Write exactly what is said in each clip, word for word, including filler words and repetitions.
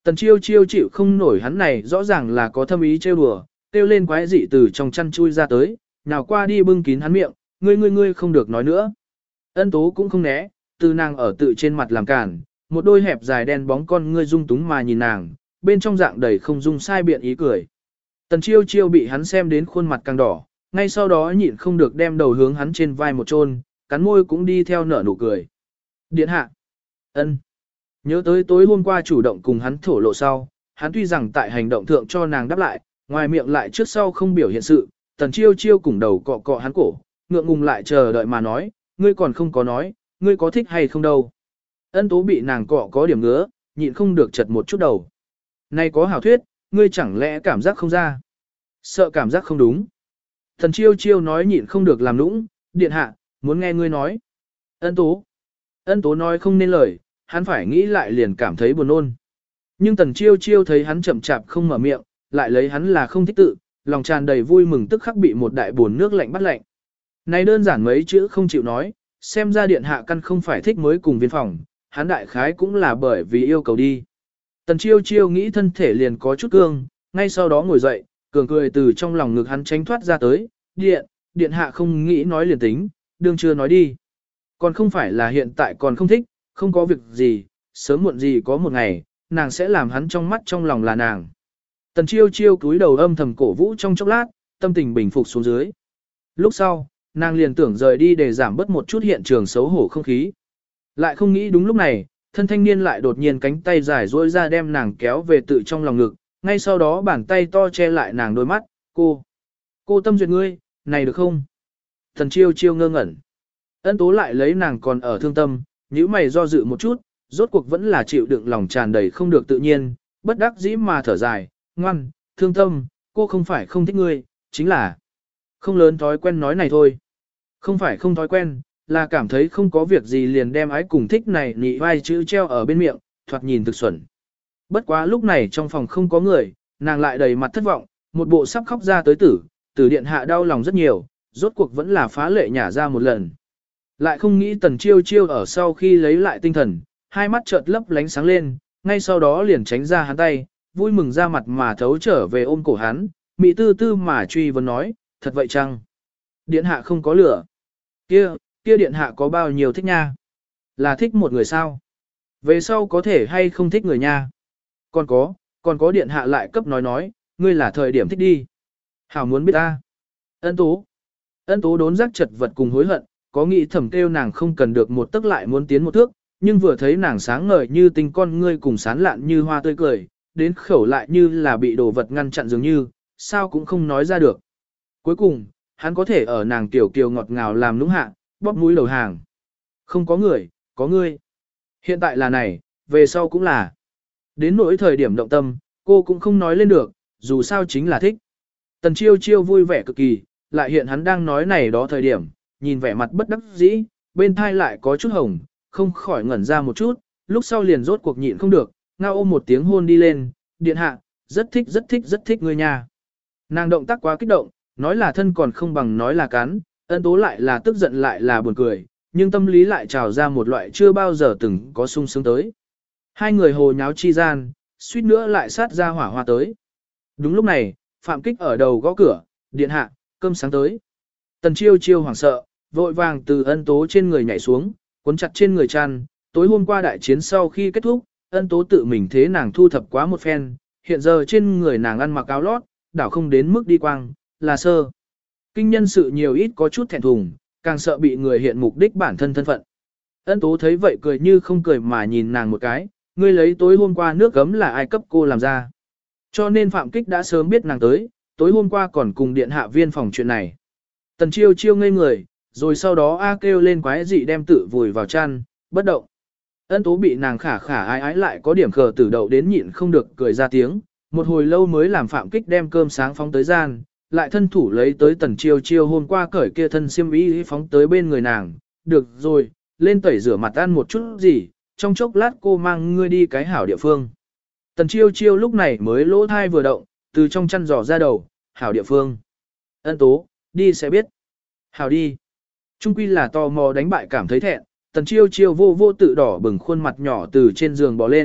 Tần chiêu chiêu chịu không nổi hắn này rõ ràng là có thâm ý trêu đùa, kêu lên quái dị từ trong chăn chui ra tới, nào qua đi bưng kín hắn miệng, ngươi ngươi ngươi không được nói nữa. Ân tố cũng không né, từ nàng ở tự trên mặt làm cản, một đôi hẹp dài đen bóng con ngươi dung túng mà nhìn nàng, bên trong dạng đầy không dung sai biện ý cười. Tần chiêu chiêu bị hắn xem đến khuôn mặt càng đỏ, ngay sau đó nhịn không được đem đầu hướng hắn trên vai một chôn, cắn môi cũng đi theo nở nụ cười. Điện hạ. Ân. Nhớ tới tối hôm qua chủ động cùng hắn thổ lộ sau, hắn tuy rằng tại hành động thượng cho nàng đáp lại, ngoài miệng lại trước sau không biểu hiện sự, tần chiêu chiêu cùng đầu cọ cọ hắn cổ, ngượng ngùng lại chờ đợi mà nói, ngươi còn không có nói, ngươi có thích hay không đâu. Ân tố bị nàng cọ có điểm ngứa, nhịn không được chật một chút đầu. Này có hảo thuyết, ngươi chẳng lẽ cảm giác không ra. Sợ cảm giác không đúng. Tần chiêu chiêu nói nhịn không được làm nũng, điện hạ, muốn nghe ngươi nói. Ân tố. Ân tố nói không nên lời, hắn phải nghĩ lại liền cảm thấy buồn nôn. Nhưng tần chiêu chiêu thấy hắn chậm chạp không mở miệng, lại lấy hắn là không thích tự, lòng tràn đầy vui mừng tức khắc bị một đại buồn nước lạnh bắt lạnh. Này đơn giản mấy chữ không chịu nói, xem ra điện hạ căn không phải thích mới cùng viên phòng, hắn đại khái cũng là bởi vì yêu cầu đi. Tần chiêu chiêu nghĩ thân thể liền có chút cương, ngay sau đó ngồi dậy, cường cười từ trong lòng ngực hắn tránh thoát ra tới, điện, điện hạ không nghĩ nói liền tính, đương chưa nói đi. Còn không phải là hiện tại còn không thích, không có việc gì, sớm muộn gì có một ngày, nàng sẽ làm hắn trong mắt trong lòng là nàng. Tần chiêu chiêu cúi đầu âm thầm cổ vũ trong chốc lát, tâm tình bình phục xuống dưới. Lúc sau, nàng liền tưởng rời đi để giảm bớt một chút hiện trường xấu hổ không khí. Lại không nghĩ đúng lúc này, thân thanh niên lại đột nhiên cánh tay dài duỗi ra đem nàng kéo về tự trong lòng ngực, ngay sau đó bàn tay to che lại nàng đôi mắt, cô. Cô tâm duyệt ngươi, này được không? Tần chiêu chiêu ngơ ngẩn. Ân tố lại lấy nàng còn ở thương tâm, nhíu mày do dự một chút, rốt cuộc vẫn là chịu đựng lòng tràn đầy không được tự nhiên, bất đắc dĩ mà thở dài, ngoan, thương tâm, cô không phải không thích ngươi, chính là không lớn thói quen nói này thôi. Không phải không thói quen, là cảm thấy không có việc gì liền đem ái cùng thích này nị vai chữ treo ở bên miệng, thoạt nhìn thực xuẩn. Bất quá lúc này trong phòng không có người, nàng lại đầy mặt thất vọng, một bộ sắp khóc ra tới tử, tử điện hạ đau lòng rất nhiều, rốt cuộc vẫn là phá lệ nhả ra một lần. Lại không nghĩ tần chiêu chiêu ở sau khi lấy lại tinh thần, hai mắt chợt lấp lánh sáng lên, ngay sau đó liền tránh ra hắn tay, vui mừng ra mặt mà thấu trở về ôm cổ hắn, mị tư tư mà truy vấn nói, thật vậy chăng? Điện hạ không có lửa. Kia, kia điện hạ có bao nhiêu thích nha? Là thích một người sao? Về sau có thể hay không thích người nha? Còn có, còn có điện hạ lại cấp nói nói, ngươi là thời điểm thích đi. Hảo muốn biết ta. Ân tố. Ân tố đốn giác chật vật cùng hối hận, có nghĩ thầm kêu nàng không cần được một tức lại muốn tiến một thước, nhưng vừa thấy nàng sáng ngời như tinh con ngươi cùng sán lạn như hoa tươi cười, đến khẩu lại như là bị đồ vật ngăn chặn dường như, sao cũng không nói ra được. Cuối cùng, hắn có thể ở nàng tiểu kiều ngọt ngào làm nũng hạ, bóp mũi đầu hàng. Không có người, có ngươi. Hiện tại là này, về sau cũng là. Đến nỗi thời điểm động tâm, cô cũng không nói lên được, dù sao chính là thích. Tần chiêu chiêu vui vẻ cực kỳ, lại hiện hắn đang nói này đó thời điểm, nhìn vẻ mặt bất đắc dĩ, bên thai lại có chút hồng, không khỏi ngẩn ra một chút, lúc sau liền rốt cuộc nhịn không được, ngao ôm một tiếng hôn đi lên, điện hạ, rất thích rất thích rất thích ngươi nha. Nàng động tác quá kích động, nói là thân còn không bằng nói là cắn, ân tố lại là tức giận lại là buồn cười, nhưng tâm lý lại trào ra một loại chưa bao giờ từng có sung sướng tới. Hai người hồ nháo chi gian, suýt nữa lại sát ra hỏa hoa tới. Đúng lúc này, Phạm Kích ở đầu gõ cửa, điện hạ, cơm sáng tới. Tần chiêu chiêu hoảng sợ, vội vàng từ ân tố trên người nhảy xuống, cuốn chặt trên người chăn. Tối hôm qua đại chiến sau khi kết thúc, ân tố tự mình thế nàng thu thập quá một phen, hiện giờ trên người nàng ăn mặc áo lót, đảo không đến mức đi quang, là sơ. Kinh nhân sự nhiều ít có chút thẹn thùng, càng sợ bị người hiện mục đích bản thân thân phận. Ân tố thấy vậy cười như không cười mà nhìn nàng một cái, ngươi lấy tối hôm qua nước gấm là ai cấp cô làm ra. Cho nên Phạm Kích đã sớm biết nàng tới, tối hôm qua còn cùng điện hạ viên phòng chuyện này. Tần chiêu chiêu ngây người, rồi sau đó A kêu lên quái dị đem tự vùi vào chăn, bất động. Ân tố bị nàng khả khả ái ái lại có điểm khờ tử đậu đến nhịn không được cười ra tiếng, một hồi lâu mới làm Phạm Kích đem cơm sáng phóng tới gian, lại thân thủ lấy tới tần chiêu chiêu hôm qua cởi kia thân xiêm y phóng tới bên người nàng, được rồi, lên tẩy rửa mặt ăn một chút gì, trong chốc lát cô mang ngươi đi cái hảo địa phương. Tần chiêu chiêu lúc này mới lỗ thai vừa động, từ trong chăn giò ra đầu, hảo địa phương. Ân tố, đi sẽ biết. Hảo đi. Trung quy là tò mò đánh bại cảm thấy thẹn, tần chiêu chiêu vô vô tự đỏ bừng khuôn mặt nhỏ từ trên giường bò lên,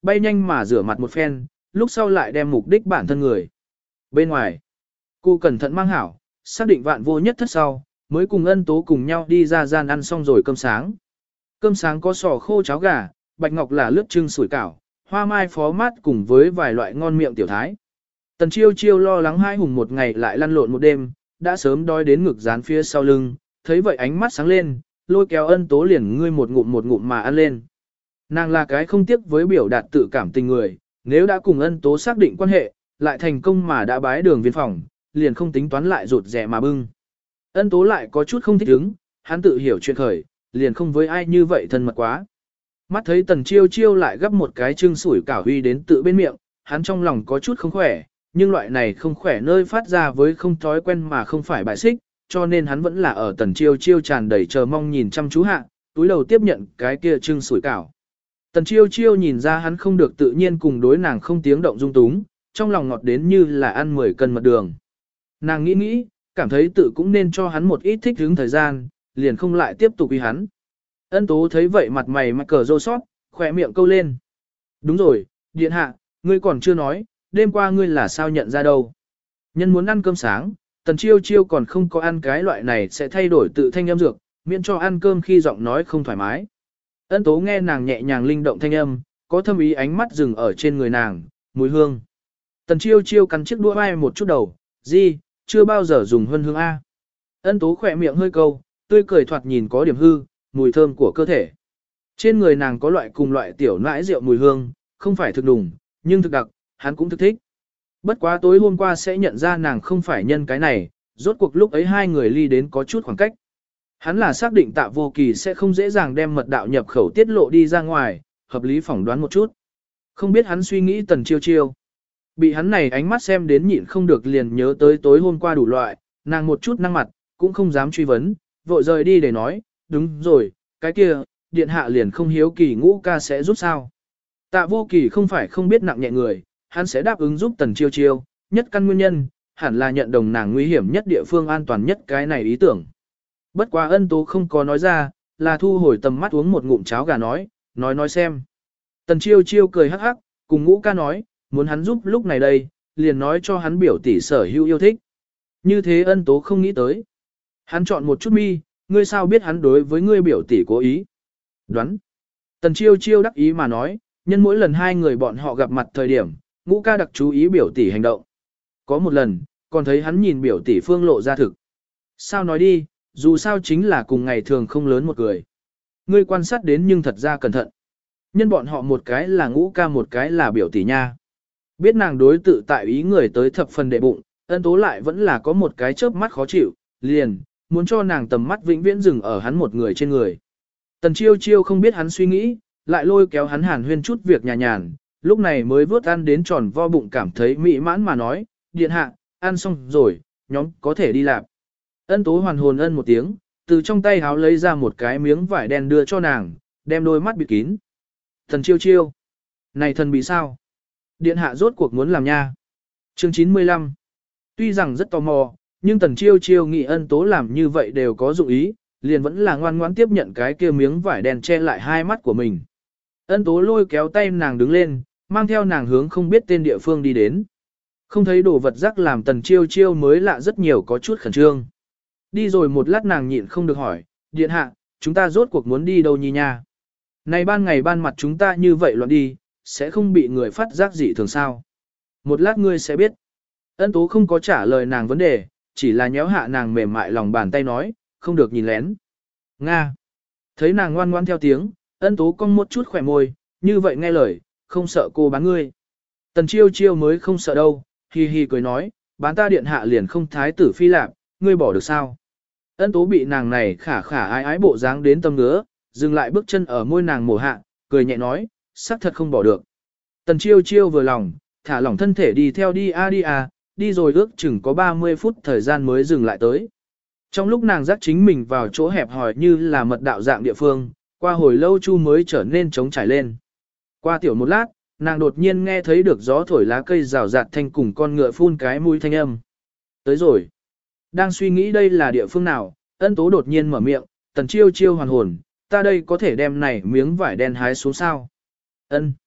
bay nhanh mà rửa mặt một phen, lúc sau lại đem mục đích bản thân người. Bên ngoài, cụ cẩn thận mang hảo, xác định vạn vô nhất thất sau, mới cùng ân tố cùng nhau đi ra gian ăn xong rồi cơm sáng. Cơm sáng có sò khô cháo gà, bạch ngọc là lướt trưng sủi cảo, hoa mai phó mát cùng với vài loại ngon miệng tiểu thái. Tần chiêu chiêu lo lắng hai hùng một ngày lại lăn lộn một đêm, đã sớm đói đến ngực dán phía sau lưng, thấy vậy ánh mắt sáng lên, lôi kéo ân tố liền ngươi một ngụm một ngụm mà ăn lên. Nàng là cái không tiếc với biểu đạt tự cảm tình người, nếu đã cùng ân tố xác định quan hệ, lại thành công mà đã bái đường viên phòng, liền không tính toán lại rụt rẻ mà bưng. Ân tố lại có chút không thích ứng, hắn tự hiểu chuyện khởi, liền không với ai như vậy thân mật quá. Mắt thấy tần chiêu chiêu lại gấp một cái trưng sủi cảo huy đến tự bên miệng, hắn trong lòng có chút không khỏe, nhưng loại này không khỏe nơi phát ra với không thói quen mà không phải bại xích, cho nên hắn vẫn là ở tần chiêu chiêu tràn đầy chờ mong nhìn chăm chú hạ, túi đầu tiếp nhận cái kia trưng sủi cảo. Tần chiêu chiêu nhìn ra hắn không được tự nhiên cùng đối nàng không tiếng động dung túng, trong lòng ngọt đến như là ăn mười cân mật đường. Nàng nghĩ nghĩ, cảm thấy tự cũng nên cho hắn một ít thích hứng thời gian, liền không lại tiếp tục uy hắn. Ân tố thấy vậy mặt mày mắc cờ rô sót, khỏe miệng câu lên. Đúng rồi, điện hạ, ngươi còn chưa nói, đêm qua ngươi là sao nhận ra đâu. Nhân muốn ăn cơm sáng, tần chiêu chiêu còn không có ăn cái loại này sẽ thay đổi tự thanh âm dược, miễn cho ăn cơm khi giọng nói không thoải mái. Ân tố nghe nàng nhẹ nhàng linh động thanh âm, có thâm ý ánh mắt dừng ở trên người nàng, mùi hương. Tần chiêu chiêu cắn chiếc đũa vai một chút đầu, gì, chưa bao giờ dùng hương hương A. Ân tố khỏe miệng hơi câu, tươi cười thoạt nhìn có điểm hư, mùi thơm của cơ thể. Trên người nàng có loại cùng loại tiểu nãi rượu mùi hương, không phải thực đùng, nhưng thực đặc, hắn cũng thực thích. Bất quá tối hôm qua sẽ nhận ra nàng không phải nhân cái này, rốt cuộc lúc ấy hai người ly đến có chút khoảng cách. Hắn là xác định Tạ Vô Kỳ sẽ không dễ dàng đem mật đạo nhập khẩu tiết lộ đi ra ngoài, hợp lý phỏng đoán một chút. Không biết hắn suy nghĩ tần chiêu chiêu. Bị hắn này ánh mắt xem đến nhịn không được liền nhớ tới tối hôm qua đủ loại, nàng một chút năng mặt, cũng không dám truy vấn, vội rời đi để nói, đúng rồi, cái kia, điện hạ liền không hiếu kỳ ngũ ca sẽ giúp sao. Tạ Vô Kỳ không phải không biết nặng nhẹ người, hắn sẽ đáp ứng giúp tần chiêu chiêu, nhất căn nguyên nhân, hẳn là nhận đồng nàng nguy hiểm nhất địa phương an toàn nhất cái này ý tưởng. Bất quá ân tố không có nói ra, là thu hồi tầm mắt uống một ngụm cháo gà nói, nói nói xem. Tần chiêu chiêu cười hắc hắc, cùng ngũ ca nói, muốn hắn giúp lúc này đây, liền nói cho hắn biểu tỷ sở hữu yêu thích. Như thế ân tố không nghĩ tới. Hắn chọn một chút mi, ngươi sao biết hắn đối với ngươi biểu tỷ cố ý. Đoán. Tần chiêu chiêu đắc ý mà nói, nhân mỗi lần hai người bọn họ gặp mặt thời điểm, ngũ ca đặc chú ý biểu tỷ hành động. Có một lần, còn thấy hắn nhìn biểu tỷ phương lộ ra thực. Sao nói đi, dù sao chính là cùng ngày thường không lớn một người. Ngươi quan sát đến nhưng thật ra cẩn thận. Nhân bọn họ một cái là ngũ ca một cái là biểu tỷ nha. Biết nàng đối tự tại ý người tới thập phần đệ bụng, ân tố lại vẫn là có một cái chớp mắt khó chịu, liền, muốn cho nàng tầm mắt vĩnh viễn dừng ở hắn một người trên người. Tần chiêu chiêu không biết hắn suy nghĩ, lại lôi kéo hắn hàn huyên chút việc nhà nhàn, lúc này mới vớt ăn đến tròn vo bụng cảm thấy mỹ mãn mà nói, điện hạ, ăn xong rồi, nhóm có thể đi làm. Ân tố hoàn hồn ân một tiếng, từ trong tay háo lấy ra một cái miếng vải đen đưa cho nàng, đem đôi mắt bịt kín. Thần chiêu chiêu. Này thần bị sao? Điện hạ rốt cuộc muốn làm nha. Chương chín mươi lăm. Tuy rằng rất tò mò, nhưng tần chiêu chiêu nghĩ ân tố làm như vậy đều có dụng ý, liền vẫn là ngoan ngoãn tiếp nhận cái kia miếng vải đen che lại hai mắt của mình. Ân tố lôi kéo tay nàng đứng lên, mang theo nàng hướng không biết tên địa phương đi đến. Không thấy đồ vật rắc làm tần chiêu chiêu mới lạ rất nhiều có chút khẩn trương. Đi rồi một lát nàng nhịn không được hỏi, điện hạ, chúng ta rốt cuộc muốn đi đâu nhi nha? Này ban ngày ban mặt chúng ta như vậy loạn đi, sẽ không bị người phát giác dị thường sao? Một lát ngươi sẽ biết. Ân tố không có trả lời nàng vấn đề, chỉ là nhéo hạ nàng mềm mại lòng bàn tay nói, không được nhìn lén. Nga. Thấy nàng ngoan ngoan theo tiếng, ân tố cong một chút khỏe môi, như vậy nghe lời, không sợ cô bán ngươi. Tần chiêu chiêu mới không sợ đâu, hi hi cười nói, bán ta điện hạ liền không thái tử phi lạc, ngươi bỏ được sao? Ân tố bị nàng này khả khả ái ái bộ dáng đến tâm ngứa, dừng lại bước chân ở môi nàng mổ hạ, cười nhẹ nói, xác thật không bỏ được. Tần chiêu chiêu vừa lòng, thả lỏng thân thể đi theo đi a đi a, đi rồi ước chừng có ba mươi phút thời gian mới dừng lại tới. Trong lúc nàng dắt chính mình vào chỗ hẹp hòi như là mật đạo dạng địa phương, qua hồi lâu chu mới trở nên trống trải lên. Qua tiểu một lát, nàng đột nhiên nghe thấy được gió thổi lá cây rào rạt thanh cùng con ngựa phun cái mũi thanh âm. Tới rồi. Đang suy nghĩ đây là địa phương nào, ân tố đột nhiên mở miệng, tần chiêu chiêu hoàn hồn, ta đây có thể đem này miếng vải đen hái xuống sao. Ân.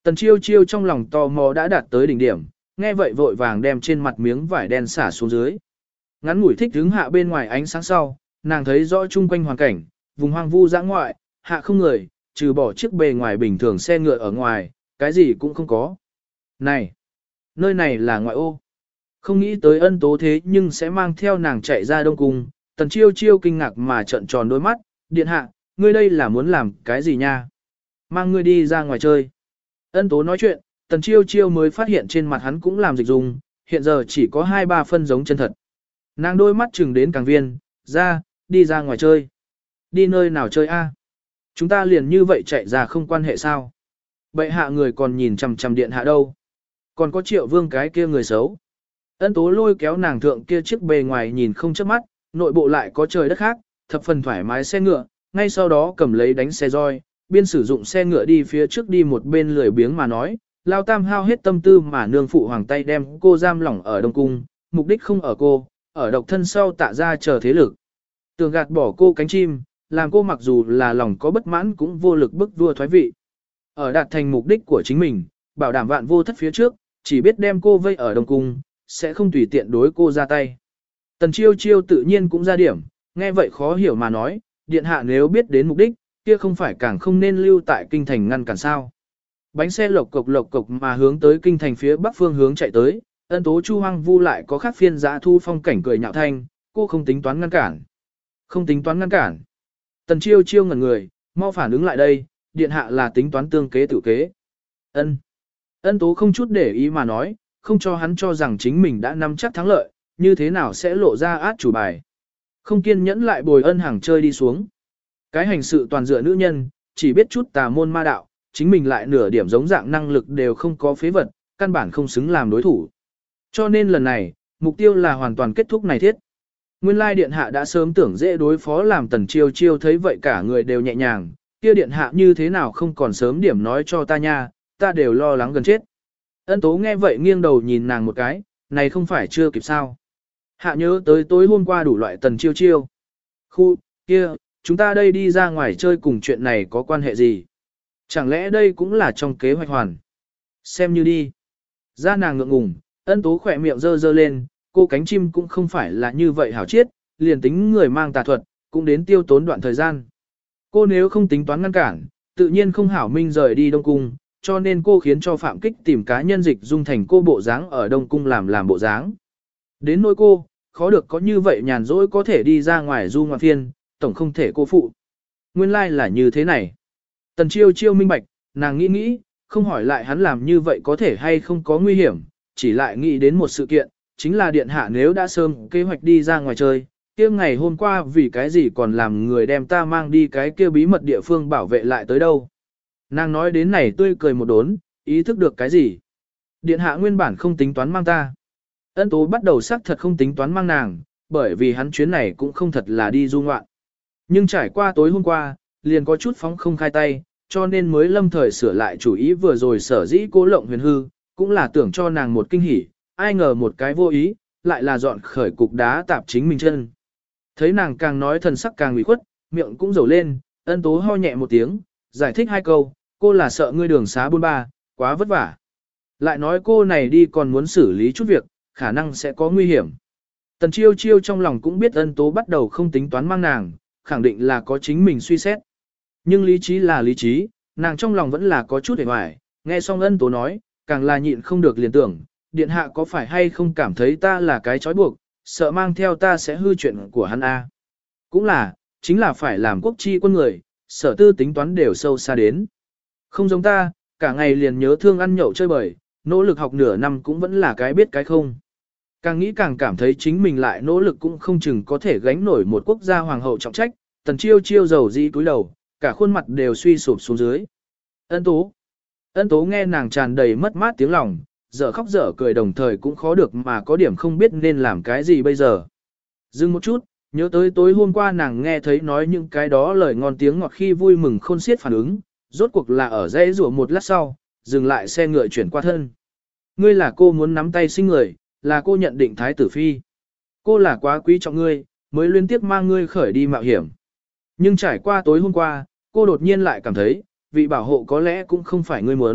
Tần chiêu chiêu trong lòng tò mò đã đạt tới đỉnh điểm, nghe vậy vội vàng đem trên mặt miếng vải đen xả xuống dưới. Ngắn ngủi thích đứng hạ bên ngoài ánh sáng sau, nàng thấy rõ chung quanh hoàn cảnh, vùng hoang vu dã ngoại, hạ không người, trừ bỏ chiếc bề ngoài bình thường xe ngựa ở ngoài, cái gì cũng không có. Này, nơi này là ngoại ô. Không nghĩ tới Ân Tố thế nhưng sẽ mang theo nàng chạy ra Đông Cung, Tần chiêu chiêu kinh ngạc mà trợn tròn đôi mắt, điện hạ, ngươi đây là muốn làm cái gì nha? Mang ngươi đi ra ngoài chơi. Ân Tố nói chuyện, Tần chiêu chiêu mới phát hiện trên mặt hắn cũng làm dịch dùng, hiện giờ chỉ có hai ba phân giống chân thật. Nàng đôi mắt chừng đến càng viên, ra, đi ra ngoài chơi. Đi nơi nào chơi a? Chúng ta liền như vậy chạy ra không quan hệ sao? Bệ hạ người còn nhìn chằm chằm điện hạ đâu? Còn có Triệu Vương cái kia người xấu. Ân Tố lôi kéo nàng thượng kia chiếc bề ngoài nhìn không chớp mắt, nội bộ lại có trời đất khác, thập phần thoải mái xe ngựa, ngay sau đó cầm lấy đánh xe roi, biên sử dụng xe ngựa đi phía trước đi một bên lười biếng mà nói, Lao Tam hao hết tâm tư mà nương phụ hoàng tay đem cô giam lỏng ở Đông Cung, mục đích không ở cô, ở độc thân sau tạ ra chờ thế lực. Tường gạt bỏ cô cánh chim, làm cô mặc dù là lòng có bất mãn cũng vô lực bức vua thoái vị. Ở đạt thành mục đích của chính mình, bảo đảm vạn vô thất phía trước, chỉ biết đem cô vây ở Đông Cung, sẽ không tùy tiện đối cô ra tay. Tần chiêu chiêu tự nhiên cũng ra điểm, nghe vậy khó hiểu mà nói, điện hạ nếu biết đến mục đích, kia không phải càng không nên lưu tại kinh thành ngăn cản sao. Bánh xe lộc cộc lộc cộc mà hướng tới kinh thành phía bắc phương hướng chạy tới, Ân Tố Chu hoang vu lại có khác phiên giã thu phong cảnh cười nhạo thanh, cô không tính toán ngăn cản. Không tính toán ngăn cản. Tần chiêu chiêu ngẩn người, mau phản ứng lại đây, điện hạ là tính toán tương kế tự kế. Ân. Ân Tố không chút để ý mà nói, không cho hắn cho rằng chính mình đã nắm chắc thắng lợi, như thế nào sẽ lộ ra át chủ bài. Không kiên nhẫn lại bồi Ân hàng chơi đi xuống. Cái hành sự toàn dựa nữ nhân, chỉ biết chút tà môn ma đạo, chính mình lại nửa điểm giống dạng năng lực đều không có phế vật, căn bản không xứng làm đối thủ. Cho nên lần này, mục tiêu là hoàn toàn kết thúc này thiết. Nguyên lai điện hạ đã sớm tưởng dễ đối phó làm Tần chiêu chiêu thấy vậy cả người đều nhẹ nhàng, kia điện hạ như thế nào không còn sớm điểm nói cho ta nha, ta đều lo lắng gần chết. Ân Tố nghe vậy nghiêng đầu nhìn nàng một cái, này không phải chưa kịp sao. Hạ nhớ tới tối hôm qua đủ loại Tần chiêu chiêu. Khu, kia, chúng ta đây đi ra ngoài chơi cùng chuyện này có quan hệ gì? Chẳng lẽ đây cũng là trong kế hoạch hoàn? Xem như đi. Ra nàng ngượng ngùng, Ân Tố khỏe miệng dơ dơ lên, cô cánh chim cũng không phải là như vậy hảo chiết, liền tính người mang tà thuật, cũng đến tiêu tốn đoạn thời gian. Cô nếu không tính toán ngăn cản, tự nhiên không hảo minh rời đi Đông Cung, cho nên cô khiến cho Phạm Kích tìm cá nhân dịch dung thành cô bộ dáng ở Đông Cung làm làm bộ dáng. Đến nỗi cô, khó được có như vậy nhàn rỗi có thể đi ra ngoài du ngoạn phiên, tổng không thể cô phụ. Nguyên lai like là như thế này. Tần chiêu chiêu minh bạch, nàng nghĩ nghĩ, không hỏi lại hắn làm như vậy có thể hay không có nguy hiểm, chỉ lại nghĩ đến một sự kiện, chính là điện hạ nếu đã sớm kế hoạch đi ra ngoài chơi, kia ngày hôm qua vì cái gì còn làm người đem ta mang đi cái kia bí mật địa phương bảo vệ lại tới đâu. Nàng nói đến này tươi cười một đốn, ý thức được cái gì. Điện hạ nguyên bản không tính toán mang ta. Ân Tố bắt đầu xác thật không tính toán mang nàng, bởi vì hắn chuyến này cũng không thật là đi du ngoạn. Nhưng trải qua tối hôm qua, liền có chút phóng không khai tay, cho nên mới lâm thời sửa lại chủ ý vừa rồi sở dĩ cố lộng huyền hư, cũng là tưởng cho nàng một kinh hỉ, ai ngờ một cái vô ý, lại là dọn khởi cục đá tạp chính mình chân. Thấy nàng càng nói thần sắc càng ủy khuất, miệng cũng dầu lên, Ân Tố ho nhẹ một tiếng, giải thích hai câu, cô là sợ ngươi đường xá bôn ba, quá vất vả. Lại nói cô này đi còn muốn xử lý chút việc, khả năng sẽ có nguy hiểm. Tần chiêu chiêu trong lòng cũng biết Ân Tố bắt đầu không tính toán mang nàng, khẳng định là có chính mình suy xét. Nhưng lý trí là lý trí, nàng trong lòng vẫn là có chút hề hoài, nghe xong Ân Tố nói, càng là nhịn không được liền tưởng, điện hạ có phải hay không cảm thấy ta là cái trói buộc, sợ mang theo ta sẽ hư chuyện của hắn a. Cũng là, chính là phải làm quốc chi quân người, sở tư tính toán đều sâu xa đến. Không giống ta, cả ngày liền nhớ thương ăn nhậu chơi bời, nỗ lực học nửa năm cũng vẫn là cái biết cái không. Càng nghĩ càng cảm thấy chính mình lại nỗ lực cũng không chừng có thể gánh nổi một quốc gia hoàng hậu trọng trách, Tần chiêu chiêu dầu dĩ cúi đầu, cả khuôn mặt đều suy sụp xuống dưới. Ân Tố. Ân Tố nghe nàng tràn đầy mất mát tiếng lòng, dở khóc dở cười đồng thời cũng khó được mà có điểm không biết nên làm cái gì bây giờ. Dừng một chút, nhớ tới tối hôm qua nàng nghe thấy nói những cái đó lời ngon tiếng ngọt khi vui mừng khôn xiết phản ứng, rốt cuộc là ở dãy rủa một lát sau, dừng lại xe ngựa chuyển qua thân. Ngươi là cô muốn nắm tay sinh người, là cô nhận định thái tử phi. Cô là quá quý trọng ngươi, mới liên tiếp mang ngươi khởi đi mạo hiểm. Nhưng trải qua tối hôm qua, cô đột nhiên lại cảm thấy, vị bảo hộ có lẽ cũng không phải ngươi muốn,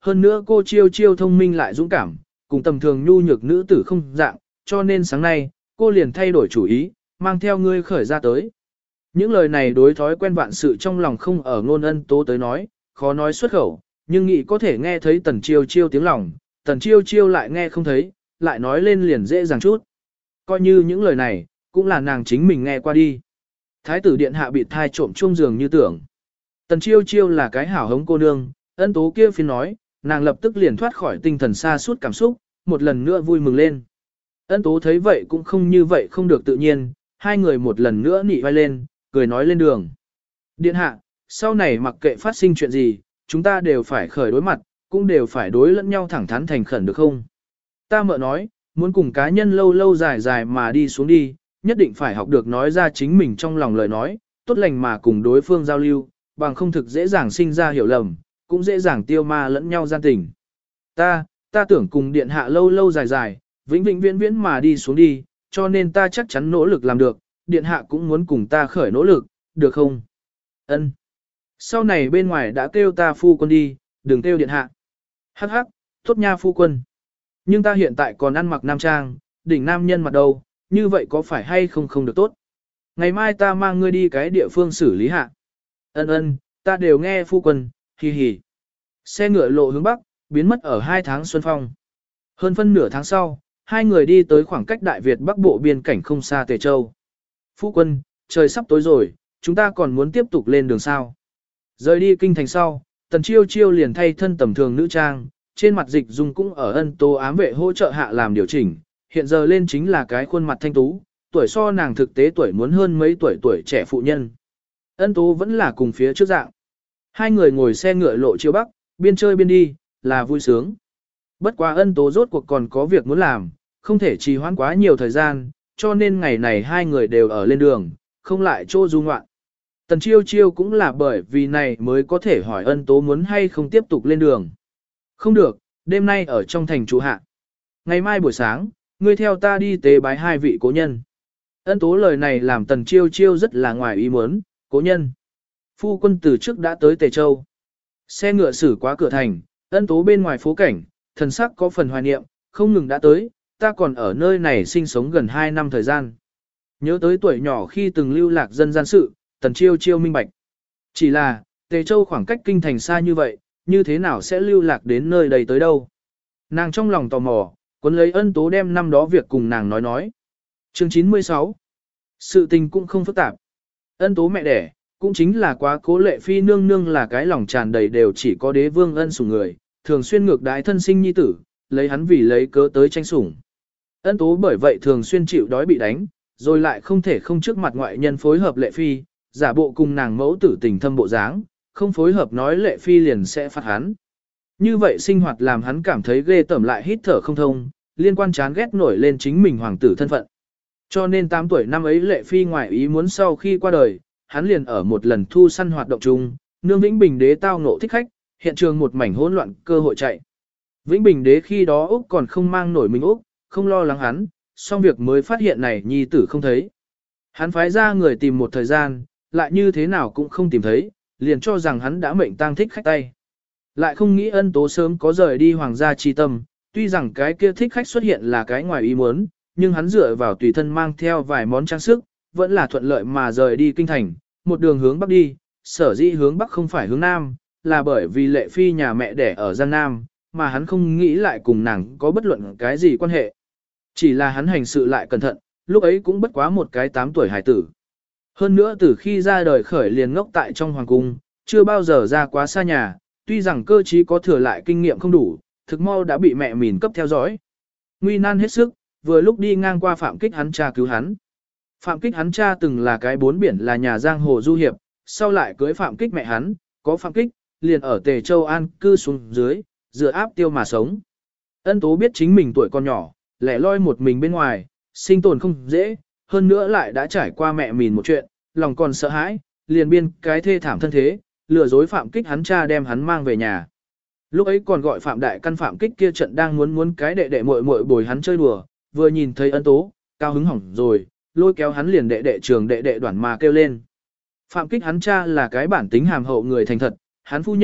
hơn nữa cô Chiêu Chiêu thông minh lại dũng cảm, cùng tầm thường nhu nhược nữ tử không dạng, cho nên sáng nay, cô liền thay đổi chủ ý, mang theo ngươi khởi ra tới. Những lời này đối thói quen vạn sự trong lòng không ở Ngôn Ân Tố tới nói, khó nói xuất khẩu, nhưng nghĩ có thể nghe thấy Tần Chiêu Chiêu tiếng lòng, Tần Chiêu Chiêu lại nghe không thấy, lại nói lên liền dễ dàng chút. Coi như những lời này, cũng là nàng chính mình nghe qua đi. Thái tử điện hạ bị thai trộm chuông giường như tưởng. Tần Chiêu Chiêu là cái hảo hống cô nương, Ân Tố kia phiên nói, nàng lập tức liền thoát khỏi tinh thần xa suốt cảm xúc, một lần nữa vui mừng lên. Ân Tố thấy vậy cũng không như vậy không được tự nhiên, hai người một lần nữa nị vai lên, cười nói lên đường. Điện hạ, sau này mặc kệ phát sinh chuyện gì, chúng ta đều phải khởi đối mặt, cũng đều phải đối lẫn nhau thẳng thắn thành khẩn được không? Ta mợ nói, muốn cùng cá nhân lâu lâu dài dài mà đi xuống đi, nhất định phải học được nói ra chính mình trong lòng lời nói, tốt lành mà cùng đối phương giao lưu, bằng không thực dễ dàng sinh ra hiểu lầm, cũng dễ dàng tiêu ma lẫn nhau gian tình. Ta, ta tưởng cùng điện hạ lâu lâu dài dài, vĩnh vĩnh viễn viễn mà đi xuống đi, cho nên ta chắc chắn nỗ lực làm được, điện hạ cũng muốn cùng ta khởi nỗ lực, được không? Ân. Sau này bên ngoài đã kêu ta phu quân đi, đừng kêu điện hạ. Hắc hắc, tốt nha phu quân. Nhưng ta hiện tại còn ăn mặc nam trang, đỉnh nam nhân mặt đâu, như vậy có phải hay không không được tốt? Ngày mai ta mang ngươi đi cái địa phương xử lý hạ. Ân ân, ta đều nghe phu quân, hì hì. Xe ngựa lộ hướng bắc, biến mất ở hai tháng xuân phong. Hơn phân nửa tháng sau, hai người đi tới khoảng cách Đại Việt Bắc Bộ biên cảnh không xa Tề Châu. Phu quân, trời sắp tối rồi, chúng ta còn muốn tiếp tục lên đường sao. Rời đi kinh thành sau, Tần Chiêu Chiêu liền thay thân tầm thường nữ trang, trên mặt Dịch Dung cũng ở Ân Tố ám vệ hỗ trợ hạ làm điều chỉnh, hiện giờ lên chính là cái khuôn mặt thanh tú, tuổi so nàng thực tế tuổi muốn hơn mấy tuổi tuổi trẻ phụ nhân. Ân Tố vẫn là cùng phía trước dạng. Hai người ngồi xe ngựa lộ chiêu bắc, biên chơi biên đi, là vui sướng. Bất quá Ân Tố rốt cuộc còn có việc muốn làm, không thể trì hoãn quá nhiều thời gian, cho nên ngày này hai người đều ở lên đường, không lại chỗ du ngoạn. Tần Chiêu Chiêu cũng là bởi vì này mới có thể hỏi Ân Tố muốn hay không tiếp tục lên đường. Không được, đêm nay ở trong thành trụ hạ. Ngày mai buổi sáng, ngươi theo ta đi tế bái hai vị cố nhân. Ân Tố lời này làm Tần Chiêu Chiêu rất là ngoài ý muốn, cố nhân. Phu quân từ trước đã tới Tề Châu. Xe ngựa xử qua cửa thành, Ân Tố bên ngoài phố cảnh, thần sắc có phần hoài niệm, không ngừng đã tới, ta còn ở nơi này sinh sống gần hai năm thời gian. Nhớ tới tuổi nhỏ khi từng lưu lạc dân gian sự, Tần Chiêu Chiêu minh bạch. Chỉ là, Tề Châu khoảng cách kinh thành xa như vậy, như thế nào sẽ lưu lạc đến nơi đây tới đâu? Nàng trong lòng tò mò, cuốn lấy Ân Tố đem năm đó việc cùng nàng nói nói. Chương chín mươi sáu. Sự tình cũng không phức tạp. Ân Tố mẹ đẻ, cũng chính là quá Cố Lệ Phi nương nương là cái lòng tràn đầy đều chỉ có đế vương ân sủng người, thường xuyên ngược đái thân sinh nhi tử, lấy hắn vì lấy cớ tới tranh sủng. Ân Tố bởi vậy thường xuyên chịu đói bị đánh, rồi lại không thể không trước mặt ngoại nhân phối hợp Lệ Phi, giả bộ cùng nàng mẫu tử tình thâm bộ dáng, không phối hợp nói Lệ Phi liền sẽ phạt hắn. Như vậy sinh hoạt làm hắn cảm thấy ghê tởm lại hít thở không thông, liên quan chán ghét nổi lên chính mình hoàng tử thân phận. Cho nên tám tuổi năm ấy Lệ Phi ngoại ý muốn sau khi qua đời, hắn liền ở một lần thu săn hoạt động chung, nương Vĩnh Bình đế tao ngộ thích khách, hiện trường một mảnh hỗn loạn cơ hội chạy. Vĩnh Bình đế khi đó Úc còn không mang nổi mình Úc, không lo lắng hắn, xong việc mới phát hiện này nhi tử không thấy. Hắn phái ra người tìm một thời gian, lại như thế nào cũng không tìm thấy, liền cho rằng hắn đã mệnh tang thích khách tay. Lại không nghĩ Ân Tố sớm có rời đi hoàng gia chi tâm, tuy rằng cái kia thích khách xuất hiện là cái ngoài ý muốn, nhưng hắn dựa vào tùy thân mang theo vài món trang sức, vẫn là thuận lợi mà rời đi kinh thành, một đường hướng bắc đi, sở dĩ hướng bắc không phải hướng nam, là bởi vì Lệ Phi nhà mẹ đẻ ở Giang Nam, mà hắn không nghĩ lại cùng nàng có bất luận cái gì quan hệ. Chỉ là hắn hành sự lại cẩn thận, lúc ấy cũng bất quá một cái tám tuổi hải tử. Hơn nữa từ khi ra đời khởi liền ngốc tại trong hoàng cung, chưa bao giờ ra quá xa nhà, tuy rằng cơ trí có thừa lại kinh nghiệm không đủ, thực mau đã bị mẹ mìn cấp theo dõi. Nguy nan hết sức, vừa lúc đi ngang qua Phạm Kích hắn cha cứu hắn. Phạm Kích hắn cha từng là cái bốn biển là nhà giang hồ du hiệp, sau lại cưới Phạm Kích mẹ hắn, có Phạm Kích, liền ở Tề Châu an cư xuống dưới, dựa áp tiêu mà sống. Ân Tố biết chính mình tuổi còn nhỏ, lẻ loi một mình bên ngoài, sinh tồn không dễ, hơn nữa lại đã trải qua mẹ mìn một chuyện, lòng còn sợ hãi, liền biên cái thê thảm thân thế, lừa dối Phạm Kích hắn cha đem hắn mang về nhà. Lúc ấy còn gọi Phạm Đại Căn Phạm Kích kia trận đang muốn muốn cái đệ đệ muội muội bồi hắn chơi đùa, vừa nhìn thấy Ân Tố, cao hứng hỏng rồi, lôi kéo hắn liền đệ đệ trường đệ đệ đoản mà kêu lên. Phạm Kích hắn cha là cái bản tính hàm hậu người thành thật, hắn phu nhân,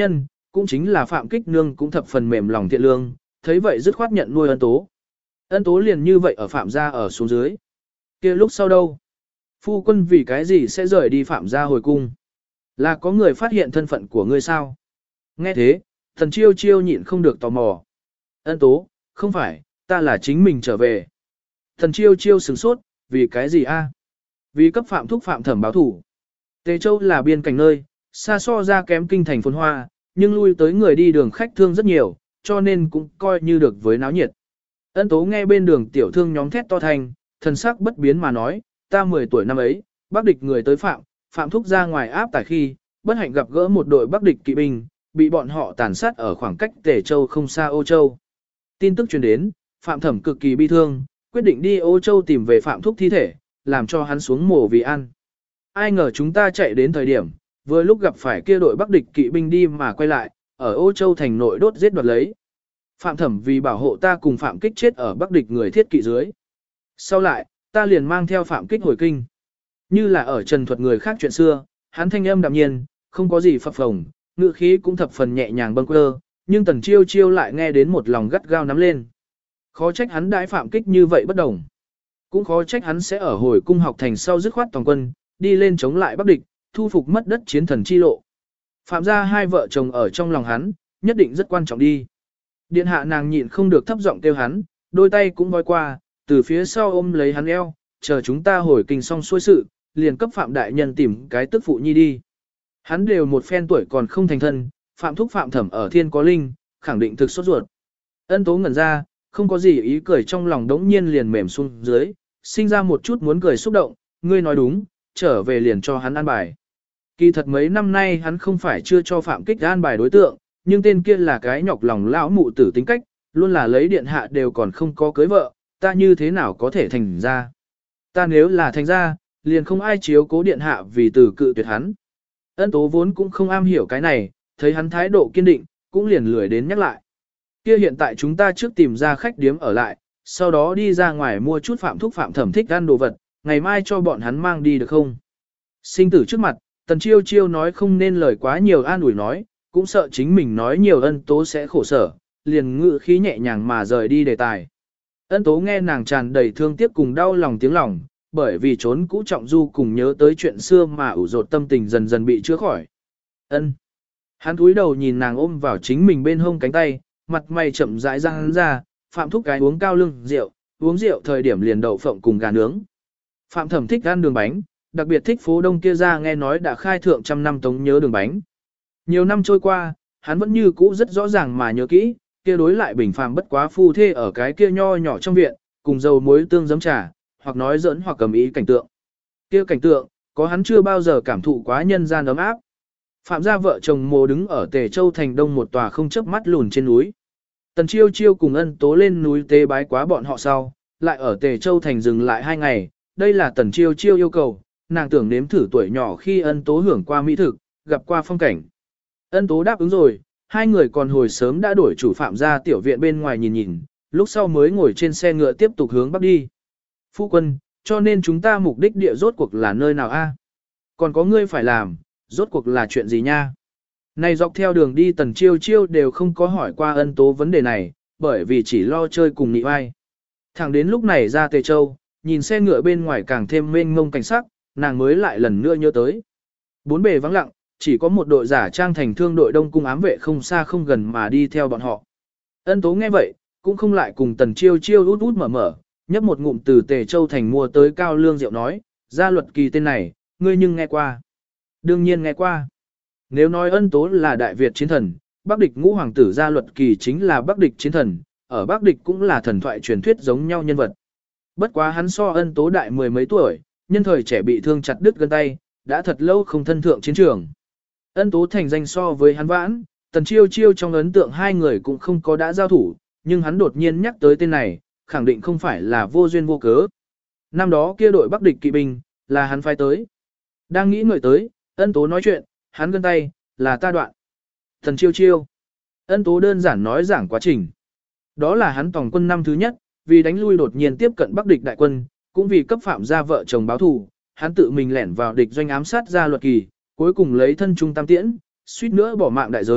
cũng chính là Phạm Kích Nương cũng thập phần mềm lòng thiện lương, thấy vậy dứt khoát nhận nuôi Ân Tố. Ân Tố liền như vậy ở Phạm gia ở xuống dưới. Kia lúc sau đâu? Phu quân vì cái gì sẽ rời đi Phạm gia hồi cung? Là có người phát hiện thân phận của ngươi sao? Nghe thế, Thần Chiêu Chiêu nhịn không được tò mò. Ân Tố, không phải, ta là chính mình trở về. Thần Chiêu Chiêu sửng sốt, vì cái gì a? Vì cấp Phạm Thúc Phạm Thẩm báo thủ. Tề Châu là biên cảnh nơi, xa so ra kém kinh thành phồn hoa, nhưng lui tới người đi đường khách thương rất nhiều, cho nên cũng coi như được với náo nhiệt. Ân Tố nghe bên đường tiểu thương nhóm thét to thành, thần sắc bất biến mà nói, ta mười tuổi năm ấy, Bắc địch người tới Phạm, Phạm Thúc ra ngoài áp tải khi, bất hạnh gặp gỡ một đội Bắc địch kỵ binh, bị bọn họ tàn sát ở khoảng cách Tề Châu không xa Ô Châu. Tin tức truyền đến, Phạm Thẩm cực kỳ bi thương, quyết định đi Ô Châu tìm về Phạm Thúc thi thể, làm cho hắn xuống mồ vì ăn. Ai ngờ chúng ta chạy đến thời điểm, vừa lúc gặp phải kia đội Bắc địch kỵ binh đi mà quay lại, ở Ô Châu thành nội đốt giết đoạt lấy. Phạm Thẩm vì bảo hộ ta cùng Phạm Kích chết ở Bắc địch người thiết kỵ dưới. Sau lại, ta liền mang theo Phạm Kích hồi kinh. Như là ở trần thuật người khác chuyện xưa, hắn thanh âm đạm nhiên, không có gì phập phồng, ngữ khí cũng thập phần nhẹ nhàng bâng quơ, nhưng Tần Chiêu Chiêu lại nghe đến một lòng gắt gao nắm lên. Khó trách hắn đãi Phạm Kích như vậy bất đồng. Cũng khó trách hắn sẽ ở hồi cung học thành sau dứt khoát toàn quân, đi lên chống lại Bắc địch, thu phục mất đất chiến thần chi lộ. Phạm gia hai vợ chồng ở trong lòng hắn, nhất định rất quan trọng đi. Điện hạ nàng nhịn không được thấp giọng kêu hắn, đôi tay cũng voi qua, từ phía sau ôm lấy hắn eo, chờ chúng ta hồi kinh xong xuôi sự, liền cấp Phạm đại nhân tìm cái tức phụ nhi đi. Hắn đều một phen tuổi còn không thành thân, Phạm Thúc Phạm Thẩm ở thiên có linh, khẳng định thực sốt ruột. Ân Tố ngẩn ra, không có gì ý cười trong lòng đống nhiên liền mềm xuống dưới, sinh ra một chút muốn cười xúc động, ngươi nói đúng, trở về liền cho hắn an bài. Kỳ thật mấy năm nay hắn không phải chưa cho Phạm Kích an bài đối tượng, nhưng tên kia là cái nhọc lòng lão mụ tử tính cách, luôn là lấy điện hạ đều còn không có cưới vợ, ta như thế nào có thể thành ra. Ta nếu là thành ra, liền không ai chiếu cố điện hạ vì từ cự tuyệt hắn. Ân Tố vốn cũng không am hiểu cái này, thấy hắn thái độ kiên định, cũng liền lười đến nhắc lại. Kia hiện tại chúng ta trước tìm ra khách điếm ở lại, sau đó đi ra ngoài mua chút Phạm Thúc Phạm Thẩm thích ăn đồ vật, ngày mai cho bọn hắn mang đi được không? Sinh tử trước mặt, Tần Chiêu Chiêu nói không nên lời quá nhiều an ủi nói, cũng sợ chính mình nói nhiều Ân Tố sẽ khổ sở, liền ngự khí nhẹ nhàng mà rời đi đề tài. Ân Tố nghe nàng tràn đầy thương tiếc cùng đau lòng tiếng lòng, bởi vì trốn cũ trọng du cùng nhớ tới chuyện xưa mà ủ rột tâm tình dần dần bị chữa khỏi. Ân. Hắn cúi đầu nhìn nàng ôm vào chính mình bên hông cánh tay, mặt mày chậm rãi ra hắn ra, Phạm Thúc cái uống cao lương rượu, uống rượu thời điểm liền đậu phộng cùng gà nướng. Phạm Thẩm thích ăn đường bánh, đặc biệt thích phố đông kia ra nghe nói đã khai thượng trăm năm tống nhớ đường bánh. Nhiều năm trôi qua, hắn vẫn như cũ rất rõ ràng mà nhớ kỹ, kia đối lại bình phàm bất quá phu thê ở cái kia nho nhỏ trong viện, cùng dầu muối tương giấm trà, hoặc nói giỡn hoặc cầm ý cảnh tượng. Kia cảnh tượng, có hắn chưa bao giờ cảm thụ quá nhân gian ấm áp. Phạm gia vợ chồng Mồ đứng ở Tề Châu thành đông một tòa không chớp mắt lùn trên núi. Tần Chiêu Chiêu cùng Ân Tố lên núi tế bái quá bọn họ sau, lại ở Tề Châu thành dừng lại hai ngày, đây là Tần Chiêu Chiêu yêu cầu, nàng tưởng nếm thử tuổi nhỏ khi Ân Tố hưởng qua mỹ thực, gặp qua phong cảnh. Ân Tố đáp ứng rồi, hai người còn hồi sớm đã đổi chủ Phạm gia tiểu viện bên ngoài nhìn nhìn, lúc sau mới ngồi trên xe ngựa tiếp tục hướng bắc đi. Phu quân, cho nên chúng ta mục đích địa rốt cuộc là nơi nào a? Còn có ngươi phải làm, rốt cuộc là chuyện gì nha? Này dọc theo đường đi Tần Chiêu Chiêu đều không có hỏi qua Ân Tố vấn đề này, bởi vì chỉ lo chơi cùng nị vai. Thẳng đến lúc này ra Tề Châu, nhìn xe ngựa bên ngoài càng thêm mênh mông cảnh sắc, nàng mới lại lần nữa nhớ tới. Bốn bề vắng lặng, chỉ có một đội giả trang thành thương đội đông cung ám vệ không xa không gần mà đi theo bọn họ. Ân Tố nghe vậy, cũng không lại cùng Tần Chiêu Chiêu út út mở mở, nhấp một ngụm từ Tề Châu thành mua tới cao lương rượu nói, gia luật kỳ tên này, ngươi nhưng nghe qua. Đương nhiên nghe qua. Nếu nói Ân Tố là Đại Việt chiến thần, Bắc địch ngũ hoàng tử gia luật kỳ chính là Bắc địch chiến thần, ở Bắc địch cũng là thần thoại truyền thuyết giống nhau nhân vật. Bất quá hắn so Ân Tố đại mười mấy tuổi, nhân thời trẻ bị thương chặt đứt gân tay, đã thật lâu không thân thượng chiến trường. Ân Tố thành danh so với hắn vãn, Tần Chiêu Chiêu trong ấn tượng hai người cũng không có đã giao thủ, nhưng hắn đột nhiên nhắc tới tên này, khẳng định không phải là vô duyên vô cớ. Năm đó kia đội Bắc địch kỵ binh, là hắn phái tới. Đang nghĩ người tới, Ân Tố nói chuyện, hắn gân tay, là ta đoạn. Tần Chiêu Chiêu. Ân Tố đơn giản nói giảng quá trình. Đó là hắn tổng quân năm thứ nhất, vì đánh lui đột nhiên tiếp cận Bắc địch đại quân, cũng vì cấp Phạm gia vợ chồng báo thù, hắn tự mình lẻn vào địch doanh ám sát gia luật kỳ, cuối cùng lấy thân trung tam tiễn, suýt nữa bỏ mạng đại giới,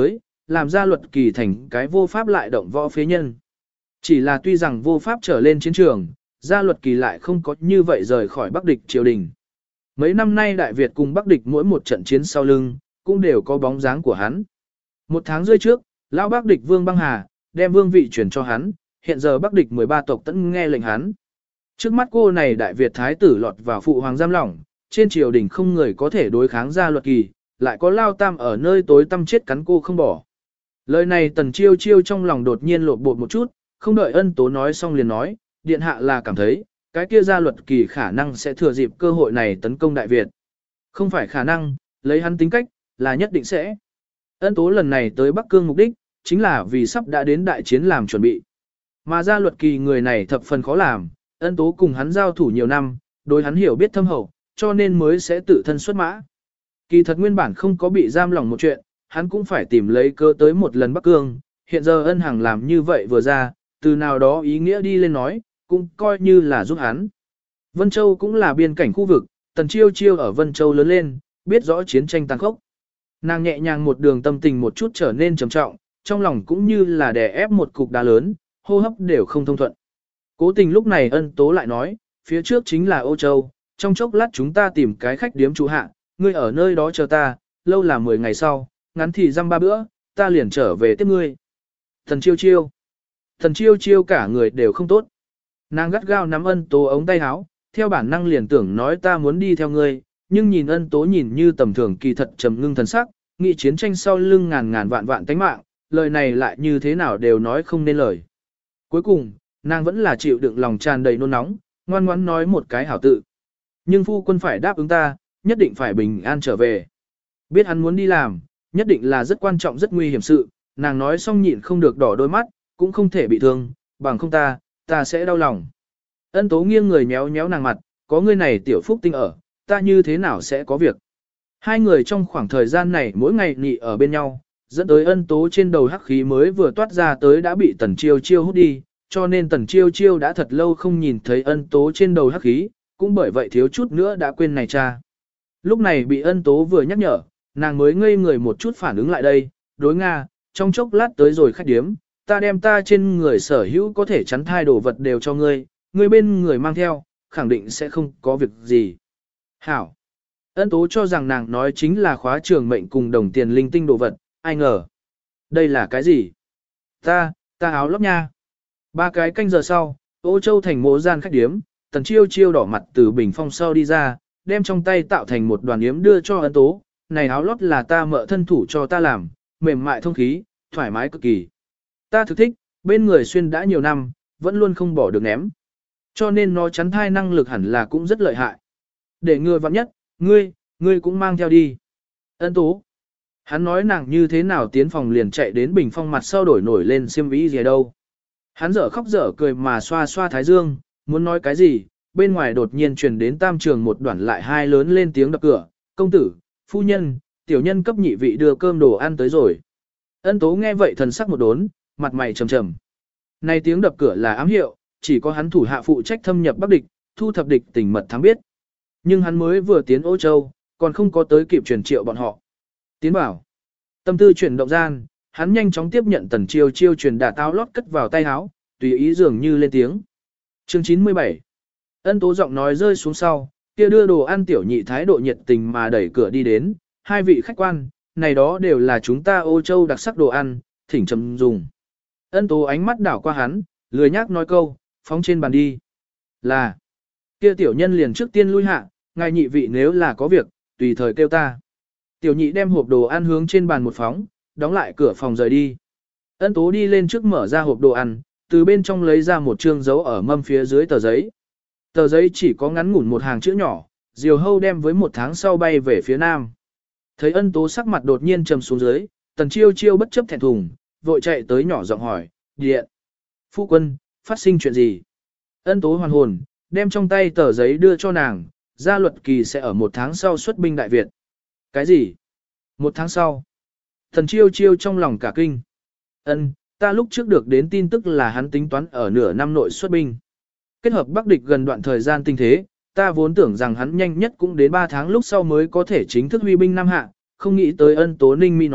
làm ra luật kỳ thành cái vô pháp lại động võ phế nhân. Chỉ là tuy rằng vô pháp trở lên chiến trường, gia luật kỳ lại không có như vậy rời khỏi Bắc địch triều đình. Mấy năm nay Đại Việt cùng Bắc địch mỗi một trận chiến sau lưng, cũng đều có bóng dáng của hắn. Một tháng rưỡi trước, lão Bắc địch Vương Băng Hà, đem vương vị chuyển cho hắn, hiện giờ Bắc địch mười ba tộc tẫn nghe lệnh hắn. Trước mắt cô này Đại Việt thái tử lọt vào phụ hoàng giam lỏng, trên triều đình không người có thể đối kháng gia luật kỳ, lại có Lao Tam ở nơi tối tăm chết cắn cô không bỏ. Lời này Tần Chiêu Chiêu trong lòng đột nhiên lột bột một chút, không đợi Ân Tố nói xong liền nói, điện hạ là cảm thấy, cái kia gia luật kỳ khả năng sẽ thừa dịp cơ hội này tấn công Đại Việt. Không phải khả năng, lấy hắn tính cách, là nhất định sẽ. Ân Tố lần này tới Bắc Cương mục đích, chính là vì sắp đã đến đại chiến làm chuẩn bị. Mà gia luật kỳ người này thập phần khó làm, Ân Tố cùng hắn giao thủ nhiều năm, đối hắn hiểu biết thâm hậu, cho nên mới sẽ tự thân xuất mã. Kỳ thật nguyên bản không có bị giam lỏng một chuyện, hắn cũng phải tìm lấy cơ tới một lần Bắc Cương, hiện giờ Ân Hằng làm như vậy vừa ra, từ nào đó ý nghĩa đi lên nói, cũng coi như là giúp hắn. Vân Châu cũng là biên cảnh khu vực, Tần Chiêu Chiêu ở Vân Châu lớn lên, biết rõ chiến tranh tàn khốc. Nàng nhẹ nhàng một đường tâm tình một chút trở nên trầm trọng, trong lòng cũng như là đè ép một cục đá lớn, hô hấp đều không thông thuận. Cố tình lúc này Ân Tố lại nói, phía trước chính là Ô Châu, trong chốc lát chúng ta tìm cái khách điếm trụ hạ, ngươi ở nơi đó chờ ta, lâu là mười ngày sau, ngắn thì dăm ba bữa, ta liền trở về tiếp ngươi. Thần Chiêu Chiêu. Thần Chiêu Chiêu cả người đều không tốt. Nàng gắt gao nắm Ân Tố ống tay áo, theo bản năng liền tưởng nói ta muốn đi theo ngươi, nhưng nhìn Ân Tố nhìn như tầm thường kỳ thật trầm ngưng thần sắc, nghị chiến tranh sau lưng ngàn ngàn vạn vạn tánh mạng, lời này lại như thế nào đều nói không nên lời. Cuối cùng, nàng vẫn là chịu đựng lòng tràn đầy nôn nóng, ngoan ngoãn nói một cái hảo tự. Nhưng phu quân phải đáp ứng ta, nhất định phải bình an trở về. Biết hắn muốn đi làm, nhất định là rất quan trọng rất nguy hiểm sự, nàng nói xong nhịn không được đỏ đôi mắt, cũng không thể bị thương, bằng không ta, ta sẽ đau lòng. Ân Tố nghiêng người nhéo nhéo nàng mặt, có người này tiểu phúc tinh ở, ta như thế nào sẽ có việc. Hai người trong khoảng thời gian này mỗi ngày nị ở bên nhau, dẫn tới Ân Tố trên đầu hắc khí mới vừa toát ra tới đã bị Tần Chiêu Chiêu hút đi, cho nên Tần Chiêu Chiêu đã thật lâu không nhìn thấy Ân Tố trên đầu hắc khí, cũng bởi vậy thiếu chút nữa đã quên này cha. Lúc này bị Ân Tố vừa nhắc nhở, nàng mới ngây người một chút phản ứng lại đây, đối Nga, trong chốc lát tới rồi khách điếm, ta đem ta trên người sở hữu có thể chắn thai đồ vật đều cho ngươi, ngươi bên người mang theo, khẳng định sẽ không có việc gì. Hảo. Ân Tố cho rằng nàng nói chính là khóa trường mệnh cùng đồng tiền linh tinh đồ vật, ai ngờ. Đây là cái gì? Ta, ta áo lót nha. Ba cái canh giờ sau, Ô Châu thành mộ gian khách điếm, Tần Chiêu Chiêu đỏ mặt từ bình phong sau đi ra, đem trong tay tạo thành một đoàn yếm đưa cho Ân Tố. Này áo lót là ta mợ thân thủ cho ta làm, mềm mại thông khí, thoải mái cực kỳ. Ta thực thích, bên người xuyên đã nhiều năm, vẫn luôn không bỏ được ném. Cho nên nó chắn thai năng lực hẳn là cũng rất lợi hại. Để ngừa vặn nhất, ngươi, ngươi cũng mang theo đi. Ân Tố. Hắn nói nàng như thế nào tiến phòng liền chạy đến bình phong mặt sau đổi nổi lên xiêm vĩ gì đâu. Hắn dở khóc dở cười mà xoa xoa thái dương, muốn nói cái gì, bên ngoài đột nhiên truyền đến tam trường một đoạn lại hai lớn lên tiếng đập cửa, công tử, phu nhân, tiểu nhân cấp nhị vị đưa cơm đồ ăn tới rồi. Ân Tố nghe vậy thần sắc một đốn, mặt mày trầm trầm. Này tiếng đập cửa là ám hiệu, chỉ có hắn thủ hạ phụ trách thâm nhập Bắc địch, thu thập địch tình mật thám biết. Nhưng hắn mới vừa tiến Ô Châu, còn không có tới kịp truyền triệu bọn họ. Tiến bảo. Tâm tư chuyển động gian, hắn nhanh chóng tiếp nhận Tần Chiêu Chiêu truyền đà táo lót cất vào tay áo, tùy ý dường như lên tiếng. Chương chín mươi bảy. Ân Tố giọng nói rơi xuống sau, kia đưa đồ ăn tiểu nhị thái độ nhiệt tình mà đẩy cửa đi đến, hai vị khách quan, này đó đều là chúng ta Ô Châu đặc sắc đồ ăn, thỉnh trầm dùng. Ân Tố ánh mắt đảo qua hắn, lười nhác nói câu, phóng trên bàn đi. Là, kia tiểu nhân liền trước tiên lui hạ, ngài nhị vị nếu là có việc, tùy thời kêu ta. Tiểu nhị đem hộp đồ ăn hướng trên bàn một phóng, đóng lại cửa phòng rời đi. Ân Tố đi lên trước mở ra hộp đồ ăn, từ bên trong lấy ra một chương dấu ở mâm phía dưới tờ giấy. Tờ giấy chỉ có ngắn ngủn một hàng chữ nhỏ, diều hâu đem với một tháng sau bay về phía nam. Thấy Ân Tố sắc mặt đột nhiên trầm xuống dưới, Tần Chiêu Chiêu bất chấp thẹn thùng, vội chạy tới nhỏ giọng hỏi, điện. Phu quân, phát sinh chuyện gì? Ân Tố hoàn hồn, đem trong tay tờ giấy đưa cho nàng, gia luật kỳ sẽ ở một tháng sau xuất binh Đại Việt. Cái gì? Một tháng sau? Tần Chiêu Chiêu trong lòng cả kinh. Ân, ta lúc trước được đến tin tức là hắn tính toán ở nửa năm nội xuất binh. Kết hợp Bắc địch gần đoạn thời gian tình thế, ta vốn tưởng rằng hắn nhanh nhất cũng đến ba tháng lúc sau mới có thể chính thức huy binh Nam Hạ, không nghĩ tới Ân Tố Ninh mi nói,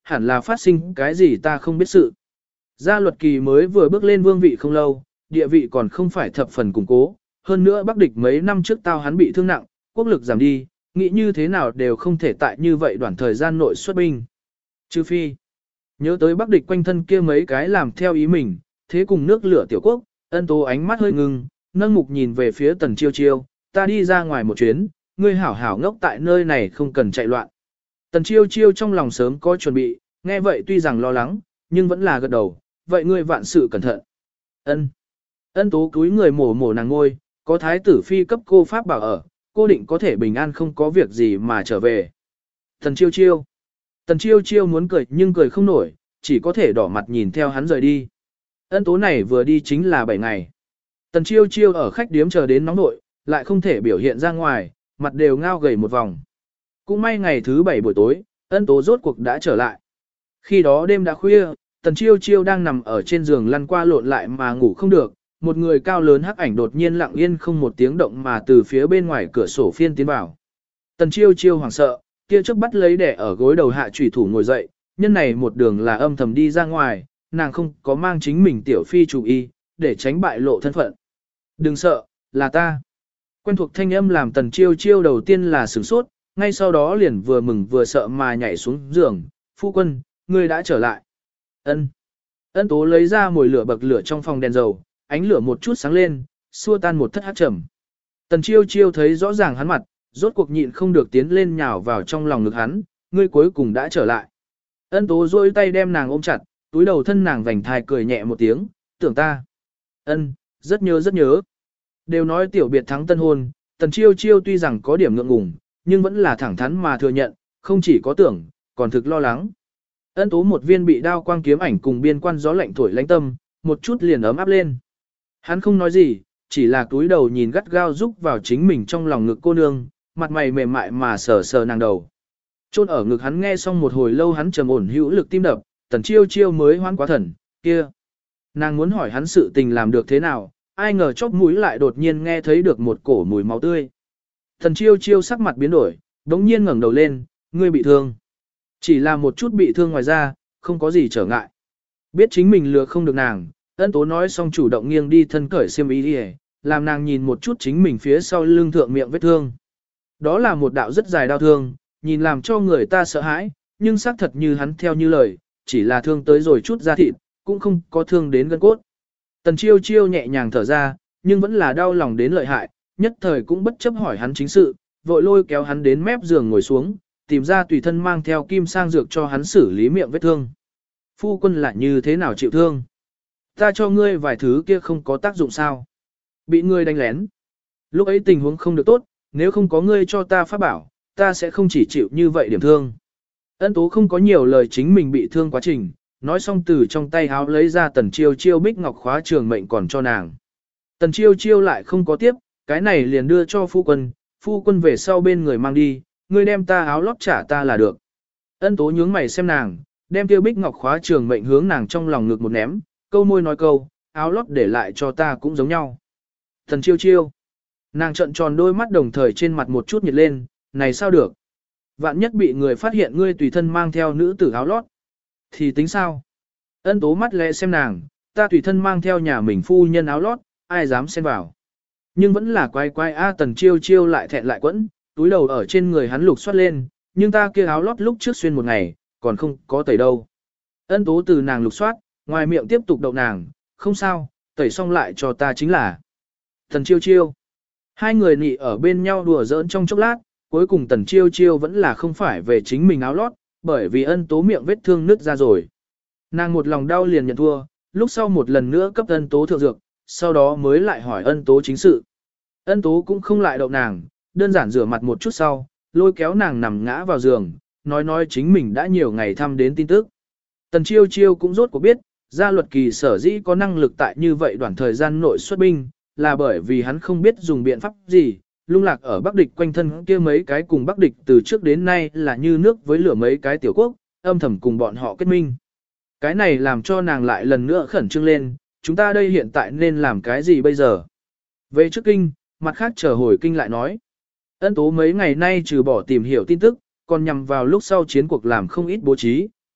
hẳn là phát sinh cái gì ta không biết sự. Gia luật kỳ mới vừa bước lên vương vị không lâu, địa vị còn không phải thập phần củng cố, hơn nữa Bắc địch mấy năm trước tao hắn bị thương nặng, quốc lực giảm đi, nghĩ như thế nào đều không thể tại như vậy đoạn thời gian nội xuất binh. Trừ phi, nhớ tới Bắc địch quanh thân kia mấy cái làm theo ý mình, thế cùng nước lửa tiểu quốc, Ân Tố ánh mắt hơi ngưng, nâng mục nhìn về phía Tần Chiêu Chiêu, ta đi ra ngoài một chuyến, ngươi hảo hảo ngốc tại nơi này không cần chạy loạn. Tần Chiêu Chiêu trong lòng sớm có chuẩn bị, nghe vậy tuy rằng lo lắng, nhưng vẫn là gật đầu, vậy ngươi vạn sự cẩn thận. Ân. Ân Tố cúi người mổ mổ nàng ngôi, có thái tử phi cấp cô pháp bảo ở, cô định có thể bình an không có việc gì mà trở về. Tần Chiêu Chiêu. Tần Chiêu Chiêu muốn cười nhưng cười không nổi, chỉ có thể đỏ mặt nhìn theo hắn rời đi. Ân Tố này vừa đi chính là bảy ngày. Tần Chiêu Chiêu ở khách điếm chờ đến nóng nội, lại không thể biểu hiện ra ngoài, mặt đều ngao gầy một vòng. Cũng may ngày thứ bảy buổi tối, Ân Tố rốt cuộc đã trở lại. Khi đó đêm đã khuya, Tần Chiêu Chiêu đang nằm ở trên giường lăn qua lộn lại mà ngủ không được, một người cao lớn hắc ảnh đột nhiên lặng yên không một tiếng động mà từ phía bên ngoài cửa sổ phiên tiến vào. Tần Chiêu Chiêu hoảng sợ, kia trước bắt lấy đẻ ở gối đầu hạ chủy thủ ngồi dậy, nhân này một đường là âm thầm đi ra ngoài, nàng không có mang chính mình tiểu phi chủ y, để tránh bại lộ thân phận. Đừng sợ, là ta. Quen thuộc thanh âm làm Tần Chiêu Chiêu đầu tiên là sửng sốt, ngay sau đó liền vừa mừng vừa sợ mà nhảy xuống giường, phu quân, ngươi đã trở lại. Ân. Ân Tố lấy ra mồi lửa bậc lửa trong phòng đèn dầu, ánh lửa một chút sáng lên, xua tan một thất hắc trầm. Tần Chiêu Chiêu thấy rõ ràng hắn mặt, rốt cuộc nhịn không được tiến lên nhào vào trong lòng ngực hắn, ngươi cuối cùng đã trở lại. Ân Tố duỗi tay đem nàng ôm chặt, túi đầu thân nàng vành thai cười nhẹ một tiếng, tưởng ta. Ân, rất nhớ rất nhớ. Đều nói tiểu biệt thắng tân hôn, Tần Chiêu Chiêu tuy rằng có điểm ngượng ngùng, nhưng vẫn là thẳng thắn mà thừa nhận, không chỉ có tưởng, còn thực lo lắng. Ân Tố một viên bị đao quang kiếm ảnh cùng biên quan gió lạnh thổi lãnh tâm, một chút liền ấm áp lên. Hắn không nói gì, chỉ là túi đầu nhìn gắt gao rúc vào chính mình trong lòng ngực cô nương, mặt mày mềm mại mà sờ sờ nàng đầu. Chôn ở ngực hắn nghe xong một hồi lâu hắn trầm ổn hữu lực tim đập, Tần Chiêu Chiêu mới hoan quá thần, kia. Nàng muốn hỏi hắn sự tình làm được thế nào, ai ngờ chóp mũi lại đột nhiên nghe thấy được một cổ mùi máu tươi. Tần Chiêu Chiêu sắc mặt biến đổi, đống nhiên ngẩng đầu lên, ngươi bị thương. Chỉ là một chút bị thương ngoài ra, không có gì trở ngại. Biết chính mình lừa không được nàng, Ân Tố nói xong chủ động nghiêng đi thân cởi xiêm y đi, làm nàng nhìn một chút chính mình phía sau lưng thượng miệng vết thương. Đó là một đạo rất dài đau thương, nhìn làm cho người ta sợ hãi, nhưng xác thật như hắn theo như lời, chỉ là thương tới rồi chút da thịt, cũng không có thương đến gân cốt. Tần Chiêu Chiêu nhẹ nhàng thở ra, nhưng vẫn là đau lòng đến lợi hại, nhất thời cũng bất chấp hỏi hắn chính sự, vội lôi kéo hắn đến mép giường ngồi xuống, tìm ra tùy thân mang theo kim sang dược cho hắn xử lý miệng vết thương. Phu quân lại như thế nào chịu thương? Ta cho ngươi vài thứ kia không có tác dụng sao? Bị ngươi đánh lén. Lúc ấy tình huống không được tốt, nếu không có ngươi cho ta pháp bảo, ta sẽ không chỉ chịu như vậy điểm thương. Ân Tố không có nhiều lời chính mình bị thương quá trình, nói xong từ trong tay háo lấy ra Tần Chiêu Chiêu bích ngọc khóa trường mệnh còn cho nàng. Tần Chiêu Chiêu lại không có tiếp, cái này liền đưa cho phu quân, phu quân về sau bên người mang đi, ngươi đem ta áo lót trả ta là được. Ân Tố nhướng mày xem nàng, đem kia bích ngọc khóa trường mệnh hướng nàng trong lòng ngực một ném, câu môi nói câu, áo lót để lại cho ta cũng giống nhau. Tần Chiêu Chiêu. Nàng trợn tròn đôi mắt đồng thời trên mặt một chút nhiệt lên, này sao được? Vạn nhất bị người phát hiện ngươi tùy thân mang theo nữ tử áo lót. Thì tính sao? Ân Tố mắt lẽ xem nàng, ta tùy thân mang theo nhà mình phu nhân áo lót, ai dám xen vào. Nhưng vẫn là quay quay a Tần Chiêu Chiêu lại thẹn lại quẫn, túi đầu ở trên người hắn lục soát lên, nhưng ta kia áo lót lúc trước xuyên một ngày, còn không có tẩy đâu. Ân Tố từ nàng lục soát, ngoài miệng tiếp tục đậu nàng, không sao, tẩy xong lại cho ta chính là. Tần Chiêu Chiêu. Hai người nị ở bên nhau đùa giỡn trong chốc lát, cuối cùng Tần Chiêu Chiêu vẫn là không phải về chính mình áo lót, bởi vì Ân Tố miệng vết thương nứt ra rồi. Nàng một lòng đau liền nhận thua, lúc sau một lần nữa cấp Ân Tố thượng dược, sau đó mới lại hỏi Ân Tố chính sự. Ân Tố cũng không lại đậu nàng, đơn giản rửa mặt một chút sau, lôi kéo nàng nằm ngã vào giường, nói nói chính mình đã nhiều ngày thăm đến tin tức. Tần Chiêu Chiêu cũng rốt cuộc biết, gia luật kỳ sở dĩ có năng lực tại như vậy đoạn thời gian nội xuất binh, là bởi vì hắn không biết dùng biện pháp gì, lung lạc ở Bắc địch quanh thân kia mấy cái cùng Bắc địch từ trước đến nay là như nước với lửa mấy cái tiểu quốc, âm thầm cùng bọn họ kết minh. Cái này làm cho nàng lại lần nữa khẩn trương lên, chúng ta đây hiện tại nên làm cái gì bây giờ? Về trước kinh, mặt khác chờ hồi kinh lại nói. Ân Tố mấy ngày nay trừ bỏ tìm hiểu tin tức, còn nhằm vào lúc sau chiến cuộc làm không ít bố trí,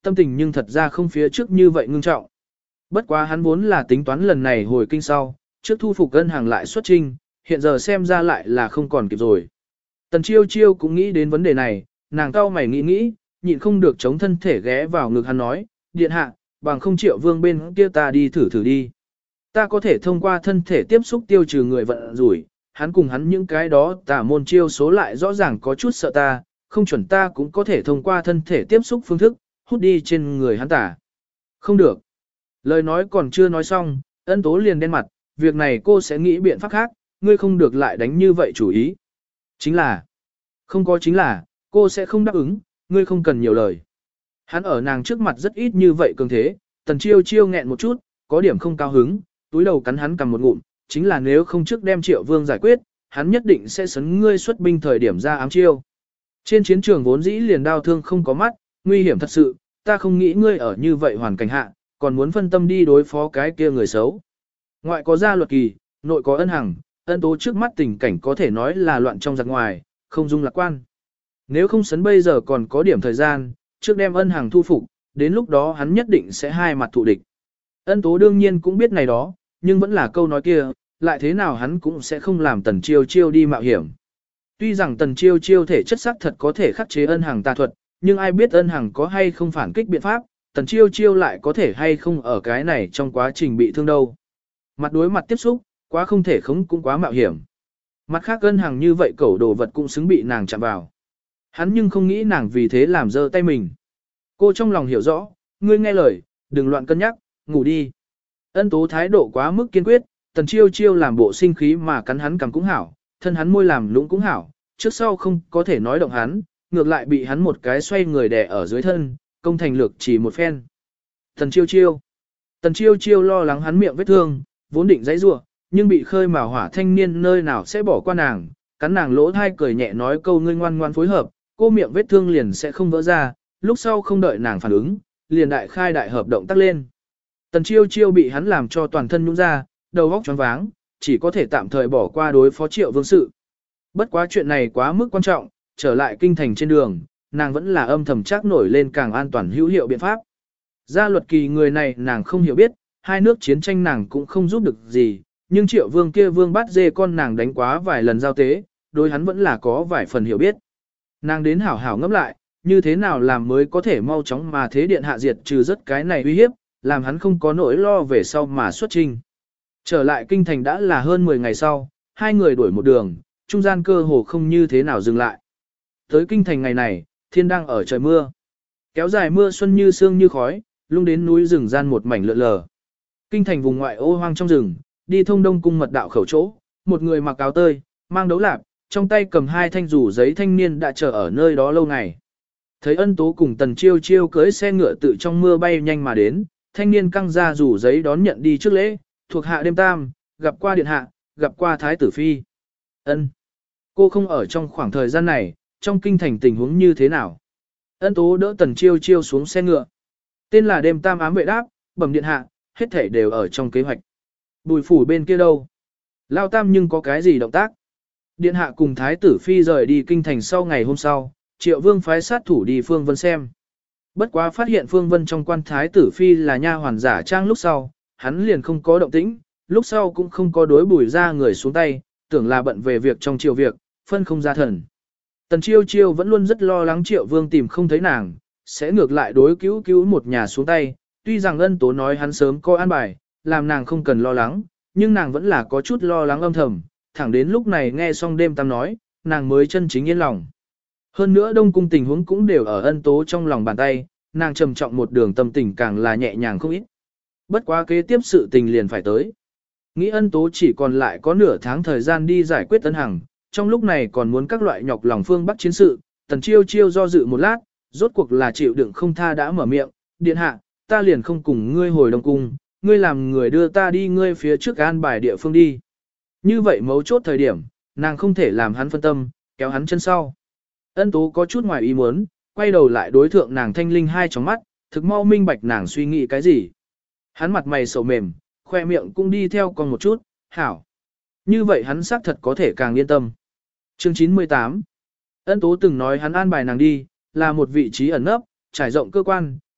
tâm tình nhưng thật ra không phía trước như vậy ngưng trọng. Bất quá hắn vốn là tính toán lần này hồi kinh sau, trước thu phục Ân Hằng lại xuất trinh, hiện giờ xem ra lại là không còn kịp rồi. Tần Chiêu Chiêu cũng nghĩ đến vấn đề này, nàng cau mày nghĩ nghĩ, nhịn không được chống thân thể ghé vào ngực hắn nói, điện hạ, bằng không Triệu Vương bên kia ta đi thử thử đi. Ta có thể thông qua thân thể tiếp xúc tiêu trừ người vận rủi, hắn cùng hắn những cái đó tả môn chiêu số lại rõ ràng có chút sợ ta, không chuẩn ta cũng có thể thông qua thân thể tiếp xúc phương thức, hút đi trên người hắn tả. Không được. Lời nói còn chưa nói xong, Ân Tố liền đen mặt, việc này cô sẽ nghĩ biện pháp khác, ngươi không được lại đánh như vậy chủ ý. Chính là, không có chính là, cô sẽ không đáp ứng, ngươi không cần nhiều lời. Hắn ở nàng trước mặt rất ít như vậy cường thế, Tần Chiêu Chiêu nghẹn một chút, có điểm không cao hứng, túi đầu cắn hắn cầm một ngụm, chính là nếu không trước đem Triệu Vương giải quyết, hắn nhất định sẽ sấn ngươi xuất binh thời điểm ra ám chiêu. Trên chiến trường vốn dĩ liền đau thương không có mắt, nguy hiểm thật sự, ta không nghĩ ngươi ở như vậy hoàn cảnh hạ, còn muốn phân tâm đi đối phó cái kia người xấu. Ngoại có gia luật kỳ, nội có Ân Hằng, Ân Tố trước mắt tình cảnh có thể nói là loạn trong giặc ngoài, không dung lạc quan. Nếu không sấn bây giờ còn có điểm thời gian, trước đem Ân Hằng thu phục, đến lúc đó hắn nhất định sẽ hai mặt thù địch. Ân Tố đương nhiên cũng biết này đó, nhưng vẫn là câu nói kia, lại thế nào hắn cũng sẽ không làm Tần Chiêu Chiêu đi mạo hiểm. Tuy rằng Tần Chiêu Chiêu thể chất sắc thật có thể khắc chế Ân Hằng tà thuật, nhưng ai biết Ân Hằng có hay không phản kích biện pháp, Tần Chiêu Chiêu lại có thể hay không ở cái này trong quá trình bị thương đâu. Mặt đối mặt tiếp xúc, quá không thể khống cũng quá mạo hiểm. Mặt khác Ân Hằng như vậy cẩu đồ vật cũng xứng bị nàng chạm vào. Hắn nhưng không nghĩ nàng vì thế làm dơ tay mình. Cô trong lòng hiểu rõ, ngươi nghe lời, đừng loạn cân nhắc, ngủ đi. Ân Tố thái độ quá mức kiên quyết, Tần Chiêu Chiêu làm bộ sinh khí mà cắn hắn cằm cũng hảo, thân hắn môi làm lũng cũng hảo, trước sau không có thể nói động hắn, ngược lại bị hắn một cái xoay người đè ở dưới thân, công thành lược chỉ một phen. Tần Chiêu Chiêu. Tần Chiêu Chiêu lo lắng hắn miệng vết thương, vốn định giãy giụa, nhưng bị khơi mào hỏa thanh niên nơi nào sẽ bỏ qua nàng, cắn nàng lỗ thai cười nhẹ nói câu ngươi ngoan ngoan phối hợp, cô miệng vết thương liền sẽ không vỡ ra, lúc sau không đợi nàng phản ứng, liền đại khai đại hợp động tác lên. Tần Chiêu Chiêu bị hắn làm cho toàn thân nhũn ra, đầu óc choáng váng, chỉ có thể tạm thời bỏ qua đối phó Triệu Vương sự. Bất quá chuyện này quá mức quan trọng, trở lại kinh thành trên đường, nàng vẫn là âm thầm chắc nổi lên càng an toàn hữu hiệu biện pháp. Gia luật kỳ người này nàng không hiểu biết, hai nước chiến tranh nàng cũng không giúp được gì, nhưng Triệu Vương kia Vương bắt dê con nàng đánh quá vài lần giao tế, đối hắn vẫn là có vài phần hiểu biết. Nàng đến hảo hảo ngẫm lại, như thế nào làm mới có thể mau chóng mà thế điện hạ diệt trừ rất cái này uy hiếp, làm hắn không có nỗi lo về sau mà xuất trình. Trở lại kinh thành đã là hơn mười ngày sau, hai người đuổi một đường, trung gian cơ hồ không như thế nào dừng lại. Tới kinh thành ngày này, thiên đang ở trời mưa. Kéo dài mưa xuân như sương như khói, lung đến núi rừng gian một mảnh lượn lờ. Kinh thành vùng ngoại ô hoang trong rừng, đi thông đông cung mật đạo khẩu chỗ, một người mặc áo tơi, mang đấu lạp, trong tay cầm hai thanh rủ giấy thanh niên đã chờ ở nơi đó lâu ngày. Thấy Ân Tố cùng Tần Chiêu Chiêu cưỡi xe ngựa tự trong mưa bay nhanh mà đến, thanh niên căng ra rủ giấy đón nhận đi trước lễ, thuộc hạ đêm tam, gặp qua điện hạ, gặp qua thái tử phi. Ân, cô không ở trong khoảng thời gian này, trong kinh thành tình huống như thế nào? Ân Tố đỡ Tần Chiêu Chiêu xuống xe ngựa. Tên là đêm tam ám vệ đáp, bẩm điện hạ, hết thảy đều ở trong kế hoạch. Bùi phủ bên kia đâu? Lao tam nhưng có cái gì động tác? Điện hạ cùng thái tử phi rời đi kinh thành sau ngày hôm sau, Triệu Vương phái sát thủ đi Phương Vân xem. Bất quá phát hiện Phương Vân trong quan thái tử phi là nha hoàn giả trang lúc sau, hắn liền không có động tĩnh, lúc sau cũng không có đối bùi ra người xuống tay, tưởng là bận về việc trong triều việc, phân không ra thần. Tần Chiêu Chiêu vẫn luôn rất lo lắng Triệu Vương tìm không thấy nàng, sẽ ngược lại đối cứu cứu một nhà xuống tay, tuy rằng Ân Tố nói hắn sớm có an bài, làm nàng không cần lo lắng, nhưng nàng vẫn là có chút lo lắng âm thầm, thẳng đến lúc này nghe xong đêm tam nói, nàng mới chân chính yên lòng. Hơn nữa đông cung tình huống cũng đều ở Ân Tố trong lòng bàn tay, nàng trầm trọng một đường tâm tình càng là nhẹ nhàng không ít. Bất quá kế tiếp sự tình liền phải tới. Nghĩ Ân Tố chỉ còn lại có nửa tháng thời gian đi giải quyết Ân Hằng, trong lúc này còn muốn các loại nhọc lòng phương Bắc chiến sự, Tần Chiêu Chiêu do dự một lát, rốt cuộc là chịu đựng không tha đã mở miệng, điện hạ, ta liền không cùng ngươi hồi đông cung, ngươi làm người đưa ta đi ngươi phía trước an bài địa phương đi. Như vậy mấu chốt thời điểm, nàng không thể làm hắn phân tâm, kéo hắn chân sau. Ân Tố có chút ngoài ý muốn, quay đầu lại đối thượng nàng thanh linh hai tròng mắt, thực mau minh bạch nàng suy nghĩ cái gì. Hắn mặt mày sầu mềm, khoe miệng cũng đi theo con một chút, hảo. Như vậy hắn xác thật có thể càng yên tâm. Chương chín mươi tám. Ân Tố từng nói hắn an bài nàng đi, là một vị trí ẩn nấp, trải rộng cơ quan,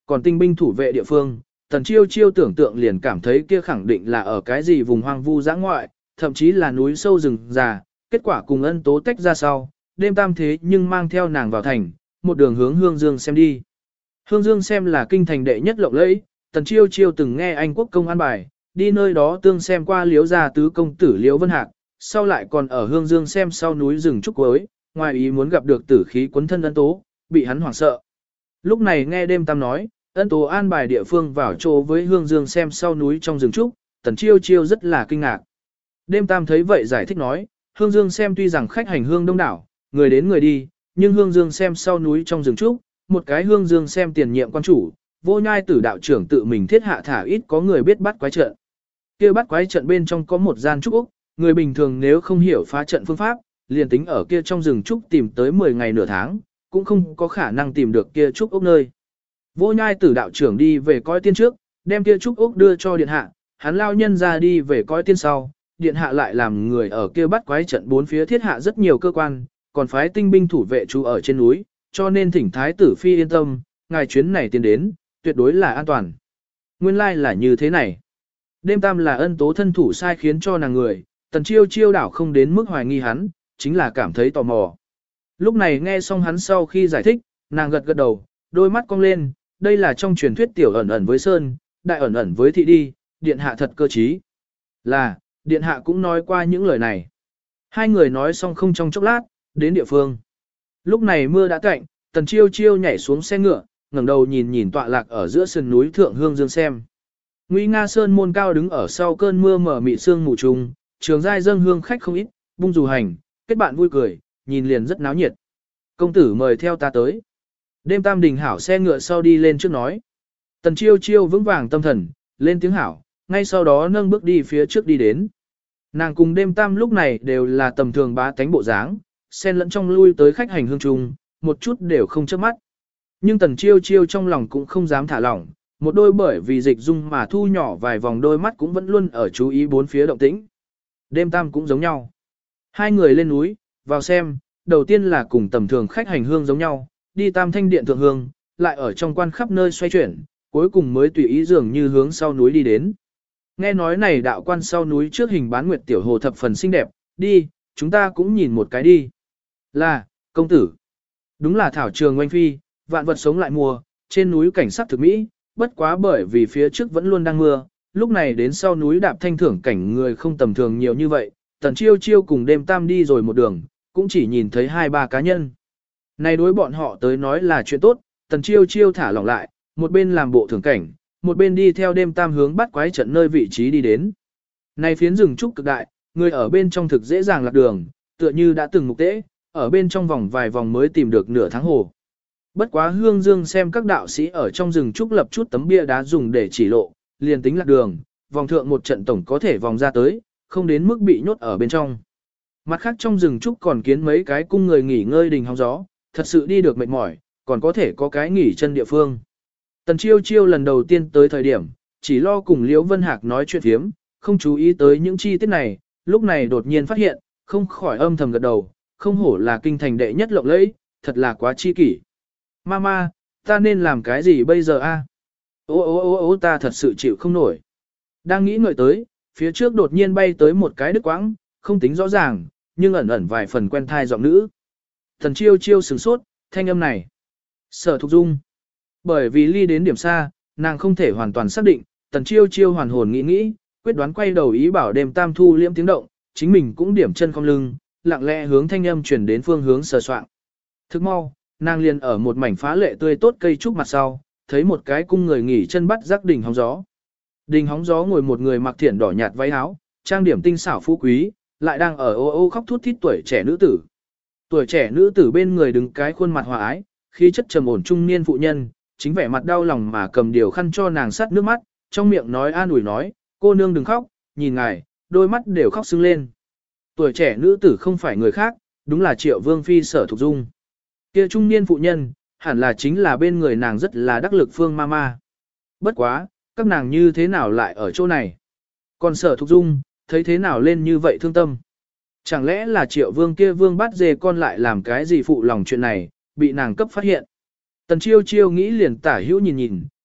còn tinh binh thủ vệ địa phương, Tần Chiêu Chiêu tưởng tượng liền cảm thấy kia khẳng định là ở cái gì vùng hoang vu dã ngoại, thậm chí là núi sâu rừng già, kết quả cùng ân tố tách ra sau, đêm tam thế nhưng mang theo nàng vào thành, một đường hướng Hương Dương xem đi. Hương Dương xem là kinh thành đệ nhất lộng lẫy, Tần Chiêu Chiêu từng nghe Anh quốc công an bài, đi nơi đó tương xem qua Liễu gia tứ công tử Liễu Vân Hạc, sau lại còn ở Hương Dương xem sau núi rừng trúc cuối, ngoài ý muốn gặp được tử khí quấn thân ân tố, bị hắn hoảng sợ. Lúc này nghe đêm tam nói, ân tố an bài địa phương vào chỗ với Hương Dương xem sau núi trong rừng trúc, Tần Chiêu Chiêu rất là kinh ngạc. Đêm tam thấy vậy giải thích nói, Hương Dương xem tuy rằng khách hành hương đông đảo, người đến người đi, nhưng Hương Dương xem sau núi trong rừng trúc, một cái Hương Dương xem tiền nhiệm quan chủ, Vô Nhai Tử đạo trưởng tự mình thiết hạ thả ít có người biết bắt quái trận. Kia bắt quái trận bên trong có một gian trúc úc, người bình thường nếu không hiểu phá trận phương pháp, liền tính ở kia trong rừng trúc tìm tới mười ngày nửa tháng, cũng không có khả năng tìm được kia trúc úc nơi. Vô Nhai Tử đạo trưởng đi về coi tiên trước, đem kia trúc úc đưa cho điện hạ, hắn lao nhân ra đi về coi tiên sau, điện hạ lại làm người ở kia bắt quái trận bốn phía thiết hạ rất nhiều cơ quan, còn phái tinh binh thủ vệ trú ở trên núi, cho nên thỉnh thái tử phi yên tâm, ngài chuyến này tiến đến, tuyệt đối là an toàn. Nguyên lai like là như thế này. Đêm tam là ân tố thân thủ sai khiến cho nàng người, Tần Chiêu Chiêu đảo không đến mức hoài nghi hắn, chính là cảm thấy tò mò. Lúc này nghe xong hắn sau khi giải thích, nàng gật gật đầu, đôi mắt cong lên, đây là trong truyền thuyết tiểu ẩn ẩn với sơn, đại ẩn ẩn với thị đi, điện hạ thật cơ trí. Là, điện hạ cũng nói qua những lời này. Hai người nói xong không trong chốc lát, đến địa phương. Lúc này mưa đã tạnh, Tần Chiêu Chiêu nhảy xuống xe ngựa, ngẩng đầu nhìn nhìn tọa lạc ở giữa sườn núi thượng Hương Dương xem. Nguy Nga Sơn môn cao đứng ở sau cơn mưa mở mịt sương mù trùng, trường giai dâng hương khách không ít, bung dù hành, kết bạn vui cười, nhìn liền rất náo nhiệt. Công tử mời theo ta tới. Đêm tam đình hảo xe ngựa sau đi lên trước nói. Tần Chiêu Chiêu vững vàng tâm thần, lên tiếng hảo, ngay sau đó nâng bước đi phía trước đi đến. Nàng cùng đêm tam lúc này đều là tầm thường bá tánh bộ dáng, xen lẫn trong lui tới khách hành hương trùng, một chút đều không chớp mắt. Nhưng Tần Chiêu Chiêu trong lòng cũng không dám thả lỏng, một đôi bởi vì dịch dung mà thu nhỏ vài vòng đôi mắt cũng vẫn luôn ở chú ý bốn phía động tĩnh. Đêm tam cũng giống nhau. Hai người lên núi, vào xem, đầu tiên là cùng tầm thường khách hành hương giống nhau, đi tam thanh điện thượng hương, lại ở trong quan khắp nơi xoay chuyển, cuối cùng mới tùy ý dường như hướng sau núi đi đến. Nghe nói này đạo quan sau núi trước hình bán nguyệt tiểu hồ thập phần xinh đẹp, đi, chúng ta cũng nhìn một cái đi. Là, công tử. Đúng là thảo trường oanh phi, vạn vật sống lại mùa, trên núi cảnh sắc thực mỹ, bất quá bởi vì phía trước vẫn luôn đang mưa, lúc này đến sau núi đạp thanh thưởng cảnh người không tầm thường nhiều như vậy, Tần Chiêu Chiêu cùng đêm tam đi rồi một đường, cũng chỉ nhìn thấy hai ba cá nhân. Này đối bọn họ tới nói là chuyện tốt, Tần Chiêu Chiêu thả lỏng lại, một bên làm bộ thưởng cảnh, một bên đi theo đêm tam hướng bắt quái trận nơi vị trí đi đến. Này phiến rừng trúc cực đại, người ở bên trong thực dễ dàng lạc đường, tựa như đã từng mục tế, ở bên trong vòng vài vòng mới tìm được nửa tháng hồ. Bất quá Hương Dương xem các đạo sĩ ở trong rừng trúc lập chút tấm bia đá dùng để chỉ lộ, liền tính lạc đường, vòng thượng một trận tổng có thể vòng ra tới, không đến mức bị nhốt ở bên trong. Mặt khác trong rừng trúc còn kiến mấy cái cung người nghỉ ngơi đình hóng gió, thật sự đi được mệt mỏi, còn có thể có cái nghỉ chân địa phương. Tần Chiêu Chiêu lần đầu tiên tới thời điểm, chỉ lo cùng Liễu Vân Hạc nói chuyện phiếm, không chú ý tới những chi tiết này, lúc này đột nhiên phát hiện, không khỏi âm thầm gật đầu, không hổ là kinh thành đệ nhất lộng lẫy, thật là quá chi kỷ. Mama, ta nên làm cái gì bây giờ a? Ô ô ô ô ta thật sự chịu không nổi. Đang nghĩ ngợi tới, phía trước đột nhiên bay tới một cái đứt quãng, không tính rõ ràng, nhưng ẩn ẩn vài phần quen thai giọng nữ. Thần Chiêu Chiêu sửng sốt, thanh âm này. Sở Thục Dung. Bởi vì ly đến điểm xa, nàng không thể hoàn toàn xác định, Tần Chiêu Chiêu hoàn hồn nghĩ nghĩ, quyết đoán quay đầu ý bảo đêm tam thu liễm tiếng động, chính mình cũng điểm chân không lưng, lặng lẽ hướng thanh âm chuyển đến phương hướng sờ soạng. Thức mau, nàng liền ở một mảnh phá lệ tươi tốt cây trúc mặt sau, thấy một cái cung người nghỉ chân bắt rắc đỉnh hóng gió. Đình hóng gió ngồi một người mặc thiển đỏ nhạt váy áo, trang điểm tinh xảo phú quý, lại đang ở ô ô khóc thút thít tuổi trẻ nữ tử. Tuổi trẻ nữ tử bên người đứng cái khuôn mặt hòa ái, khí chất trầm ổn trung niên phụ nhân, chính vẻ mặt đau lòng mà cầm điều khăn cho nàng sát nước mắt, trong miệng nói an ủi nói, cô nương đừng khóc, nhìn ngài, đôi mắt đều khóc sưng lên. Tuổi trẻ nữ tử không phải người khác, đúng là Triệu Vương phi Sở Thục Dung. Kia trung niên phụ nhân, hẳn là chính là bên người nàng rất là đắc lực Phương Mama. Bất quá, các nàng như thế nào lại ở chỗ này? Còn Sở Thục Dung, thấy thế nào lên như vậy thương tâm? Chẳng lẽ là Triệu Vương kia Vương bắt dê con lại làm cái gì phụ lòng chuyện này, bị nàng cấp phát hiện? Tần Chiêu Chiêu nghĩ liền tả hữu nhìn nhìn,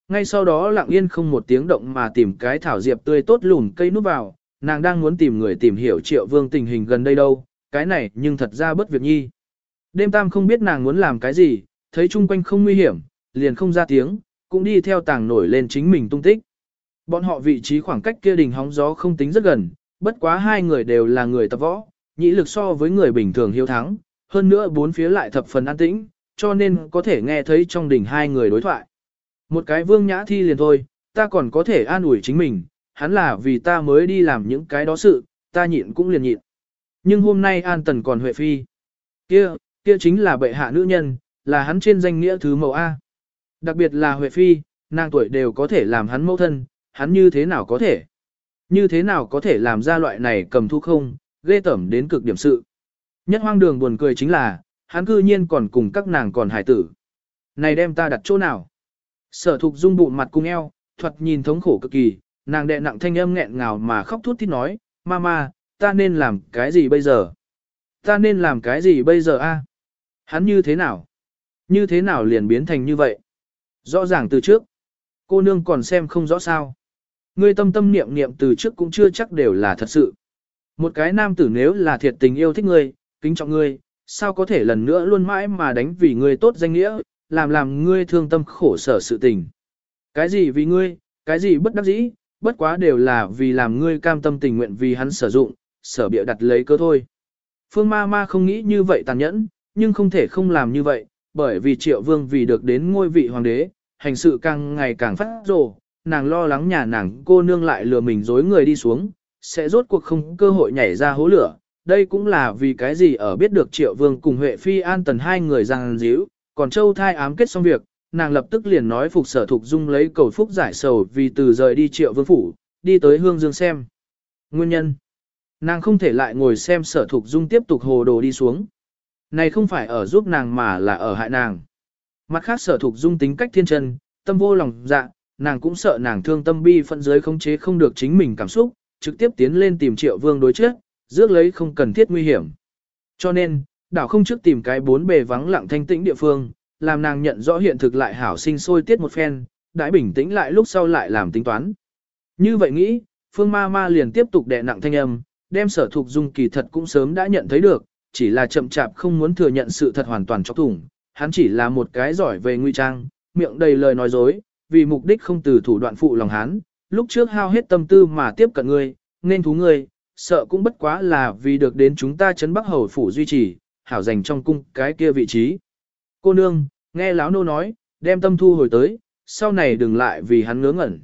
Ngay sau đó lặng yên không một tiếng động mà tìm cái thảo diệp tươi tốt lùn cây núp vào, nàng đang muốn tìm người tìm hiểu Triệu Vương tình hình gần đây đâu, cái này nhưng thật ra bất việc nhi. Đêm tam không biết nàng muốn làm cái gì, thấy chung quanh không nguy hiểm, liền không ra tiếng, cũng đi theo tàng nổi lên chính mình tung tích. Bọn họ vị trí khoảng cách kia đỉnh hóng gió không tính rất gần, bất quá hai người đều là người tập võ, nhĩ lực so với người bình thường hiếu thắng, hơn nữa bốn phía lại thập phần an tĩnh, cho nên có thể nghe thấy trong đỉnh hai người đối thoại. Một cái Vương Nhã Thi liền thôi, ta còn có thể an ủi chính mình, hắn là vì ta mới đi làm những cái đó sự, ta nhịn cũng liền nhịn. Nhưng hôm nay An Tần còn Huệ Phi. Kia, kia chính là bệ hạ nữ nhân, là hắn trên danh nghĩa thứ mẫu A. Đặc biệt là Huệ Phi, nàng tuổi đều có thể làm hắn mẫu thân, hắn như thế nào có thể? Như thế nào có thể làm ra loại này cầm thu không, ghê tởm đến cực điểm sự. Nhất hoang đường buồn cười chính là, hắn cư nhiên còn cùng các nàng còn hài tử. Này đem ta đặt chỗ nào? Sở Thục Dung bụng mặt cung eo, thoạt nhìn thống khổ cực kỳ, nàng đệ nặng thanh âm nghẹn ngào mà khóc thút thít nói, Mama, ta nên làm cái gì bây giờ? Ta nên làm cái gì bây giờ a? Hắn như thế nào? Như thế nào liền biến thành như vậy? Rõ ràng từ trước. Cô nương còn xem không rõ sao. Ngươi tâm tâm niệm niệm từ trước cũng chưa chắc đều là thật sự. Một cái nam tử nếu là thiệt tình yêu thích ngươi, kính trọng ngươi, sao có thể lần nữa luôn mãi mà đánh vì ngươi tốt danh nghĩa, làm làm ngươi thương tâm khổ sở sự tình. Cái gì vì ngươi, cái gì bất đắc dĩ, bất quá đều là vì làm ngươi cam tâm tình nguyện vì hắn sử dụng, sở bịa đặt lấy cơ thôi. Phương ma ma không nghĩ như vậy tàn nhẫn, nhưng không thể không làm như vậy, bởi vì Triệu Vương vì được đến ngôi vị hoàng đế, hành sự càng ngày càng phát rồ, nàng lo lắng nhà nàng cô nương lại lừa mình dối người đi xuống, sẽ rốt cuộc không cơ hội nhảy ra hố lửa. Đây cũng là vì cái gì ở biết được Triệu Vương cùng Huệ Phi An Tần hai người giằng díu, còn Châu Thai ám kết xong việc, nàng lập tức liền nói phục Sở Thục Dung lấy cầu phúc giải sầu vì từ rời đi Triệu Vương phủ, đi tới Hương Dương xem. Nguyên nhân, nàng không thể lại ngồi xem Sở Thục Dung tiếp tục hồ đồ đi xuống. Này không phải ở giúp nàng mà là ở hại nàng. Mặt khác Sở Thục Dung tính cách thiên chân, tâm vô lòng dạ, nàng cũng sợ nàng thương tâm bi phận dưới khống chế không được chính mình cảm xúc, trực tiếp tiến lên tìm Triệu Vương đối trước, rước lấy không cần thiết nguy hiểm. Cho nên, đảo không trước tìm cái bốn bề vắng lặng thanh tĩnh địa phương, làm nàng nhận rõ hiện thực lại hảo sinh sôi tiết một phen, đãi bình tĩnh lại lúc sau lại làm tính toán. Như vậy nghĩ, Phương Ma Ma liền tiếp tục đè nặng thanh âm, đem Sở Thục Dung kỳ thật cũng sớm đã nhận thấy được, chỉ là chậm chạp không muốn thừa nhận sự thật hoàn toàn chọc thủng, hắn chỉ là một cái giỏi về nguy trang, miệng đầy lời nói dối, vì mục đích không từ thủ đoạn phụ lòng hắn, lúc trước hao hết tâm tư mà tiếp cận ngươi, nên thú ngươi, sợ cũng bất quá là vì được đến chúng ta trấn Bắc Hầu phủ duy trì, hảo dành trong cung cái kia vị trí. Cô nương, nghe lão nô nói, đem tâm thu hồi tới, sau này đừng lại vì hắn ngớ ngẩn.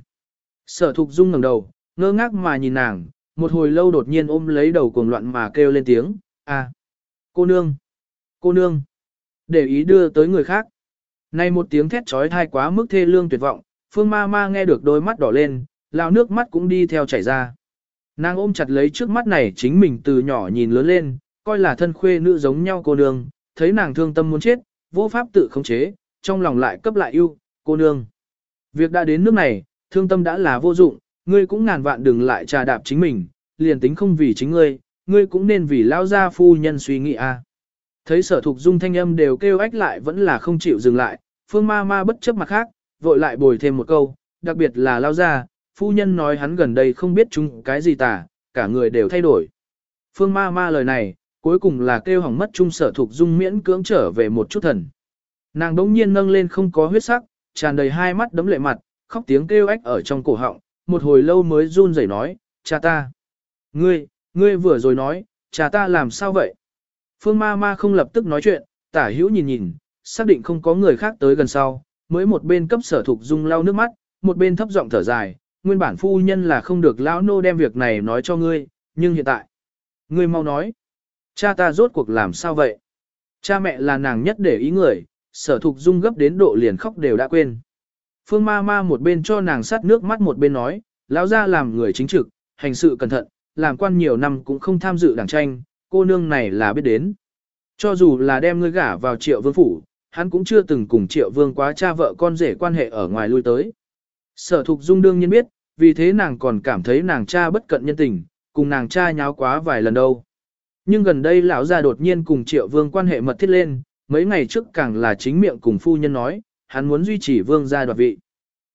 Sở Thục Dung ngẩng đầu, ngơ ngác mà nhìn nàng, một hồi lâu đột nhiên ôm lấy đầu cuồng loạn mà kêu lên tiếng, a, cô nương, cô nương, để ý đưa tới người khác. Này một tiếng thét trói thai quá mức thê lương tuyệt vọng, Phương Ma Ma nghe được đôi mắt đỏ lên, lao nước mắt cũng đi theo chảy ra. Nàng ôm chặt lấy trước mắt này chính mình từ nhỏ nhìn lớn lên, coi là thân khuê nữ giống nhau cô nương, thấy nàng thương tâm muốn chết, vô pháp tự khống chế, trong lòng lại cấp lại yêu, cô nương. Việc đã đến nước này, thương tâm đã là vô dụng, ngươi cũng ngàn vạn đừng lại trà đạp chính mình, liền tính không vì chính ngươi, ngươi cũng nên vì lao gia phu nhân suy nghĩ a. Thấy Sở Thục Dung thanh âm đều kêu ách lại vẫn là không chịu dừng lại, Phương Ma Ma bất chấp mặt khác, vội lại bồi thêm một câu, đặc biệt là lao gia, phu nhân nói hắn gần đây không biết chúng cái gì tả, cả người đều thay đổi. Phương Ma Ma lời này, cuối cùng là kêu hỏng mất chung Sở Thục Dung miễn cưỡng trở về một chút thần. Nàng đống nhiên nâng lên không có huyết sắc, tràn đầy hai mắt đấm lệ mặt, khóc tiếng kêu ách ở trong cổ họng, một hồi lâu mới run rẩy nói, cha ta. Ngươi, ngươi vừa rồi nói, cha ta làm sao vậy? Phương Ma Ma không lập tức nói chuyện, tả hữu nhìn nhìn, xác định không có người khác tới gần sau, mới một bên cấp Sở Thục Dung lau nước mắt, một bên thấp giọng thở dài, nguyên bản phu nhân là không được lão nô đem việc này nói cho ngươi, nhưng hiện tại, ngươi mau nói, cha ta rốt cuộc làm sao vậy? Cha mẹ là nàng nhất để ý người, Sở Thục Dung gấp đến độ liền khóc đều đã quên. Phương Ma Ma một bên cho nàng sát nước mắt một bên nói, lão gia làm người chính trực, hành sự cẩn thận, làm quan nhiều năm cũng không tham dự đảng tranh, cô nương này là biết đến. Cho dù là đem ngươi gả vào Triệu Vương phủ, hắn cũng chưa từng cùng Triệu Vương quá cha vợ con rể quan hệ ở ngoài lui tới. Sở Thục Dung đương nhiên biết, vì thế nàng còn cảm thấy nàng cha bất cận nhân tình, cùng nàng cha nháo quá vài lần đâu. Nhưng gần đây lão gia đột nhiên cùng Triệu Vương quan hệ mật thiết lên, mấy ngày trước càng là chính miệng cùng phu nhân nói, hắn muốn duy trì Vương gia đoạt vị.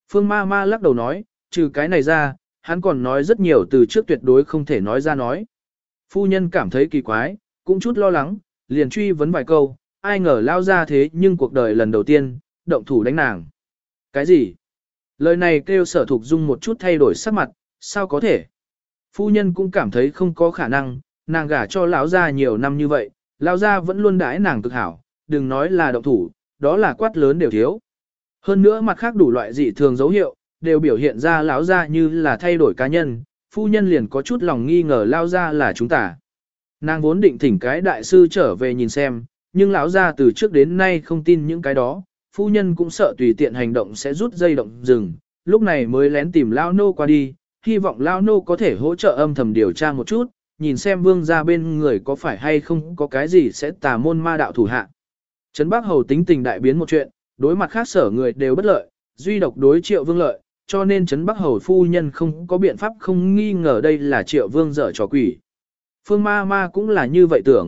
Phương ma ma lắc đầu nói, trừ cái này ra, hắn còn nói rất nhiều từ trước tuyệt đối không thể nói ra nói. Phu nhân cảm thấy kỳ quái, cũng chút lo lắng, liền truy vấn vài câu, ai ngờ lao ra thế nhưng cuộc đời lần đầu tiên, động thủ đánh nàng. Cái gì? Lời này kêu Sở Thục Dung một chút thay đổi sắc mặt, sao có thể? Phu nhân cũng cảm thấy không có khả năng, nàng gả cho lão gia nhiều năm như vậy, lão gia vẫn luôn đãi nàng cực hảo, đừng nói là động thủ, đó là quát lớn đều thiếu. Hơn nữa mặt khác đủ loại dị thường dấu hiệu, đều biểu hiện ra lão gia như là thay đổi cá nhân, phu nhân liền có chút lòng nghi ngờ lão gia là chúng ta. Nàng vốn định thỉnh cái đại sư trở về nhìn xem, nhưng lão gia từ trước đến nay không tin những cái đó, phu nhân cũng sợ tùy tiện hành động sẽ rút dây động rừng, lúc này mới lén tìm lão nô qua đi, hy vọng lão nô có thể hỗ trợ âm thầm điều tra một chút, nhìn xem vương gia bên người có phải hay không có cái gì sẽ tà môn ma đạo thủ hạ. Trấn Bắc Hầu tính tình đại biến một chuyện, đối mặt khác sở người đều bất lợi, duy độc đối Triệu Vương lợi, cho nên Trấn Bắc Hầu phu nhân không có biện pháp không nghi ngờ đây là Triệu Vương dở trò quỷ. Phương ma ma cũng là như vậy tưởng.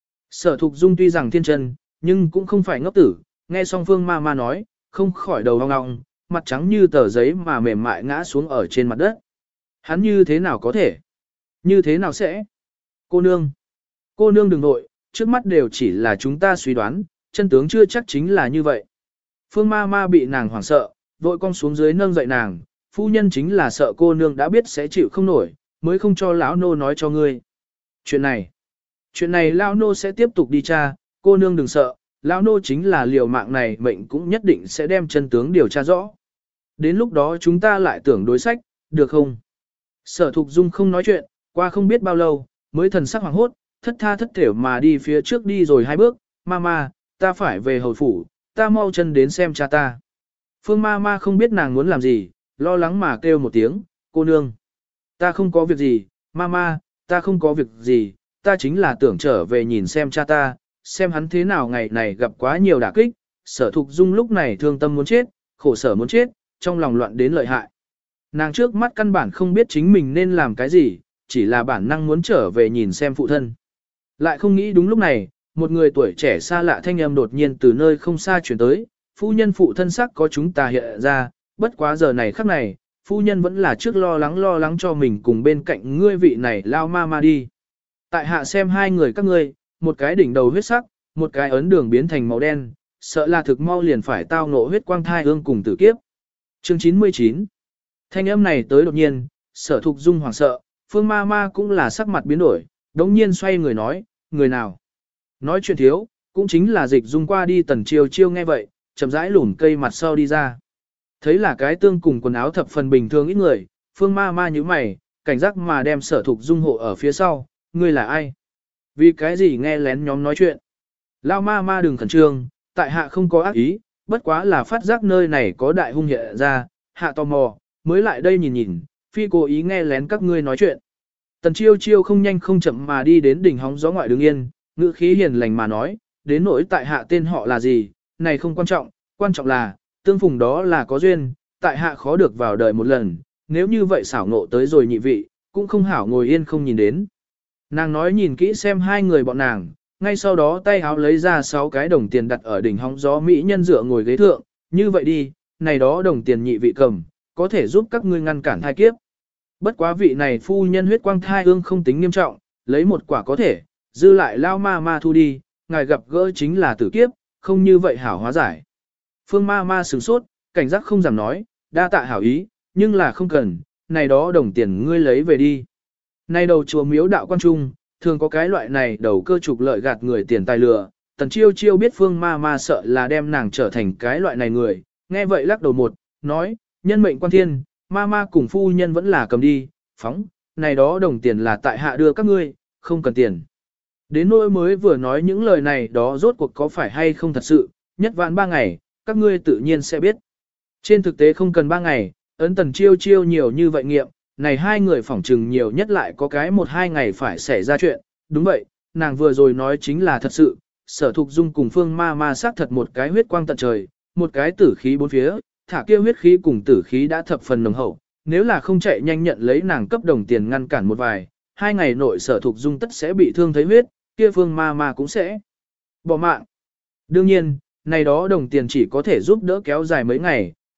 Sở Thục Dung tuy rằng thiên chân, nhưng cũng không phải ngốc tử, nghe xong Phương ma ma nói, không khỏi đầu ong ong, mặt trắng như tờ giấy mà mềm mại ngã xuống ở trên mặt đất. Hắn như thế nào có thể? Như thế nào sẽ? Cô nương! Cô nương đừng nội, trước mắt đều chỉ là chúng ta suy đoán, chân tướng chưa chắc chính là như vậy. Phương ma ma bị nàng hoảng sợ, vội cong xuống dưới nâng dậy nàng, phu nhân chính là sợ cô nương đã biết sẽ chịu không nổi, mới không cho lão nô nói cho ngươi. Chuyện này, chuyện này lão nô sẽ tiếp tục đi tra, cô nương đừng sợ, lão nô chính là liều mạng này mệnh cũng nhất định sẽ đem chân tướng điều tra rõ. Đến lúc đó chúng ta lại tưởng đối sách, được không? Sở Thục Dung không nói chuyện, qua không biết bao lâu, mới thần sắc hoàng hốt, thất tha thất thểu mà đi phía trước đi rồi hai bước, mama, ta phải về hầu phủ, ta mau chân đến xem cha ta. Phương mama không biết nàng muốn làm gì, lo lắng mà kêu một tiếng, cô nương. Ta không có việc gì, mama, ta không có việc gì, ta chính là tưởng trở về nhìn xem cha ta, xem hắn thế nào ngày này gặp quá nhiều đả kích, Sở Thục Dung lúc này thương tâm muốn chết, khổ sở muốn chết, trong lòng loạn đến lợi hại. Nàng trước mắt căn bản không biết chính mình nên làm cái gì, chỉ là bản năng muốn trở về nhìn xem phụ thân. Lại không nghĩ đúng lúc này, một người tuổi trẻ xa lạ thanh âm đột nhiên từ nơi không xa chuyển tới, phu nhân phụ thân sắc có chúng ta hiện ra, bất quá giờ này khắc này, phu nhân vẫn là trước lo lắng lo lắng cho mình cùng bên cạnh ngươi vị này lao ma ma đi. Tại hạ xem hai người các ngươi, một cái đỉnh đầu huyết sắc, một cái ấn đường biến thành màu đen, sợ là thực mau liền phải tao ngộ huyết quang thai ương cùng tử kiếp. Chương chín mươi chín. Thanh âm này tới đột nhiên, Sở Thục Dung hoảng sợ, Phương ma ma cũng là sắc mặt biến đổi, đống nhiên xoay người nói, người nào? Nói chuyện thiếu, cũng chính là Dịch Dung qua đi Tần Chiêu Chiêu nghe vậy, chậm rãi lùn cây mặt sau đi ra. Thấy là cái tương cùng quần áo thập phần bình thường ít người, Phương ma ma như mày, cảnh giác mà đem Sở Thục Dung hộ ở phía sau, ngươi là ai? Vì cái gì nghe lén nhóm nói chuyện? Lao ma ma đừng khẩn trương, tại hạ không có ác ý, bất quá là phát giác nơi này có đại hung hiện ra, hạ tò mò, mới lại đây nhìn nhìn, phi cố ý nghe lén các ngươi nói chuyện. Tần Chiêu Chiêu không nhanh không chậm mà đi đến đỉnh hóng gió ngoại đứng yên, ngữ khí hiền lành mà nói, đến nỗi tại hạ tên họ là gì, này không quan trọng, quan trọng là, tương phùng đó là có duyên, tại hạ khó được vào đời một lần, nếu như vậy xảo ngộ tới rồi nhị vị, cũng không hảo ngồi yên không nhìn đến. Nàng nói nhìn kỹ xem hai người bọn nàng, ngay sau đó tay áo lấy ra sáu cái đồng tiền đặt ở đỉnh hóng gió mỹ nhân dựa ngồi ghế thượng, như vậy đi, này đó đồng tiền nhị vị cầm, có thể giúp các ngươi ngăn cản thai kiếp. Bất quá vị này phu nhân huyết quang thai ương không tính nghiêm trọng, lấy một quả có thể, dư lại lao ma ma thu đi, ngài gặp gỡ chính là tử kiếp, không như vậy hảo hóa giải. Phương ma ma sửng sốt, cảnh giác không dám nói, đa tạ hảo ý, nhưng là không cần, này đó đồng tiền ngươi lấy về đi. Này đầu chùa miếu đạo quan trung, thường có cái loại này đầu cơ trục lợi gạt người tiền tài lừa, Tần Chiêu Chiêu biết Phương ma ma sợ là đem nàng trở thành cái loại này người, nghe vậy lắc đầu một, nói, nhân mệnh quan thiên, ma ma cùng phu nhân vẫn là cầm đi, phóng, này đó đồng tiền là tại hạ đưa các ngươi, không cần tiền. Đến nỗi mới vừa nói những lời này đó rốt cuộc có phải hay không thật sự, nhất vạn ba ngày, các ngươi tự nhiên sẽ biết. Trên thực tế không cần ba ngày, ấn Tần Chiêu Chiêu nhiều như vậy nghiệm, này hai người phỏng trừng nhiều nhất lại có cái một hai ngày phải xảy ra chuyện, đúng vậy, nàng vừa rồi nói chính là thật sự, Sở Thục Dung cùng Phương ma ma sát thật một cái huyết quang tận trời, một cái tử khí bốn phía, thả kia huyết khí cùng tử khí đã thập phần nồng hậu, nếu là không chạy nhanh nhận lấy nàng cấp đồng tiền ngăn cản một vài, hai ngày nội Sở Thục Dung tất sẽ bị thương thấy huyết, kia Phương ma ma cũng sẽ bỏ mạng. Đương nhiên, này đó đồng tiền chỉ có thể giúp đỡ kéo dài mấy ngày,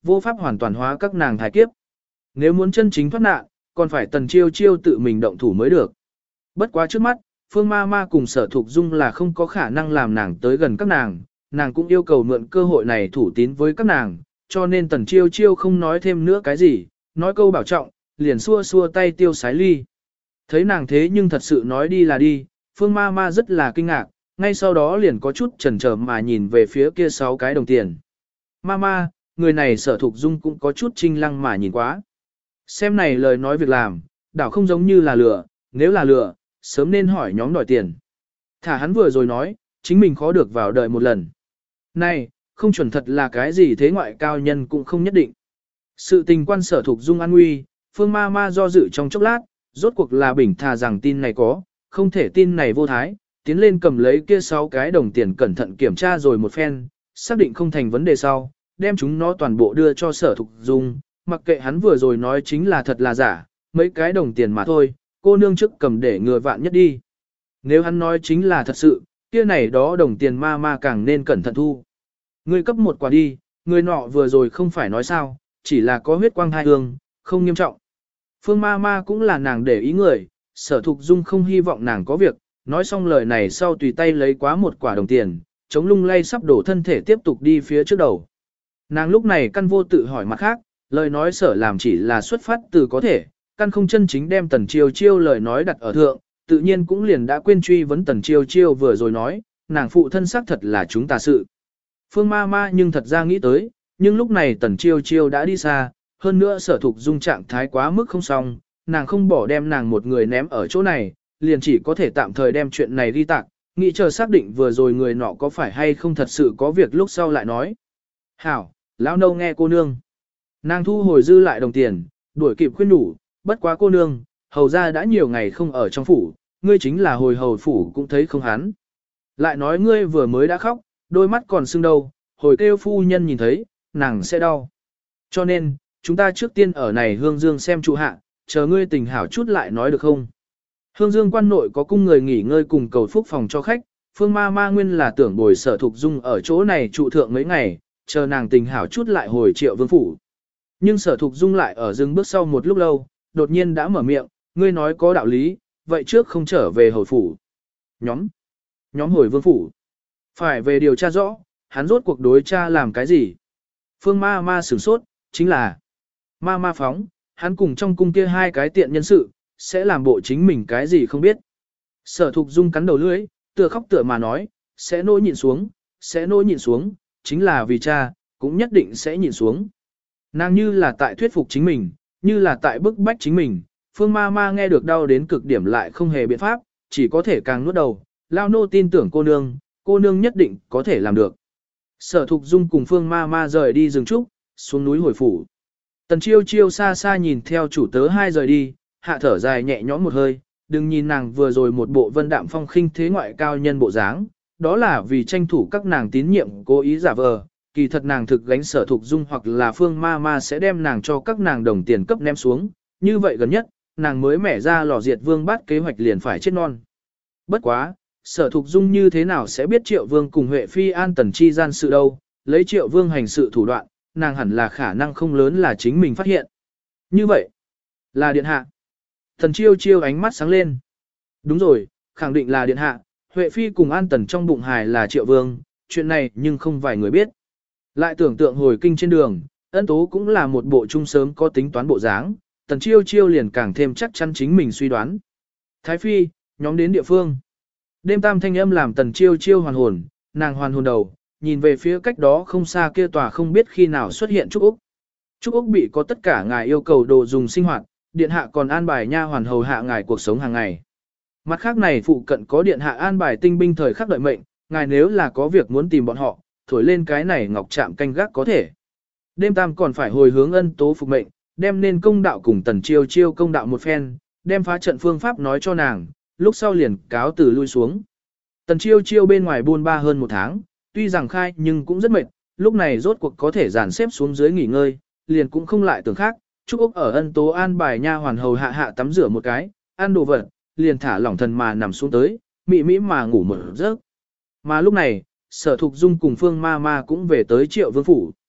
vô pháp hoàn toàn hóa các nàng thai kiếp. Nếu muốn chân chính thoát nạn, còn phải Tần Chiêu Chiêu tự mình động thủ mới được. Bất quá trước mắt, Phương Ma Ma cùng Sở Thục Dung là không có khả năng làm nàng tới gần các nàng, nàng cũng yêu cầu mượn cơ hội này thủ tín với các nàng, cho nên Tần Chiêu Chiêu không nói thêm nữa cái gì, nói câu bảo trọng, liền xua xua tay tiêu sái ly. Thấy nàng thế nhưng thật sự nói đi là đi, Phương Ma Ma rất là kinh ngạc, ngay sau đó liền có chút chần chờ mà nhìn về phía kia sáu cái đồng tiền. Ma Ma, người này Sở Thục Dung cũng có chút trinh lăng mà nhìn quá. Xem này lời nói việc làm, đảo không giống như là lừa, nếu là lừa, sớm nên hỏi nhóm đòi tiền. Thả hắn vừa rồi nói, chính mình khó được vào đời một lần. Này, không chuẩn thật là cái gì thế ngoại cao nhân cũng không nhất định. Sự tình quan Sở Thục Dung an nguy, Phương Ma Ma do dự trong chốc lát, rốt cuộc là bình thà rằng tin này có, không thể tin này vô thái, tiến lên cầm lấy kia sáu cái đồng tiền cẩn thận kiểm tra rồi một phen, xác định không thành vấn đề sau, đem chúng nó toàn bộ đưa cho Sở Thục Dung, mặc kệ hắn vừa rồi nói chính là thật là giả, mấy cái đồng tiền mà thôi, cô nương trước cầm để ngừa vạn nhất đi. Nếu hắn nói chính là thật sự, kia này đó đồng tiền ma ma càng nên cẩn thận thu. Người cấp một quả đi, người nọ vừa rồi không phải nói sao, chỉ là có huyết quang hai hương, không nghiêm trọng. Phương ma ma cũng là nàng để ý người, Sở Thục Dung không hy vọng nàng có việc, nói xong lời này sau tùy tay lấy quá một quả đồng tiền, chống lung lay sắp đổ thân thể tiếp tục đi phía trước đầu. Nàng lúc này căn vô tự hỏi mặt khác, lời nói sở làm chỉ là xuất phát từ có thể, căn không chân chính đem Tần Chiêu Chiêu lời nói đặt ở thượng, tự nhiên cũng liền đã quên truy vấn Tần Chiêu Chiêu vừa rồi nói, nàng phụ thân xác thật là chúng ta sự. Phương ma ma nhưng thật ra nghĩ tới, nhưng lúc này Tần Chiêu Chiêu đã đi xa, hơn nữa Sở Thục Dung trạng thái quá mức không xong, nàng không bỏ đem nàng một người ném ở chỗ này, liền chỉ có thể tạm thời đem chuyện này ghi tạc, nghĩ chờ xác định vừa rồi người nọ có phải hay không thật sự có việc lúc sau lại nói. Hảo, lão nâu nghe cô nương. Nàng thu hồi dư lại đồng tiền, đuổi kịp khuyên đủ, bất quá cô nương, hầu ra đã nhiều ngày không ở trong phủ, ngươi chính là hồi hầu phủ cũng thấy không hắn. Lại nói ngươi vừa mới đã khóc, đôi mắt còn sưng đâu, hồi kêu phu nhân nhìn thấy, nàng sẽ đau. Cho nên, chúng ta trước tiên ở này Hương Dương xem trụ hạ, chờ ngươi tình hảo chút lại nói được không. Hương Dương quan nội có cung người nghỉ ngơi cùng cầu phúc phòng cho khách, Phương ma ma nguyên là tưởng bồi Sở Thục Dung ở chỗ này trụ thượng mấy ngày, chờ nàng tình hảo chút lại hồi Triệu Vương phủ. Nhưng Sở Thục Dung lại ở dừng bước sau một lúc lâu, đột nhiên đã mở miệng, ngươi nói có đạo lý, vậy trước không trở về hồi phủ. Nhóm, nhóm hồi Vương phủ. Phải về điều tra rõ, hắn rốt cuộc đối tra làm cái gì. Phương ma ma sửng sốt, chính là ma ma phóng, hắn cùng trong cung kia hai cái tiện nhân sự, sẽ làm bộ chính mình cái gì không biết. Sở Thục Dung cắn đầu lưỡi, tựa khóc tựa mà nói, sẽ nỗi nhịn xuống, sẽ nỗi nhịn xuống, chính là vì cha, cũng nhất định sẽ nhịn xuống. Nàng như là tại thuyết phục chính mình, như là tại bức bách chính mình, Phương ma ma nghe được đau đến cực điểm lại không hề biện pháp, chỉ có thể càng nuốt đầu, lao nô tin tưởng cô nương, cô nương nhất định có thể làm được. Sở Thục Dung cùng Phương ma ma rời đi rừng trúc, xuống núi hồi phủ. Tần Chiêu Chiêu xa xa nhìn theo chủ tớ hai rời đi, hạ thở dài nhẹ nhõm một hơi, đừng nhìn nàng vừa rồi một bộ vân đạm phong khinh thế ngoại cao nhân bộ dáng, đó là vì tranh thủ các nàng tín nhiệm cố ý giả vờ, kỳ thật nàng thực gánh Sở Thục Dung hoặc là Phương ma ma sẽ đem nàng cho các nàng đồng tiền cấp ném xuống, như vậy gần nhất, nàng mới mẻ ra lò diệt vương bát kế hoạch liền phải chết non. Bất quá, Sở Thục Dung như thế nào sẽ biết Triệu Vương cùng Huệ Phi an tần chi gian sự đâu, lấy Triệu Vương hành sự thủ đoạn, nàng hẳn là khả năng không lớn là chính mình phát hiện. Như vậy, là điện hạ. Thần Chiêu Chiêu ánh mắt sáng lên. Đúng rồi, khẳng định là điện hạ, Huệ Phi cùng an tần trong bụng hài là Triệu Vương, chuyện này nhưng không vài người biết. Lại tưởng tượng hồi kinh trên đường, Ân Tố cũng là một bộ trung sớm có tính toán bộ dáng, Tần Chiêu Chiêu liền càng thêm chắc chắn chính mình suy đoán. Thái Phi, nhóm đến địa phương. Đêm tam thanh âm làm Tần Chiêu Chiêu hoàn hồn, nàng hoàn hồn đầu, nhìn về phía cách đó không xa kia tòa không biết khi nào xuất hiện Trúc Úc. Trúc Úc bị có tất cả ngài yêu cầu đồ dùng sinh hoạt, điện hạ còn an bài nha hoàn hầu hạ ngài cuộc sống hàng ngày. Mặt khác này phụ cận có điện hạ an bài tinh binh thời khắc đợi mệnh, ngài nếu là có việc muốn tìm bọn họ, thổi lên cái này ngọc trạm canh gác có thể. Đêm tam còn phải hồi hướng Ân Tố phục mệnh, đem nên công đạo cùng Tần Chiêu Chiêu công đạo một phen, đem phá trận phương pháp nói cho nàng, lúc sau liền cáo từ lui xuống. Tần Chiêu Chiêu bên ngoài buôn ba hơn một tháng, tuy rằng khai nhưng cũng rất mệt, lúc này rốt cuộc có thể dàn xếp xuống dưới nghỉ ngơi, liền cũng không lại tưởng khác. Trúc Úc ở Ân Tố an bài nha hoàn hầu hạ hạ tắm rửa một cái, ăn đồ vật, liền thả lỏng thần mà nằm xuống tới, mị mỹ mà ngủ một giấc. Mà lúc này, Sở Thục Dung cùng Phương ma ma cũng về tới Triệu Vương phủ.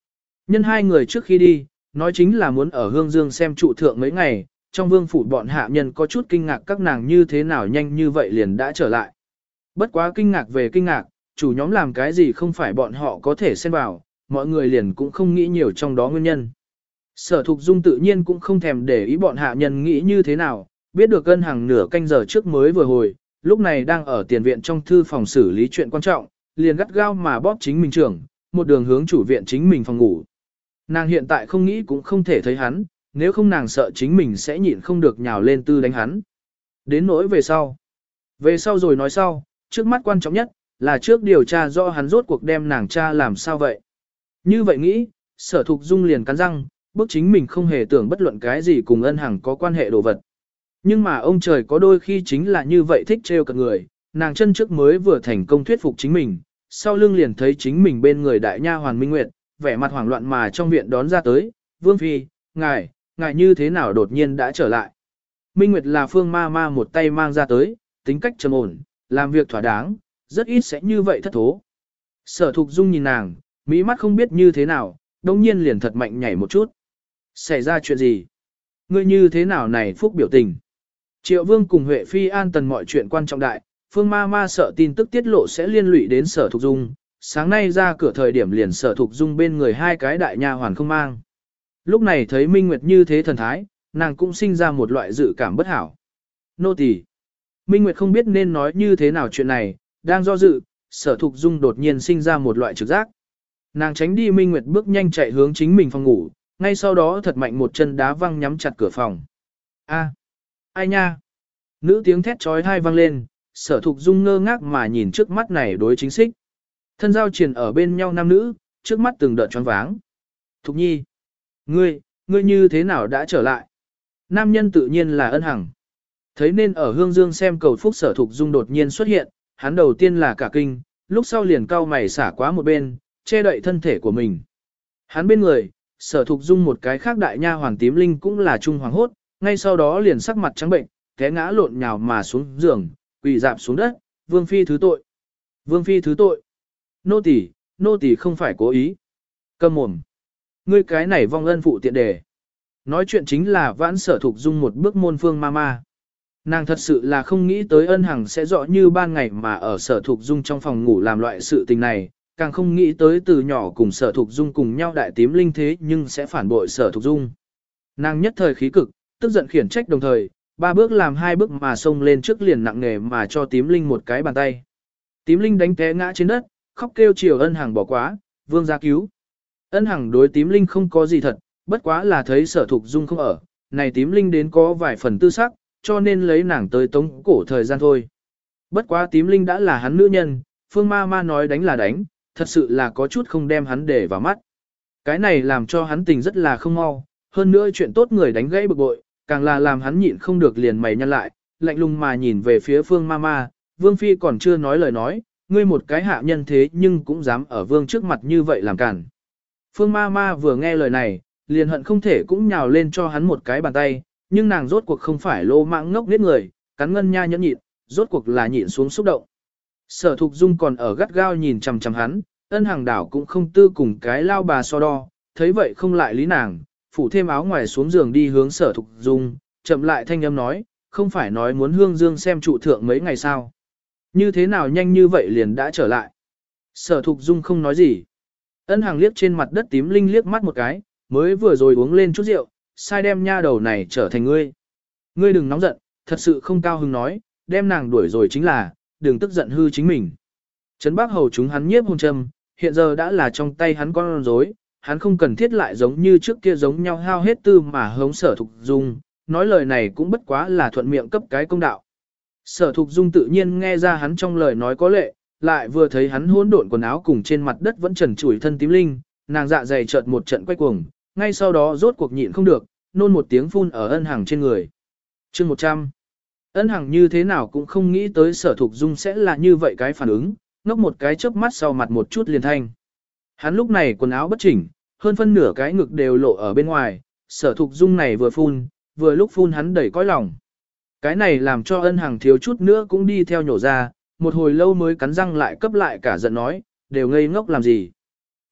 Nhân hai người trước khi đi, nói chính là muốn ở Hương Dương xem trụ thượng mấy ngày, trong vương phủ bọn hạ nhân có chút kinh ngạc các nàng như thế nào nhanh như vậy liền đã trở lại. Bất quá kinh ngạc về kinh ngạc, chủ nhóm làm cái gì không phải bọn họ có thể xen vào, mọi người liền cũng không nghĩ nhiều trong đó nguyên nhân. Sở Thục Dung tự nhiên cũng không thèm để ý bọn hạ nhân nghĩ như thế nào, biết được Ân Hằng nửa canh giờ trước mới vừa hồi, lúc này đang ở tiền viện trong thư phòng xử lý chuyện quan trọng, liền gắt gao mà bóp chính mình trưởng, một đường hướng chủ viện chính mình phòng ngủ. Nàng hiện tại không nghĩ cũng không thể thấy hắn, nếu không nàng sợ chính mình sẽ nhịn không được nhào lên tư đánh hắn. Đến nỗi về sau. Về sau rồi nói sau, trước mắt quan trọng nhất, là trước điều tra rõ hắn rốt cuộc đem nàng cha làm sao vậy. Như vậy nghĩ, Sở Thục Dung liền cắn răng, bước chính mình không hề tưởng bất luận cái gì cùng Ân Hằng có quan hệ đồ vật. Nhưng mà ông trời có đôi khi chính là như vậy thích trêu cợt người, nàng chân trước mới vừa thành công thuyết phục chính mình, sau lưng liền thấy chính mình bên người đại nha hoàn Minh Nguyệt, vẻ mặt hoảng loạn mà trong viện đón ra tới, Vương Phi, ngài, ngài như thế nào đột nhiên đã trở lại. Minh Nguyệt là Phương ma ma một tay mang ra tới, tính cách trầm ổn, làm việc thỏa đáng, rất ít sẽ như vậy thất thố. Sở Thục Dung nhìn nàng, mỹ mắt không biết như thế nào, đồng nhiên liền thật mạnh nhảy một chút. Xảy ra chuyện gì? Ngươi như thế nào này phúc biểu tình? Triệu Vương cùng Huệ Phi an tần mọi chuyện quan trọng đại, Phương ma ma sợ tin tức tiết lộ sẽ liên lụy đến Sở Thục Dung, sáng nay ra cửa thời điểm liền Sở Thục Dung bên người hai cái đại nha hoàn không mang. Lúc này thấy Minh Nguyệt như thế thần thái, nàng cũng sinh ra một loại dự cảm bất hảo. Nô tỳ. Minh Nguyệt không biết nên nói như thế nào chuyện này, đang do dự, Sở Thục Dung đột nhiên sinh ra một loại trực giác. Nàng tránh đi Minh Nguyệt bước nhanh chạy hướng chính mình phòng ngủ, ngay sau đó thật mạnh một chân đá văng nhắm chặt cửa phòng. A, ai nha? Nữ tiếng thét trói thai vang lên, Sở Thục Dung ngơ ngác mà nhìn trước mắt này đối chính xích. Thân giao triền ở bên nhau nam nữ, trước mắt từng đợt choáng váng. Thục Nhi, ngươi, ngươi như thế nào đã trở lại? Nam nhân tự nhiên là Ân Hằng. Thấy nên ở Hương Dương xem cầu phúc Sở Thục Dung đột nhiên xuất hiện, hắn đầu tiên là cả kinh, lúc sau liền cau mày xả quá một bên, che đậy thân thể của mình. Hắn bên người, Sở Thục Dung một cái khác đại nha hoàng tím linh cũng là trung hoàng hốt, ngay sau đó liền sắc mặt trắng bệnh, té ngã lộn nhào mà xuống giường, quỳ dạp xuống đất, Vương Phi thứ tội. Vương Phi thứ tội. Nô tỳ, nô tỳ không phải cố ý. Câm mồm. Ngươi cái này vong ân phụ tiện đề. Nói chuyện chính là vãn Sở Thục Dung một bước môn Phương ma ma. Nàng thật sự là không nghĩ tới Ân Hằng sẽ rõ như ban ngày mà ở Sở Thục Dung trong phòng ngủ làm loại sự tình này, càng không nghĩ tới từ nhỏ cùng Sở Thục Dung cùng nhau đại tím linh thế nhưng sẽ phản bội Sở Thục Dung. Nàng nhất thời khí cực, tức giận khiển trách đồng thời, ba bước làm hai bước mà xông lên trước liền nặng nề mà cho tím linh một cái bàn tay. Tím linh đánh té ngã trên đất, khóc kêu chiều Ân Hằng bỏ quá, vương ra cứu. Ân Hằng đối tím linh không có gì thật, bất quá là thấy Sở Thục Dung không ở, này tím linh đến có vài phần tư sắc, cho nên lấy nàng tới tống cổ thời gian thôi. Bất quá tím linh đã là hắn nữ nhân, Phương ma ma nói đánh là đánh, thật sự là có chút không đem hắn để vào mắt. Cái này làm cho hắn tình rất là không mau, hơn nữa chuyện tốt người đánh gãy bực bội, càng là làm hắn nhịn không được liền mày nhăn lại, lạnh lùng mà nhìn về phía Phương ma ma, Vương Phi còn chưa nói lời nói, ngươi một cái hạ nhân thế nhưng cũng dám ở Vương trước mặt như vậy làm cản. Phương ma ma vừa nghe lời này, liền hận không thể cũng nhào lên cho hắn một cái bàn tay, nhưng nàng rốt cuộc không phải lô mạng ngốc nết người, cắn ngân nha nhẫn nhịn, rốt cuộc là nhịn xuống xúc động. Sở Thục Dung còn ở gắt gao nhìn chằm chằm hắn, Ân Hằng đảo cũng không tư cùng cái lao bà so đo, thấy vậy không lại lý nàng, phủ thêm áo ngoài xuống giường đi hướng Sở Thục Dung, chậm lại thanh âm nói, không phải nói muốn Hương Dương xem trụ thượng mấy ngày sao. Như thế nào nhanh như vậy liền đã trở lại. Sở Thục Dung không nói gì. Ân Hằng liếc trên mặt đất tím linh liếc mắt một cái, mới vừa rồi uống lên chút rượu, sai đem nha đầu này trở thành ngươi. Ngươi đừng nóng giận, thật sự không cao hứng nói, đem nàng đuổi rồi chính là, đừng tức giận hư chính mình. Trấn Bắc Hầu chúng hắn nhiếp hôn châm, hiện giờ đã là trong tay hắn con rối, hắn không cần thiết lại giống như trước kia giống nhau hao hết tư mà hống Sở Thục Dung, nói lời này cũng bất quá là thuận miệng cấp cái công đạo. Sở Thục Dung tự nhiên nghe ra hắn trong lời nói có lệ, lại vừa thấy hắn hỗn độn quần áo cùng trên mặt đất vẫn trần trụi thân tím linh, nàng dạ dày chợt một trận quay cuồng, ngay sau đó rốt cuộc nhịn không được, nôn một tiếng phun ở Ân Hằng trên người. Chương một trăm. Ân Hằng như thế nào cũng không nghĩ tới Sở Thục Dung sẽ là như vậy cái phản ứng, ngốc một cái chớp mắt sau mặt một chút liền thanh. Hắn lúc này quần áo bất chỉnh, hơn phân nửa cái ngực đều lộ ở bên ngoài, Sở Thục Dung này vừa phun, vừa lúc phun hắn đầy cõi lòng. Cái này làm cho Ân Hằng thiếu chút nữa cũng đi theo nhổ ra, một hồi lâu mới cắn răng lại cấp lại cả giận nói, đều ngây ngốc làm gì.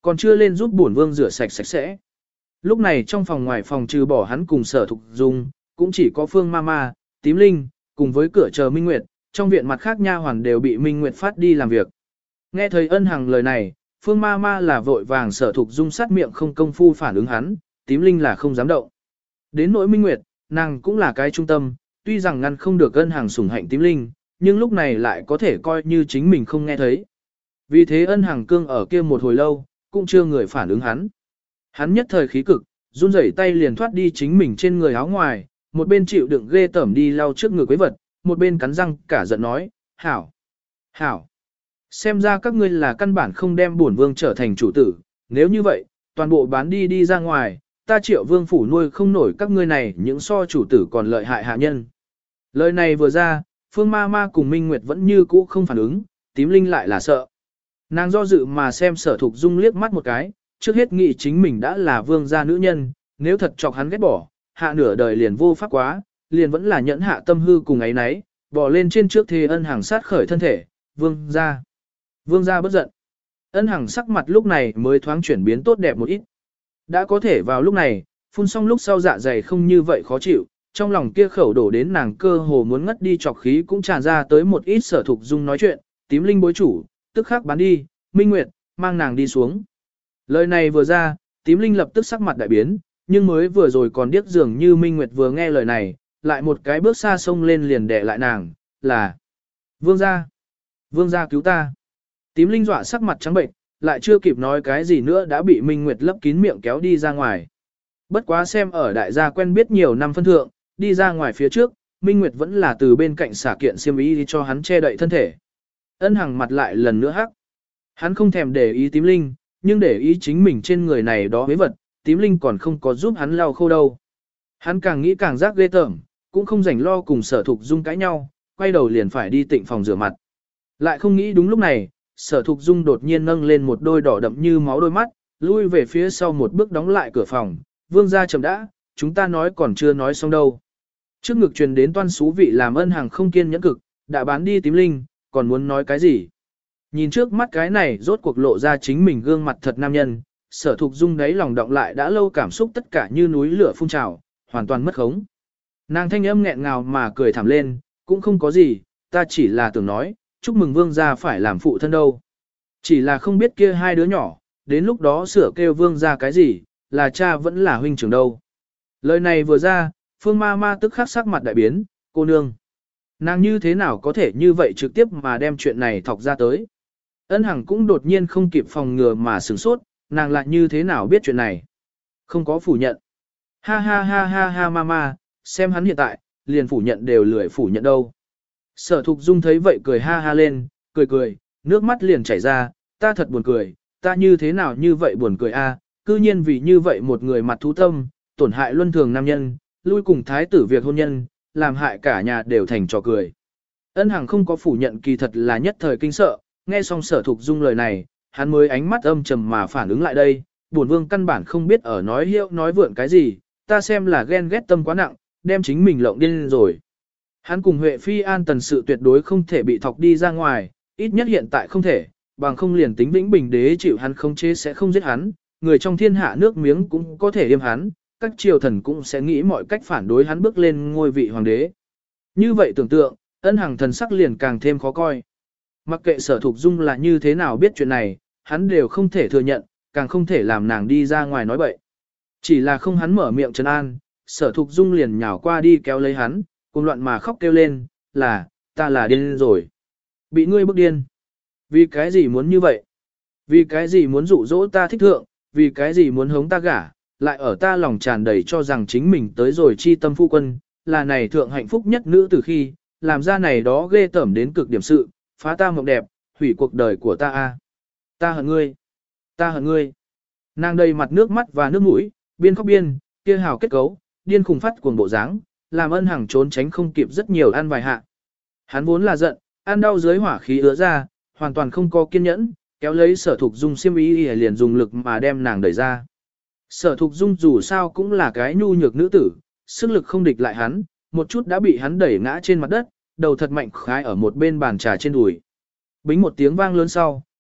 Còn chưa lên giúp bổn vương rửa sạch sạch sẽ. Lúc này trong phòng ngoài phòng trừ bỏ hắn cùng Sở Thục Dung, cũng chỉ có Phương Mama, Tím Linh, cùng với cửa chờ Minh Nguyệt, trong viện mặt khác nha hoàn đều bị Minh Nguyệt phát đi làm việc. Nghe thấy Ân Hằng lời này, Phương Mama là vội vàng Sở Thục Dung sát miệng không công phu phản ứng hắn, Tím Linh là không dám động. Đến nỗi Minh Nguyệt, nàng cũng là cái trung tâm, tuy rằng ngăn không được Ân Hằng sủng hạnh Tím Linh, nhưng lúc này lại có thể coi như chính mình không nghe thấy. Vì thế Ân Hằng cương ở kia một hồi lâu, cũng chưa người phản ứng hắn. Hắn nhất thời khí cực, run rẩy tay liền thoát đi chính mình trên người áo ngoài, một bên chịu đựng ghê tởm đi lau trước ngực quấy vật, một bên cắn răng cả giận nói, hảo, hảo. Xem ra các ngươi là căn bản không đem bổn vương trở thành chủ tử, nếu như vậy, toàn bộ bán đi đi ra ngoài, ta Triệu vương phủ nuôi không nổi các ngươi này những so chủ tử còn lợi hại hạ nhân. Lời này vừa ra, Phương Ma Ma cùng Minh Nguyệt vẫn như cũ không phản ứng, Tím Linh lại là sợ. Nàng do dự mà xem Sở Thục Dung liếc mắt một cái, trước hết nghĩ chính mình đã là vương gia nữ nhân, nếu thật chọc hắn ghét bỏ, hạ nửa đời liền vô pháp quá, liền vẫn là nhẫn hạ tâm hư cùng ấy nấy, bỏ lên trên trước thế Ân Hằng sát khởi thân thể, vương gia. Vương gia bất giận. Ân Hằng sắc mặt lúc này mới thoáng chuyển biến tốt đẹp một ít. Đã có thể vào lúc này, phun xong lúc sau dạ dày không như vậy khó chịu, trong lòng kia khẩu đổ đến nàng cơ hồ muốn ngất đi chọc khí cũng tràn ra tới một ít Sở Thục Dung nói chuyện, Tím Linh bối chủ, tức khắc bán đi, Minh Nguyệt, mang nàng đi xuống. Lời này vừa ra, Tím Linh lập tức sắc mặt đại biến, nhưng mới vừa rồi còn điếc dường như Minh Nguyệt vừa nghe lời này, lại một cái bước xa xông lên liền đè lại nàng, là Vương gia, Vương gia cứu ta. Tím Linh dọa sắc mặt trắng bệnh, lại chưa kịp nói cái gì nữa đã bị Minh Nguyệt lấp kín miệng kéo đi ra ngoài. Bất quá xem ở đại gia quen biết nhiều năm phân thượng, đi ra ngoài phía trước, Minh Nguyệt vẫn là từ bên cạnh xả kiện xiêm y đi cho hắn che đậy thân thể. Ân Hằng mặt lại lần nữa hắc. Hắn không thèm để ý Tím Linh, nhưng để ý chính mình trên người này đó với vật, Tím Linh còn không có giúp hắn lau khô đâu. Hắn càng nghĩ càng giác ghê tởm, cũng không rảnh lo cùng Sở Thục Dung cãi nhau, quay đầu liền phải đi tịnh phòng rửa mặt. Lại không nghĩ đúng lúc này, Sở Thục Dung đột nhiên nâng lên một đôi đỏ đậm như máu đôi mắt, lui về phía sau một bước đóng lại cửa phòng, Vương gia chậm đã, chúng ta nói còn chưa nói xong đâu. Trước ngực truyền đến toan xú vị làm Ân Hằng không kiên nhẫn cực, đã bán đi Tím Linh, còn muốn nói cái gì. Nhìn trước mắt cái này rốt cuộc lộ ra chính mình gương mặt thật nam nhân, Sở Thục Dung đấy lòng động lại đã lâu cảm xúc tất cả như núi lửa phun trào, hoàn toàn mất khống. Nàng thanh âm nghẹn ngào mà cười thảm lên, cũng không có gì, ta chỉ là tưởng nói, chúc mừng vương gia phải làm phụ thân đâu. Chỉ là không biết kia hai đứa nhỏ, đến lúc đó sửa kêu vương gia cái gì, là cha vẫn là huynh trưởng đâu. Lời này vừa ra, Phương Ma Ma tức khắc sắc mặt đại biến, cô nương. Nàng như thế nào có thể như vậy trực tiếp mà đem chuyện này thọc ra tới. Ân Hằng cũng đột nhiên không kịp phòng ngừa mà sửng sốt, nàng lại như thế nào biết chuyện này. Không có phủ nhận. Ha ha ha ha ha mama, xem hắn hiện tại, liền phủ nhận đều lười phủ nhận đâu. Sở Thục Dung thấy vậy cười ha ha lên, cười cười, nước mắt liền chảy ra, ta thật buồn cười, ta như thế nào như vậy buồn cười a, cư nhiên vì như vậy một người mặt thú tâm, tổn hại luân thường nam nhân, lui cùng thái tử việc hôn nhân, làm hại cả nhà đều thành trò cười. Ân Hằng không có phủ nhận kỳ thật là nhất thời kinh sợ, nghe xong Sở Thục Dung lời này, hắn mới ánh mắt âm trầm mà phản ứng lại đây, bổn vương căn bản không biết ở nói hiệu nói vượn cái gì, ta xem là ghen ghét tâm quá nặng, đem chính mình lộng điên rồi. Hắn cùng Huệ Phi an tần sự tuyệt đối không thể bị thọc đi ra ngoài, ít nhất hiện tại không thể, bằng không liền tính vĩnh bình đế chịu hắn không chế sẽ không giết hắn, người trong thiên hạ nước miếng cũng có thể yêm hắn, các triều thần cũng sẽ nghĩ mọi cách phản đối hắn bước lên ngôi vị hoàng đế. Như vậy tưởng tượng, Ân Hằng thần sắc liền càng thêm khó coi. Mặc kệ Sở Thục Dung là như thế nào biết chuyện này, hắn đều không thể thừa nhận, càng không thể làm nàng đi ra ngoài nói bậy. Chỉ là không hắn mở miệng trấn an, Sở Thục Dung liền nhào qua đi kéo lấy hắn, cùng loạn mà khóc kêu lên, là, ta là điên rồi. Bị ngươi bức điên. Vì cái gì muốn như vậy? Vì cái gì muốn dụ dỗ ta thích thượng? Vì cái gì muốn hống ta gả? Lại ở ta lòng tràn đầy cho rằng chính mình tới rồi chi tâm phu quân, là này thượng hạnh phúc nhất nữ từ khi, làm ra này đó ghê tởm đến cực điểm sự, phá ta mộng đẹp, hủy cuộc đời của ta a. Ta hận ngươi. Ta hận ngươi. Nàng đầy mặt nước mắt và nước mũi, biên khóc biên, kia hào kết cấu, điên khùng phát cuồng bộ dáng, làm Ân Hằng trốn tránh không kịp rất nhiều ăn vài hạ. Hắn vốn là giận, ăn đau dưới hỏa khí ứa ra, hoàn toàn không có kiên nhẫn, kéo lấy Sở Thục Dung xiêm y liền dùng lực mà đem nàng đẩy ra. Sở Thục Dung dù sao cũng là cái nhu nhược nữ tử, sức lực không địch lại hắn, một chút đã bị hắn đẩy ngã trên mặt đất, đầu thật mạnh khái ở một bên bàn trà trên đùi. Bính một tiếng vang lớn sau,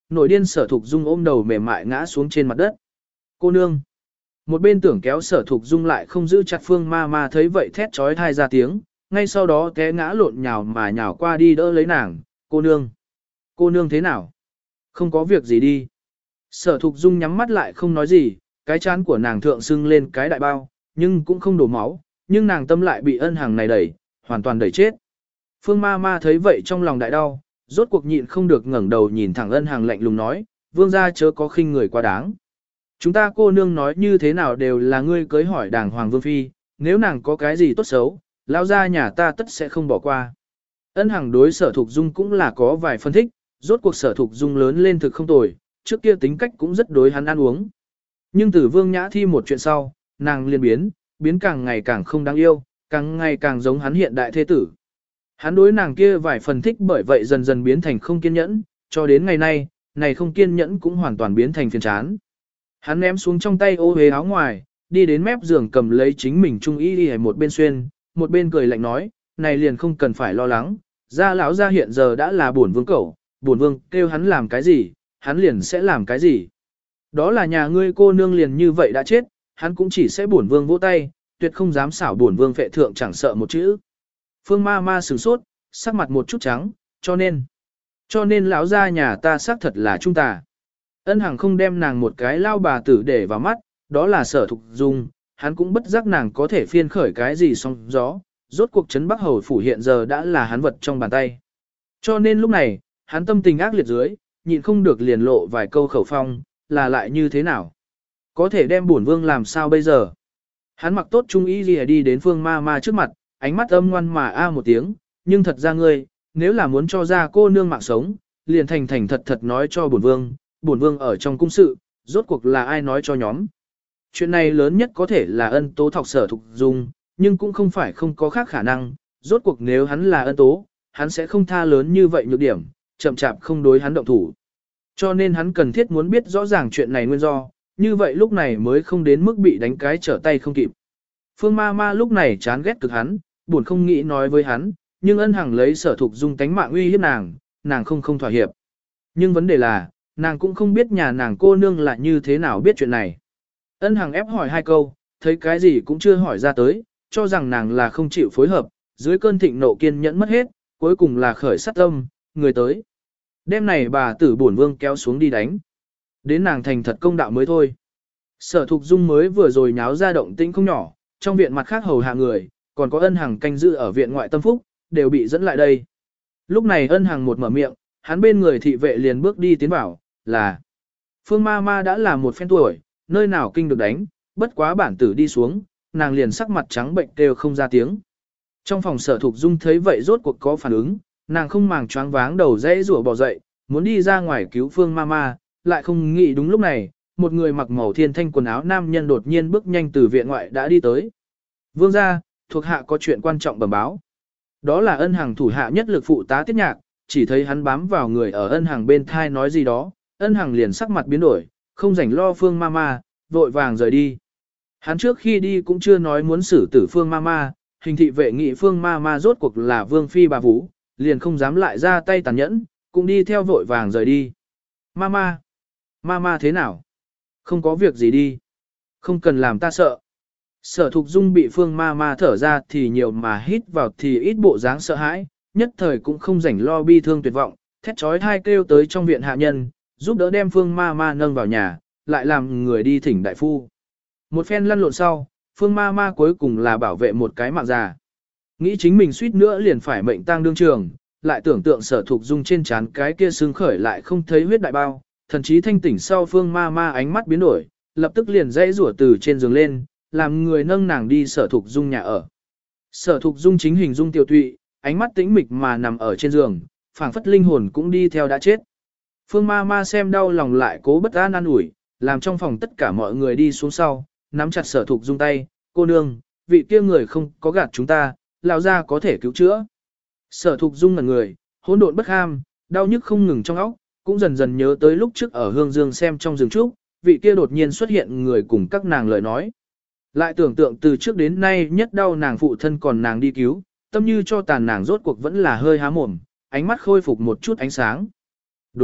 nổi điên Sở Thục Dung ôm đầu mềm mại ngã xuống trên mặt đất. Cô nương. Một bên tưởng kéo Sở Thục Dung lại không giữ chặt Phương Ma Ma thấy vậy thét trói thai ra tiếng, ngay sau đó té ngã lộn nhào mà nhào qua đi đỡ lấy nàng, cô nương. Cô nương thế nào? Không có việc gì đi. Sở Thục Dung nhắm mắt lại không nói gì, cái chán của nàng thượng sưng lên cái đại bao, nhưng cũng không đổ máu, nhưng nàng tâm lại bị Ân Hằng này đẩy, hoàn toàn đẩy chết. Phương Ma Ma thấy vậy trong lòng đại đau, rốt cuộc nhịn không được ngẩng đầu nhìn thẳng Ân Hằng lạnh lùng nói, vương gia chớ có khinh người quá đáng. Chúng ta cô nương nói như thế nào đều là ngươi cưới hỏi đàng hoàng vương phi, nếu nàng có cái gì tốt xấu, lao ra nhà ta tất sẽ không bỏ qua. Ân Hằng đối Sở Thục Dung cũng là có vài phân thích, rốt cuộc Sở Thục Dung lớn lên thực không tồi, trước kia tính cách cũng rất đối hắn ăn uống. Nhưng từ Vương Nhã Thi một chuyện sau, nàng liền biến, biến càng ngày càng không đáng yêu, càng ngày càng giống hắn hiện đại thế tử. Hắn đối nàng kia vài phần thích bởi vậy dần dần biến thành không kiên nhẫn, cho đến ngày nay, này không kiên nhẫn cũng hoàn toàn biến thành phiền chán. Hắn ném xuống trong tay ô hế áo ngoài, đi đến mép giường cầm lấy chính mình trung y đi một bên xuyên, một bên cười lạnh nói, này liền không cần phải lo lắng, gia lão gia hiện giờ đã là bổn vương cẩu, bổn vương kêu hắn làm cái gì, hắn liền sẽ làm cái gì. Đó là nhà ngươi cô nương liền như vậy đã chết, hắn cũng chỉ sẽ bổn vương vỗ tay, tuyệt không dám xảo bổn vương phệ thượng chẳng sợ một chữ. Phương Ma Ma sửng sốt, sắc mặt một chút trắng, cho nên, cho nên lão gia nhà ta xác thật là trung tà. Ân Hằng không đem nàng một cái lao bà tử để vào mắt, đó là Sở Thục Dung, hắn cũng bất giác nàng có thể phiên khởi cái gì song gió, rốt cuộc trấn Bắc Hầu phủ hiện giờ đã là hắn vật trong bàn tay. Cho nên lúc này, hắn tâm tình ác liệt dưới, nhịn không được liền lộ vài câu khẩu phong, là lại như thế nào? Có thể đem bổn vương làm sao bây giờ? Hắn mặc tốt trung y lìa đi đến Phương Ma Ma trước mặt, ánh mắt âm ngoan mà a một tiếng, nhưng thật ra ngươi, nếu là muốn cho ra cô nương mạng sống, liền thành thành thật thật nói cho bổn vương, bổn vương ở trong cung sự, rốt cuộc là ai nói cho nhóm. Chuyện này lớn nhất có thể là ân tố thọc Sở Thục Dung, nhưng cũng không phải không có khác khả năng, rốt cuộc nếu hắn là ân tố, hắn sẽ không tha lớn như vậy nhược điểm, chậm chạp không đối hắn động thủ. Cho nên hắn cần thiết muốn biết rõ ràng chuyện này nguyên do, như vậy lúc này mới không đến mức bị đánh cái trở tay không kịp. Phương Ma Ma lúc này chán ghét cực hắn, buồn không nghĩ nói với hắn, nhưng Ân Hằng lấy Sở Thục Dung tánh mạng uy hiếp nàng, nàng không không thỏa hiệp. Nhưng vấn đề là, nàng cũng không biết nhà nàng cô nương là như thế nào biết chuyện này. Ân Hằng ép hỏi hai câu, thấy cái gì cũng chưa hỏi ra tới, cho rằng nàng là không chịu phối hợp, dưới cơn thịnh nộ kiên nhẫn mất hết, cuối cùng là khởi sát tâm, người tới. Đêm này bà tử bổn vương kéo xuống đi đánh. Đến nàng thành thật công đạo mới thôi. Sở Thục Dung mới vừa rồi nháo ra động tĩnh không nhỏ, trong viện mặt khác hầu hạ người, còn có Ân Hằng canh giữ ở viện ngoại tâm phúc, đều bị dẫn lại đây. Lúc này Ân Hằng một mở miệng, hắn bên người thị vệ liền bước đi tiến bảo, là Phương Ma Ma đã là một phen tuổi, nơi nào kinh được đánh, bất quá bản tử đi xuống, nàng liền sắc mặt trắng bệnh kêu không ra tiếng. Trong phòng Sở Thục Dung thấy vậy rốt cuộc có phản ứng, nàng không màng choáng váng đầu dãy rủa bò dậy, muốn đi ra ngoài cứu Phương Ma Ma, lại không nghĩ đúng lúc này, một người mặc màu thiên thanh quần áo nam nhân đột nhiên bước nhanh từ viện ngoại đã đi tới. Vương gia, thuộc hạ có chuyện quan trọng bẩm báo. Đó là Ân Hằng thủ hạ nhất lực phụ tá Tiết Nhạc, chỉ thấy hắn bám vào người ở Ân Hằng bên thai nói gì đó, Ân Hằng liền sắc mặt biến đổi, không rảnh lo Phương Ma Ma, vội vàng rời đi. Hắn trước khi đi cũng chưa nói muốn xử tử Phương Ma Ma, hình thị vệ nghị Phương Ma Ma rốt cuộc là vương phi bà vũ, liền không dám lại ra tay tàn nhẫn, cũng đi theo vội vàng rời đi. Ma Ma, Ma Ma thế nào? Không có việc gì đi. Không cần làm ta sợ. Sở Thục Dung bị Phương Ma Ma thở ra thì nhiều mà hít vào thì ít bộ dáng sợ hãi, nhất thời cũng không rảnh lo bi thương tuyệt vọng, thét trói thai kêu tới trong viện hạ nhân, giúp đỡ đem Phương Ma Ma nâng vào nhà, lại làm người đi thỉnh đại phu. Một phen lăn lộn sau, Phương Ma Ma cuối cùng là bảo vệ một cái mạng già. Nghĩ chính mình suýt nữa liền phải mệnh tang đương trường, lại tưởng tượng Sở Thục Dung trên trán cái kia sưng khởi lại không thấy huyết đại bao, thần chí thanh tỉnh sau Phương Ma Ma ánh mắt biến đổi, lập tức liền dãy rủa từ trên giường lên, làm người nâng nàng đi Sở Thục Dung nhà ở. Sở Thục Dung chính hình dung tiêu tụy, ánh mắt tĩnh mịch mà nằm ở trên giường, phảng phất linh hồn cũng đi theo đã chết. Phương Ma Ma xem đau lòng lại cố bất an an ủi, làm trong phòng tất cả mọi người đi xuống sau, nắm chặt Sở Thục Dung tay, cô nương, vị kia người không có gạt chúng ta, lão gia có thể cứu chữa. Sở Thục Dung ngẩn người, hỗn độn bất ham, đau nhức không ngừng trong óc, cũng dần dần nhớ tới lúc trước ở Hương Dương xem trong rừng trúc, vị kia đột nhiên xuất hiện người cùng các nàng lời nói. Lại tưởng tượng từ trước đến nay nhất đau nàng phụ thân còn nàng đi cứu, tâm như cho tàn nàng rốt cuộc vẫn là hơi há mồm, ánh mắt khôi phục một chút ánh sáng. Đối,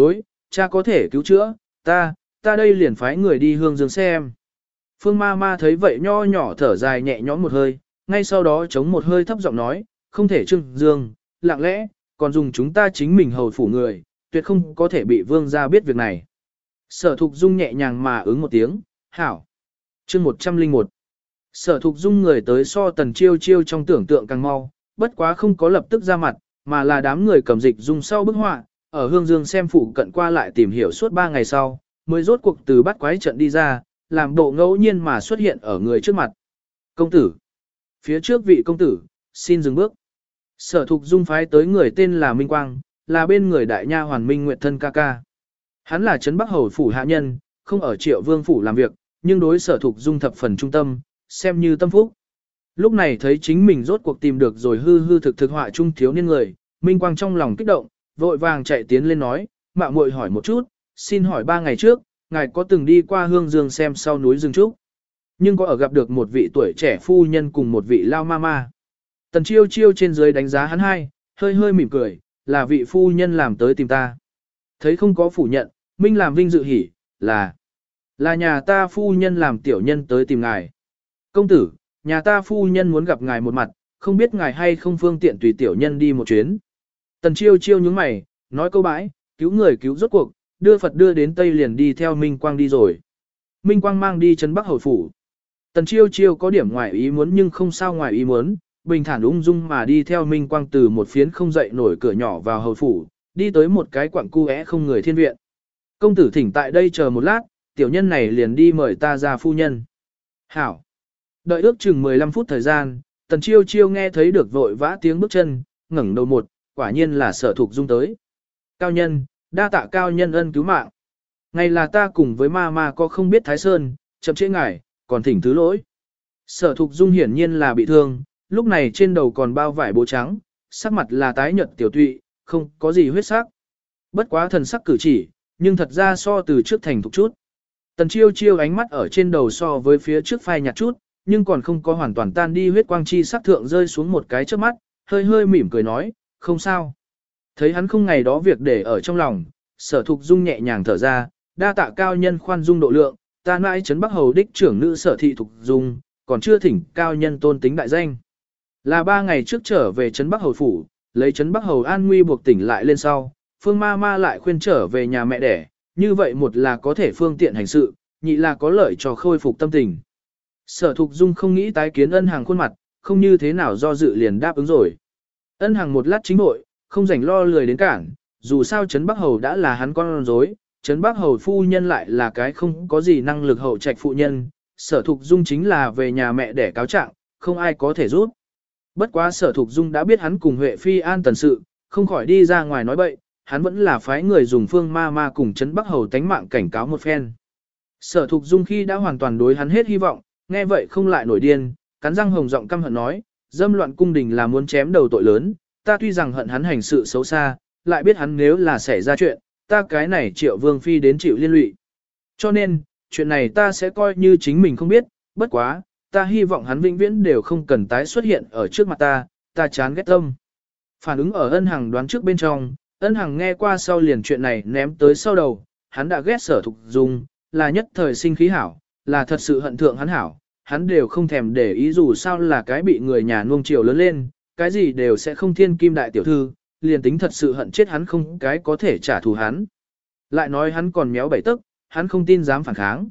cha có thể cứu chữa, ta, ta đây liền phái người đi hương dương xem. Phương ma ma thấy vậy nho nhỏ thở dài nhẹ nhõm một hơi, ngay sau đó chống một hơi thấp giọng nói, không thể Trương Dương, lặng lẽ, còn dùng chúng ta chính mình hầu phủ người, tuyệt không có thể bị vương gia biết việc này. Sở Thục Dung nhẹ nhàng mà ứng một tiếng, hảo. Chương một trăm lẻ một. Sở Thục Dung người tới so Tần Chiêu Chiêu trong tưởng tượng càng mau, bất quá không có lập tức ra mặt, mà là đám người cầm dịch dung sau bức họa, ở Hương Dương xem phụ cận qua lại tìm hiểu suốt ba ngày sau, mới rốt cuộc từ bắt quái trận đi ra, làm bộ ngẫu nhiên mà xuất hiện ở người trước mặt. Công tử. Phía trước vị công tử, xin dừng bước. Sở Thục Dung phái tới người tên là Minh Quang, là bên người đại nha hoàn Minh Nguyệt thân ca ca. Hắn là Trấn Bắc Hầu phủ hạ nhân, không ở Triệu Vương phủ làm việc, nhưng đối Sở Thục Dung thập phần trung tâm, xem như tâm phúc. Lúc này thấy chính mình rốt cuộc tìm được rồi hư hư thực thực họa trung thiếu niên người, Minh Quang trong lòng kích động, vội vàng chạy tiến lên nói, mạo muội hỏi một chút, xin hỏi ba ngày trước, ngài có từng đi qua Hương Dương xem sau núi rừng trúc, nhưng có ở gặp được một vị tuổi trẻ phu nhân cùng một vị lao ma ma. Tần Chiêu Chiêu trên dưới đánh giá hắn hai, hơi hơi mỉm cười, là vị phu nhân làm tới tìm ta. Thấy không có phủ nhận, Minh làm vinh dự hỉ, là là nhà ta phu nhân làm tiểu nhân tới tìm ngài. Công tử, nhà ta phu nhân muốn gặp ngài một mặt, không biết ngài hay không phương tiện tùy tiểu nhân đi một chuyến. Tần Chiêu Chiêu nhướng mày, nói câu bãi, cứu người cứu rốt cuộc, đưa Phật đưa đến Tây liền đi theo Minh Quang đi rồi. Minh Quang mang đi Trấn Bắc Hầu phủ. Tần Chiêu Chiêu có điểm ngoài ý muốn nhưng không sao ngoài ý muốn, bình thản ung dung mà đi theo Minh Quang từ một phiến không dậy nổi cửa nhỏ vào hầu phủ, đi tới một cái quặng cu é không người thiên viện. Công tử thỉnh tại đây chờ một lát, tiểu nhân này liền đi mời ta ra phu nhân. Hảo. Đợi ước chừng mười lăm phút thời gian, Tần Chiêu Chiêu nghe thấy được vội vã tiếng bước chân, ngẩng đầu một, quả nhiên là Sở Thục Dung tới. Cao nhân, đa tạ cao nhân ân cứu mạng. Ngày là ta cùng với ma ma có không biết Thái Sơn, chậm trễ ngài, còn thỉnh thứ lỗi. Sở Thục Dung hiển nhiên là bị thương, lúc này trên đầu còn bao vải bố trắng, sắc mặt là tái nhợt tiểu tụy, không có gì huyết sắc. Bất quá thần sắc cử chỉ, nhưng thật ra so từ trước thành thục chút. Tần Chiêu Chiêu ánh mắt ở trên đầu so với phía trước phai nhạt chút, nhưng còn không có hoàn toàn tan đi huyết quang chi sắc thượng rơi xuống một cái trước mắt, hơi hơi mỉm cười nói, không sao. Thấy hắn không ngày đó việc để ở trong lòng, Sở Thục Dung nhẹ nhàng thở ra, đa tạ cao nhân khoan dung độ lượng, ta mãi Trấn Bắc Hầu đích trưởng nữ Sở Thị Thục Dung, còn chưa thỉnh cao nhân tôn tính đại danh. Là ba ngày trước trở về Trấn Bắc Hầu phủ, lấy Trấn Bắc Hầu an nguy buộc tỉnh lại lên sau, Phương ma ma lại khuyên trở về nhà mẹ đẻ, như vậy một là có thể phương tiện hành sự, nhị là có lợi cho khôi phục tâm tình. Sở Thục Dung không nghĩ tái kiến Ân Hằng khuôn mặt, không như thế nào do dự liền đáp ứng rồi. Ân Hằng một lát chính nội, không rảnh lo lười đến cản, dù sao Trấn Bắc Hầu đã là hắn con rối, Trấn Bắc Hầu phu nhân lại là cái không có gì năng lực hậu trạch phụ nhân, Sở Thục Dung chính là về nhà mẹ để cáo trạng, không ai có thể giúp. Bất quá Sở Thục Dung đã biết hắn cùng Huệ Phi an tần sự, không khỏi đi ra ngoài nói bậy, hắn vẫn là phái người dùng Phương ma ma cùng Trấn Bắc Hầu tánh mạng cảnh cáo một phen. Sở Thục Dung khi đã hoàn toàn đối hắn hết hy vọng, nghe vậy không lại nổi điên, cắn răng hồng giọng căm hận nói, dâm loạn cung đình là muốn chém đầu tội lớn, ta tuy rằng hận hắn hành sự xấu xa, lại biết hắn nếu là xảy ra chuyện, ta cái này Triệu Vương Phi đến chịu liên lụy. Cho nên, chuyện này ta sẽ coi như chính mình không biết, bất quá, ta hy vọng hắn vĩnh viễn đều không cần tái xuất hiện ở trước mặt ta, ta chán ghét tâm. Phản ứng ở Ân Hằng đoán trước bên trong, Ân Hằng nghe qua sau liền chuyện này ném tới sau đầu, hắn đã ghét Sở Thục Dung, là nhất thời sinh khí hảo, là thật sự hận thượng hắn hảo, hắn đều không thèm để ý dù sao là cái bị người nhà nuông chiều lớn lên, cái gì đều sẽ không thiên kim đại tiểu thư, liền tính thật sự hận chết hắn không cái có thể trả thù hắn. Lại nói hắn còn méo bảy tức, hắn không tin dám phản kháng.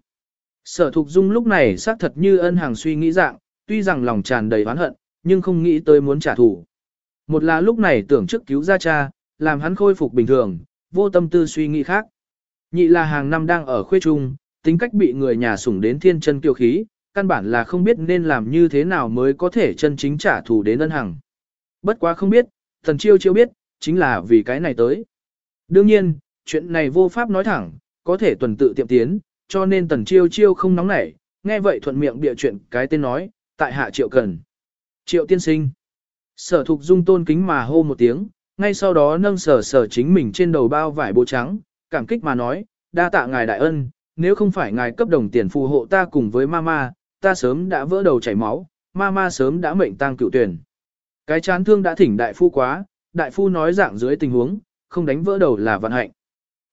Sở Thục Dung lúc này xác thật như Ân Hằng suy nghĩ dạng, tuy rằng lòng tràn đầy oán hận, nhưng không nghĩ tới muốn trả thù. Một là lúc này tưởng trước cứu ra cha, làm hắn khôi phục bình thường, vô tâm tư suy nghĩ khác. Nhị là hàng năm đang ở khuê trung, tính cách bị người nhà sủng đến thiên chân kiêu khí, căn bản là không biết nên làm như thế nào mới có thể chân chính trả thù đến Ân Hằng. Bất quá không biết, Tần Chiêu Chiêu biết, chính là vì cái này tới. Đương nhiên, chuyện này vô pháp nói thẳng, có thể tuần tự tiệm tiến, cho nên Tần Chiêu Chiêu không nóng nảy, nghe vậy thuận miệng bịa chuyện cái tên nói, tại hạ Triệu Cần. Triệu tiên sinh. Sở Thục Dung tôn kính mà hô một tiếng, ngay sau đó nâng sở sở chính mình trên đầu bao vải bố trắng, cảm kích mà nói, đa tạ ngài đại ân, nếu không phải ngài cấp đồng tiền phù hộ ta cùng với mama, ta sớm đã vỡ đầu chảy máu, mama sớm đã mệnh tang cựu tuyển. Cái chán thương đã thỉnh đại phu quá, đại phu nói dạng dưới tình huống, không đánh vỡ đầu là vận hạnh.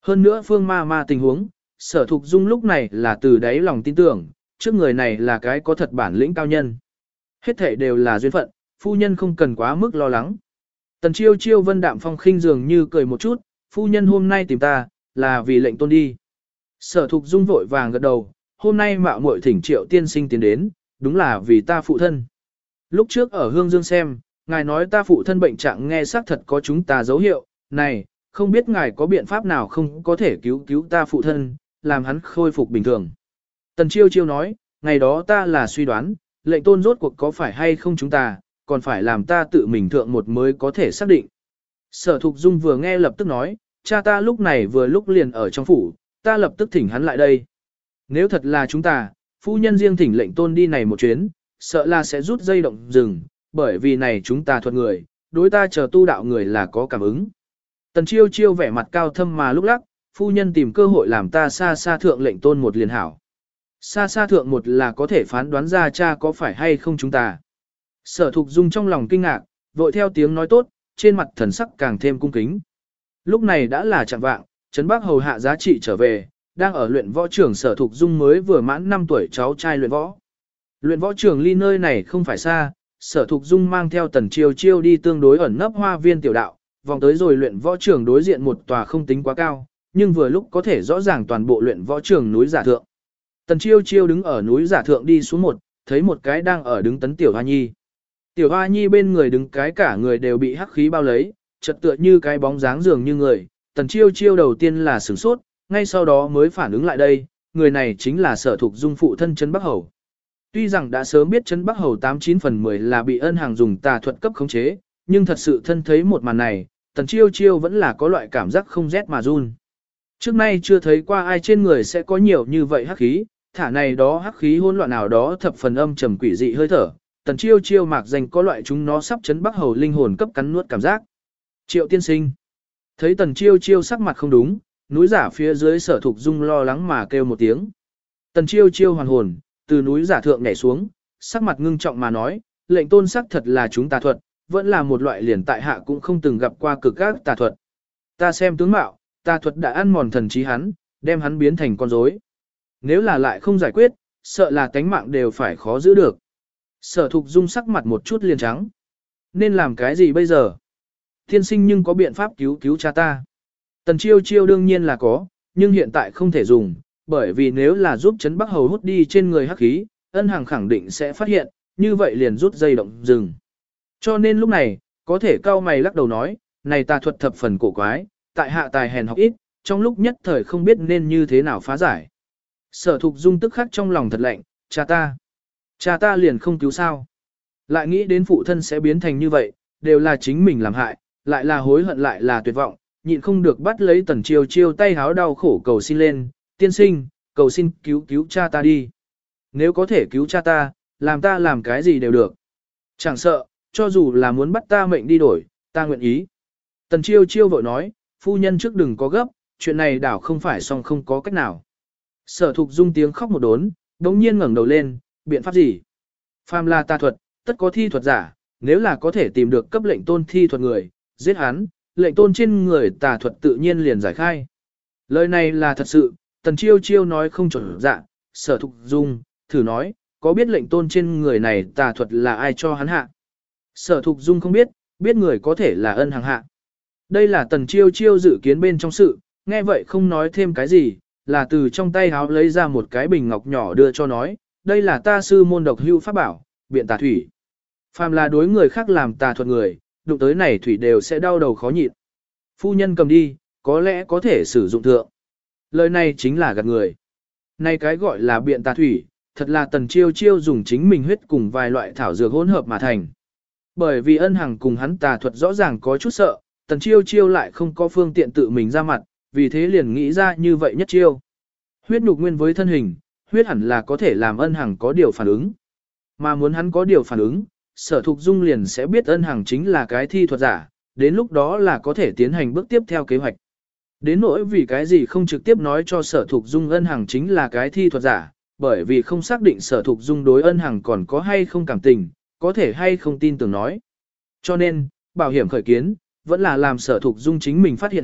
Hơn nữa phương ma ma tình huống, sở thục dung lúc này là từ đáy lòng tin tưởng, trước người này là cái có thật bản lĩnh cao nhân. Hết thể đều là duyên phận, phu nhân không cần quá mức lo lắng. Tần chiêu chiêu vân đạm phong khinh dường như cười một chút, phu nhân hôm nay tìm ta, là vì lệnh tôn đi. Sở thục dung vội vàng gật đầu, hôm nay mạo muội thỉnh triệu tiên sinh tiến đến, đúng là vì ta phụ thân. Lúc trước ở Hương Dương xem, ngài nói ta phụ thân bệnh trạng nghe xác thật có chúng ta dấu hiệu, này, không biết ngài có biện pháp nào không có thể cứu cứu ta phụ thân, làm hắn khôi phục bình thường. Tần chiêu chiêu nói, ngày đó ta là suy đoán, lệnh tôn rốt cuộc có phải hay không chúng ta, còn phải làm ta tự mình thượng một mới có thể xác định. Sở Thục Dung vừa nghe lập tức nói, cha ta lúc này vừa lúc liền ở trong phủ, ta lập tức thỉnh hắn lại đây. Nếu thật là chúng ta, phu nhân riêng thỉnh lệnh tôn đi này một chuyến, sợ là sẽ rút dây động rừng, bởi vì này chúng ta thuật người, đối ta chờ tu đạo người là có cảm ứng. Tần chiêu chiêu vẻ mặt cao thâm mà lúc lắc, phu nhân tìm cơ hội làm ta xa xa thượng lệnh tôn một liền hảo. Xa xa thượng một là có thể phán đoán ra cha có phải hay không chúng ta. Sở Thục Dung trong lòng kinh ngạc, vội theo tiếng nói tốt, trên mặt thần sắc càng thêm cung kính. Lúc này đã là chạng vạng, Trấn Bắc hầu hạ giá trị trở về, đang ở luyện võ trường Sở Thục Dung mới vừa mãn năm tuổi cháu trai luyện võ. Luyện võ trường ly nơi này không phải xa, Sở Thục Dung mang theo Tần Chiêu Chiêu đi tương đối ẩn nấp hoa viên tiểu đạo, vòng tới rồi luyện võ trường đối diện một tòa không tính quá cao, nhưng vừa lúc có thể rõ ràng toàn bộ luyện võ trường núi giả thượng. Tần Chiêu Chiêu đứng ở núi giả thượng đi xuống một, thấy một cái đang ở đứng tấn tiểu hoa nhi. Tiểu hoa nhi bên người đứng cái cả người đều bị hắc khí bao lấy, chật tựa như cái bóng dáng dường như người. Tần Chiêu Chiêu đầu tiên là sửng sốt, ngay sau đó mới phản ứng lại đây, người này chính là Sở Thục Dung phụ thân Trấn Bắc Hầu. Tuy rằng đã sớm biết Trấn Bắc Hầu tám chín phần mười là bị Ân Hàng dùng tà thuật cấp khống chế, nhưng thật sự thân thấy một màn này, Tần Chiêu Chiêu vẫn là có loại cảm giác không rét mà run. Trước nay chưa thấy qua ai trên người sẽ có nhiều như vậy hắc khí, thả này đó hắc khí hỗn loạn nào đó thập phần âm trầm quỷ dị hơi thở. Tần Chiêu Chiêu mạc danh có loại chúng nó sắp Trấn Bắc Hầu linh hồn cấp cắn nuốt cảm giác. Triệu tiên sinh. Thấy Tần Chiêu Chiêu sắc mặt không đúng, núi giả phía dưới Sở Thục Dung lo lắng mà kêu một tiếng. Tần Chiêu Chiêu hoàn hồn, từ núi giả thượng nhảy xuống, sắc mặt ngưng trọng mà nói, lệnh tôn sắc thật là chúng tà thuật, vẫn là một loại liền tại hạ cũng không từng gặp qua cực các tà thuật. Ta xem tướng mạo, tà thuật đã ăn mòn thần trí hắn, đem hắn biến thành con rối. Nếu là lại không giải quyết, sợ là tánh mạng đều phải khó giữ được. Sở Thục Dung sắc mặt một chút liền trắng. Nên làm cái gì bây giờ? Thiên sinh nhưng có biện pháp cứu cứu cha ta. Tần Chiêu Chiêu đương nhiên là có, nhưng hiện tại không thể dùng, bởi vì nếu là giúp Trấn Bắc Hầu hút đi trên người hắc khí, Ân Hàng khẳng định sẽ phát hiện, như vậy liền rút dây động rừng. Cho nên lúc này, có thể cao mày lắc đầu nói, này tà thuật thập phần cổ quái, tại hạ tài hèn học ít, trong lúc nhất thời không biết nên như thế nào phá giải. Sở Thục Dung tức khắc trong lòng thật lạnh, cha ta. Cha ta liền không cứu sao. Lại nghĩ đến phụ thân sẽ biến thành như vậy, đều là chính mình làm hại, lại là hối hận lại là tuyệt vọng, nhịn không được bắt lấy Tần Chiêu Chiêu tay háo đau khổ cầu xin lên, tiên sinh, cầu xin cứu cứu cha ta đi. Nếu có thể cứu cha ta, làm ta làm cái gì đều được. Chẳng sợ, cho dù là muốn bắt ta mệnh đi đổi, ta nguyện ý. Tần Chiêu Chiêu vội nói, phu nhân trước đừng có gấp, chuyện này đảo không phải song không có cách nào. Sở Thục Dung tiếng khóc một đốn, đống nhiên ngẩng đầu lên, biện pháp gì? Phàm là tà thuật, tất có thi thuật giả, nếu là có thể tìm được cấp lệnh tôn thi thuật người, giết hắn, lệnh tôn trên người tà thuật tự nhiên liền giải khai. Lời này là thật sự, Tần Chiêu Chiêu nói không chuẩn dạ, Sở Thục Dung, thử nói, có biết lệnh tôn trên người này tà thuật là ai cho hắn hạ? Sở Thục Dung không biết, biết người có thể là Ân Hàng hạ. Đây là Tần Chiêu Chiêu dự kiến bên trong sự, nghe vậy không nói thêm cái gì, là từ trong tay háo lấy ra một cái bình ngọc nhỏ đưa cho nói, đây là ta sư môn độc hưu pháp bảo, biện tà thủy. Phàm là đối người khác làm tà thuật người, đụng tới này thủy đều sẽ đau đầu khó nhịn. Phu nhân cầm đi, có lẽ có thể sử dụng thượng. Lời này chính là gạt người. Này cái gọi là biện tà thủy, thật là Tần Chiêu Chiêu dùng chính mình huyết cùng vài loại thảo dược hỗn hợp mà thành. Bởi vì Ân Hằng cùng hắn tà thuật rõ ràng có chút sợ, Tần Chiêu Chiêu lại không có phương tiện tự mình ra mặt, vì thế liền nghĩ ra như vậy nhất chiêu. Huyết nhục nguyên với thân hình, huyết hẳn là có thể làm Ân Hằng có điều phản ứng. Mà muốn hắn có điều phản ứng, Sở Thục Dung liền sẽ biết Ân Hằng chính là cái thi thuật giả, đến lúc đó là có thể tiến hành bước tiếp theo kế hoạch. Đến nỗi vì cái gì không trực tiếp nói cho Sở Thục Dung Ân Hằng chính là cái thi thuật giả, bởi vì không xác định Sở Thục Dung đối Ân Hằng còn có hay không cảm tình, có thể hay không tin tưởng nói. Cho nên, bảo hiểm khởi kiến, vẫn là làm Sở Thục Dung chính mình phát hiện hảo,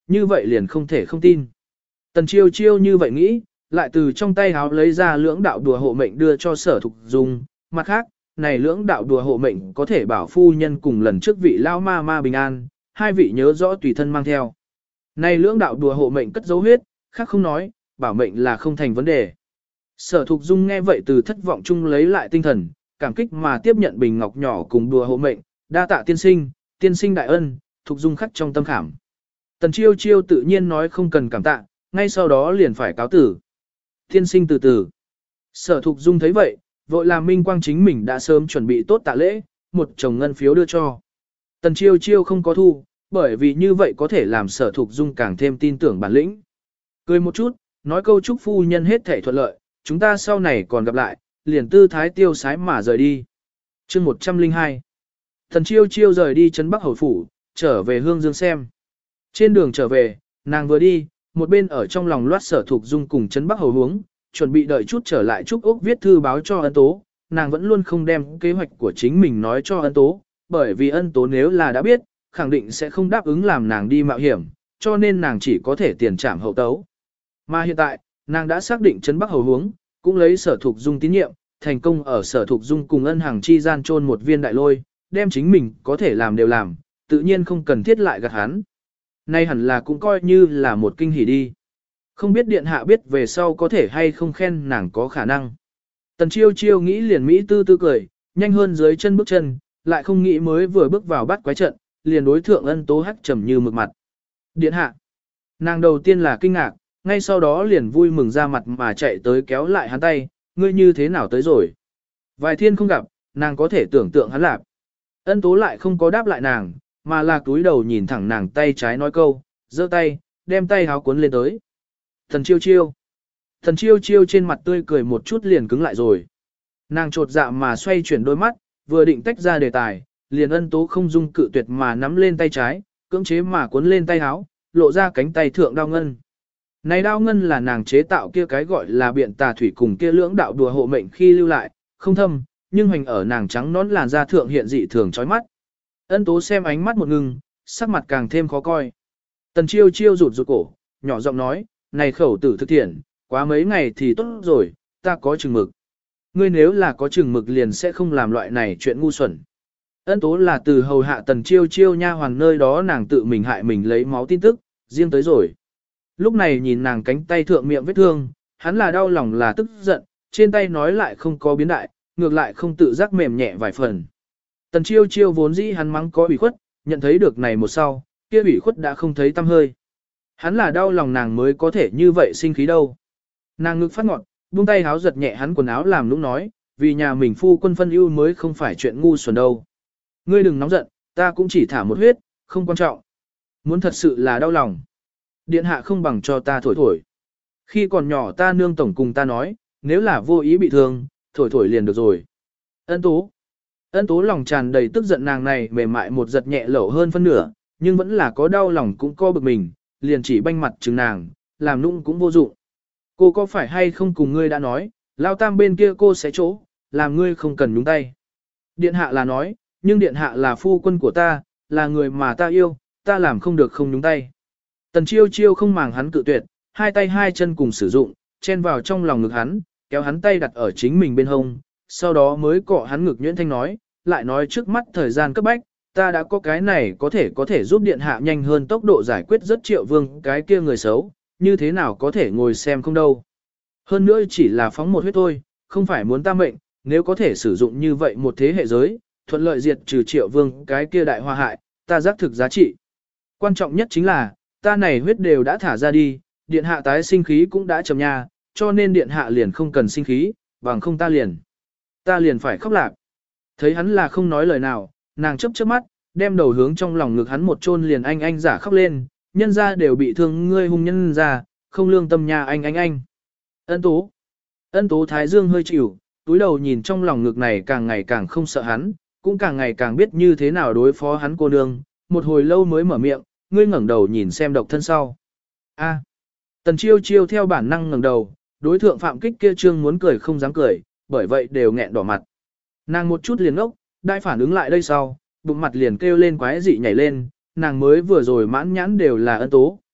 như vậy liền không thể không tin. Tần chiêu chiêu như vậy nghĩ, lại từ trong tay háo lấy ra lưỡng đạo đùa hộ mệnh đưa cho sở thục dung. Mặt khác, này lưỡng đạo đùa hộ mệnh có thể bảo phu nhân cùng lần trước vị lao ma ma bình an, hai vị nhớ rõ tùy thân mang theo. Này lưỡng đạo đùa hộ mệnh cất dấu huyết, khác không nói, bảo mệnh là không thành vấn đề. Sở thục dung nghe vậy từ thất vọng chung lấy lại tinh thần, cảm kích mà tiếp nhận bình ngọc nhỏ cùng đùa hộ mệnh, đa tạ tiên sinh, tiên sinh đại ân, thục dung khắc trong tâm khảm. Tần chiêu chiêu tự nhiên nói không cần cảm tạ, ngay sau đó liền phải cáo tử. Tiên sinh từ từ. Sở thục dung thấy vậy, vội làm minh quang chính mình đã sớm chuẩn bị tốt tạ lễ, một chồng ngân phiếu đưa cho. Tần chiêu chiêu không có thu, bởi vì như vậy có thể làm sở thục dung càng thêm tin tưởng bản lĩnh. Cười một chút, nói câu chúc phu nhân hết thể thuận lợi, chúng ta sau này còn gặp lại, liền tư thái tiêu sái mà rời đi. chương một trăm linh hai. Tần chiêu chiêu rời đi trấn Bắc Hầu Phủ, trở về Hương Dương xem. Trên đường trở về, nàng vừa đi, một bên ở trong lòng loát sở thục dung cùng trấn Bắc Hầu hướng, chuẩn bị đợi chút trở lại Trúc Úc viết thư báo cho ân tố, nàng vẫn luôn không đem kế hoạch của chính mình nói cho ân tố, bởi vì ân tố nếu là đã biết, khẳng định sẽ không đáp ứng làm nàng đi mạo hiểm, cho nên nàng chỉ có thể tiền trảm hậu tấu. Mà hiện tại, nàng đã xác định trấn Bắc Hầu hướng, cũng lấy sở thục dung tín nhiệm, thành công ở sở thục dung cùng ân hàng chi gian chôn một viên đại lôi, đem chính mình có thể làm đều làm, tự nhiên không cần thiết lại gạt hắn. Nay hẳn là cũng coi như là một kinh hỉ đi. Không biết điện hạ biết về sau có thể hay không khen nàng có khả năng. Tần chiêu chiêu nghĩ liền Mỹ tư tư cười, nhanh hơn dưới chân bước chân, lại không nghĩ mới vừa bước vào bắt quái trận, liền đối thượng ân tố hắc trầm như mực mặt. Điện hạ. Nàng đầu tiên là kinh ngạc, ngay sau đó liền vui mừng ra mặt mà chạy tới kéo lại hắn tay, ngươi như thế nào tới rồi. Vài thiên không gặp, nàng có thể tưởng tượng hắn lạp. Ân tố lại không có đáp lại nàng, mà là túi đầu nhìn thẳng nàng tay trái nói câu, giơ tay, đem tay háo cuốn lên tới. Thần chiêu chiêu. Thần chiêu chiêu trên mặt tươi cười một chút liền cứng lại rồi. Nàng trột dạ mà xoay chuyển đôi mắt, vừa định tách ra đề tài, liền ân tố không dung cự tuyệt mà nắm lên tay trái, cưỡng chế mà cuốn lên tay háo, lộ ra cánh tay thượng đao ngân. Này đao ngân là nàng chế tạo kia cái gọi là biện tà thủy cùng kia lưỡng đạo đùa hộ mệnh khi lưu lại, không thâm, nhưng hoành ở nàng trắng nón làn da thượng hiện dị thường chói mắt. Ân tố xem ánh mắt một ngừng, sắc mặt càng thêm khó coi. Tần chiêu chiêu rụt rụt cổ, nhỏ giọng nói, này khẩu tử thực thiện, quá mấy ngày thì tốt rồi, ta có chừng mực. Ngươi nếu là có chừng mực liền sẽ không làm loại này chuyện ngu xuẩn. Ân tố là từ hầu hạ tần chiêu chiêu nha hoàn nơi đó nàng tự mình hại mình lấy máu tin tức, riêng tới rồi. Lúc này nhìn nàng cánh tay thượng miệng vết thương, hắn là đau lòng là tức giận, trên tay nói lại không có biến đại, ngược lại không tự giác mềm nhẹ vài phần. Tần chiêu chiêu vốn dĩ hắn mắng có ủy khuất, nhận thấy được này một sau, kia ủy khuất đã không thấy tăm hơi. Hắn là đau lòng nàng mới có thể như vậy sinh khí đâu. Nàng ngực phát ngọn, buông tay háo giật nhẹ hắn quần áo làm lúc nói, vì nhà mình phu quân phân ưu mới không phải chuyện ngu xuẩn đâu. Ngươi đừng nóng giận, ta cũng chỉ thả một huyết, không quan trọng. Muốn thật sự là đau lòng. Điện hạ không bằng cho ta thổi thổi. Khi còn nhỏ ta nương tổng cùng ta nói, nếu là vô ý bị thương, thổi thổi liền được rồi. Ân tố. Ân tố lòng tràn đầy tức giận nàng này mềm mại một giật nhẹ lẩu hơn phân nửa, nhưng vẫn là có đau lòng cũng co bực mình, liền chỉ banh mặt chừng nàng, làm nũng cũng vô dụng. Cô có phải hay không cùng ngươi đã nói, lao tam bên kia cô sẽ chỗ, làm ngươi không cần nhúng tay. Điện hạ là nói, nhưng điện hạ là phu quân của ta, là người mà ta yêu, ta làm không được không nhúng tay. Tần chiêu chiêu không màng hắn cự tuyệt, hai tay hai chân cùng sử dụng, chen vào trong lòng ngực hắn, kéo hắn tay đặt ở chính mình bên hông, sau đó mới cọ hắn ngực nhuyễn thanh nói, lại nói trước mắt thời gian cấp bách, ta đã có cái này có thể có thể giúp điện hạ nhanh hơn tốc độ giải quyết rất triệu vương cái kia người xấu, như thế nào có thể ngồi xem không đâu. Hơn nữa chỉ là phóng một huyết thôi, không phải muốn ta mệnh, nếu có thể sử dụng như vậy một thế hệ giới, thuận lợi diệt trừ triệu vương cái kia đại hoa hại, ta giác thực giá trị. Quan trọng nhất chính là, ta này huyết đều đã thả ra đi, điện hạ tái sinh khí cũng đã chậm nha, cho nên điện hạ liền không cần sinh khí, bằng không ta liền. Ta liền phải khóc lạc. Thấy hắn là không nói lời nào, nàng chấp chớp mắt, đem đầu hướng trong lòng ngực hắn một chôn liền anh anh giả khóc lên, nhân ra đều bị thương ngươi hung nhân ra, không lương tâm nhà anh anh anh. Ân tố. Ân tố thái dương hơi chịu, túi đầu nhìn trong lòng ngực này càng ngày càng không sợ hắn, cũng càng ngày càng biết như thế nào đối phó hắn cô nương, một hồi lâu mới mở miệng, ngươi ngẩng đầu nhìn xem độc thân sau. A. Tần chiêu chiêu theo bản năng ngẩng đầu, đối thượng phạm kích kia trương muốn cười không dám cười, bởi vậy đều nghẹn đỏ mặt. Nàng một chút liền ngốc, đại phản ứng lại đây sau, bụng mặt liền kêu lên quái dị nhảy lên, nàng mới vừa rồi mãn nhãn đều là ân tố,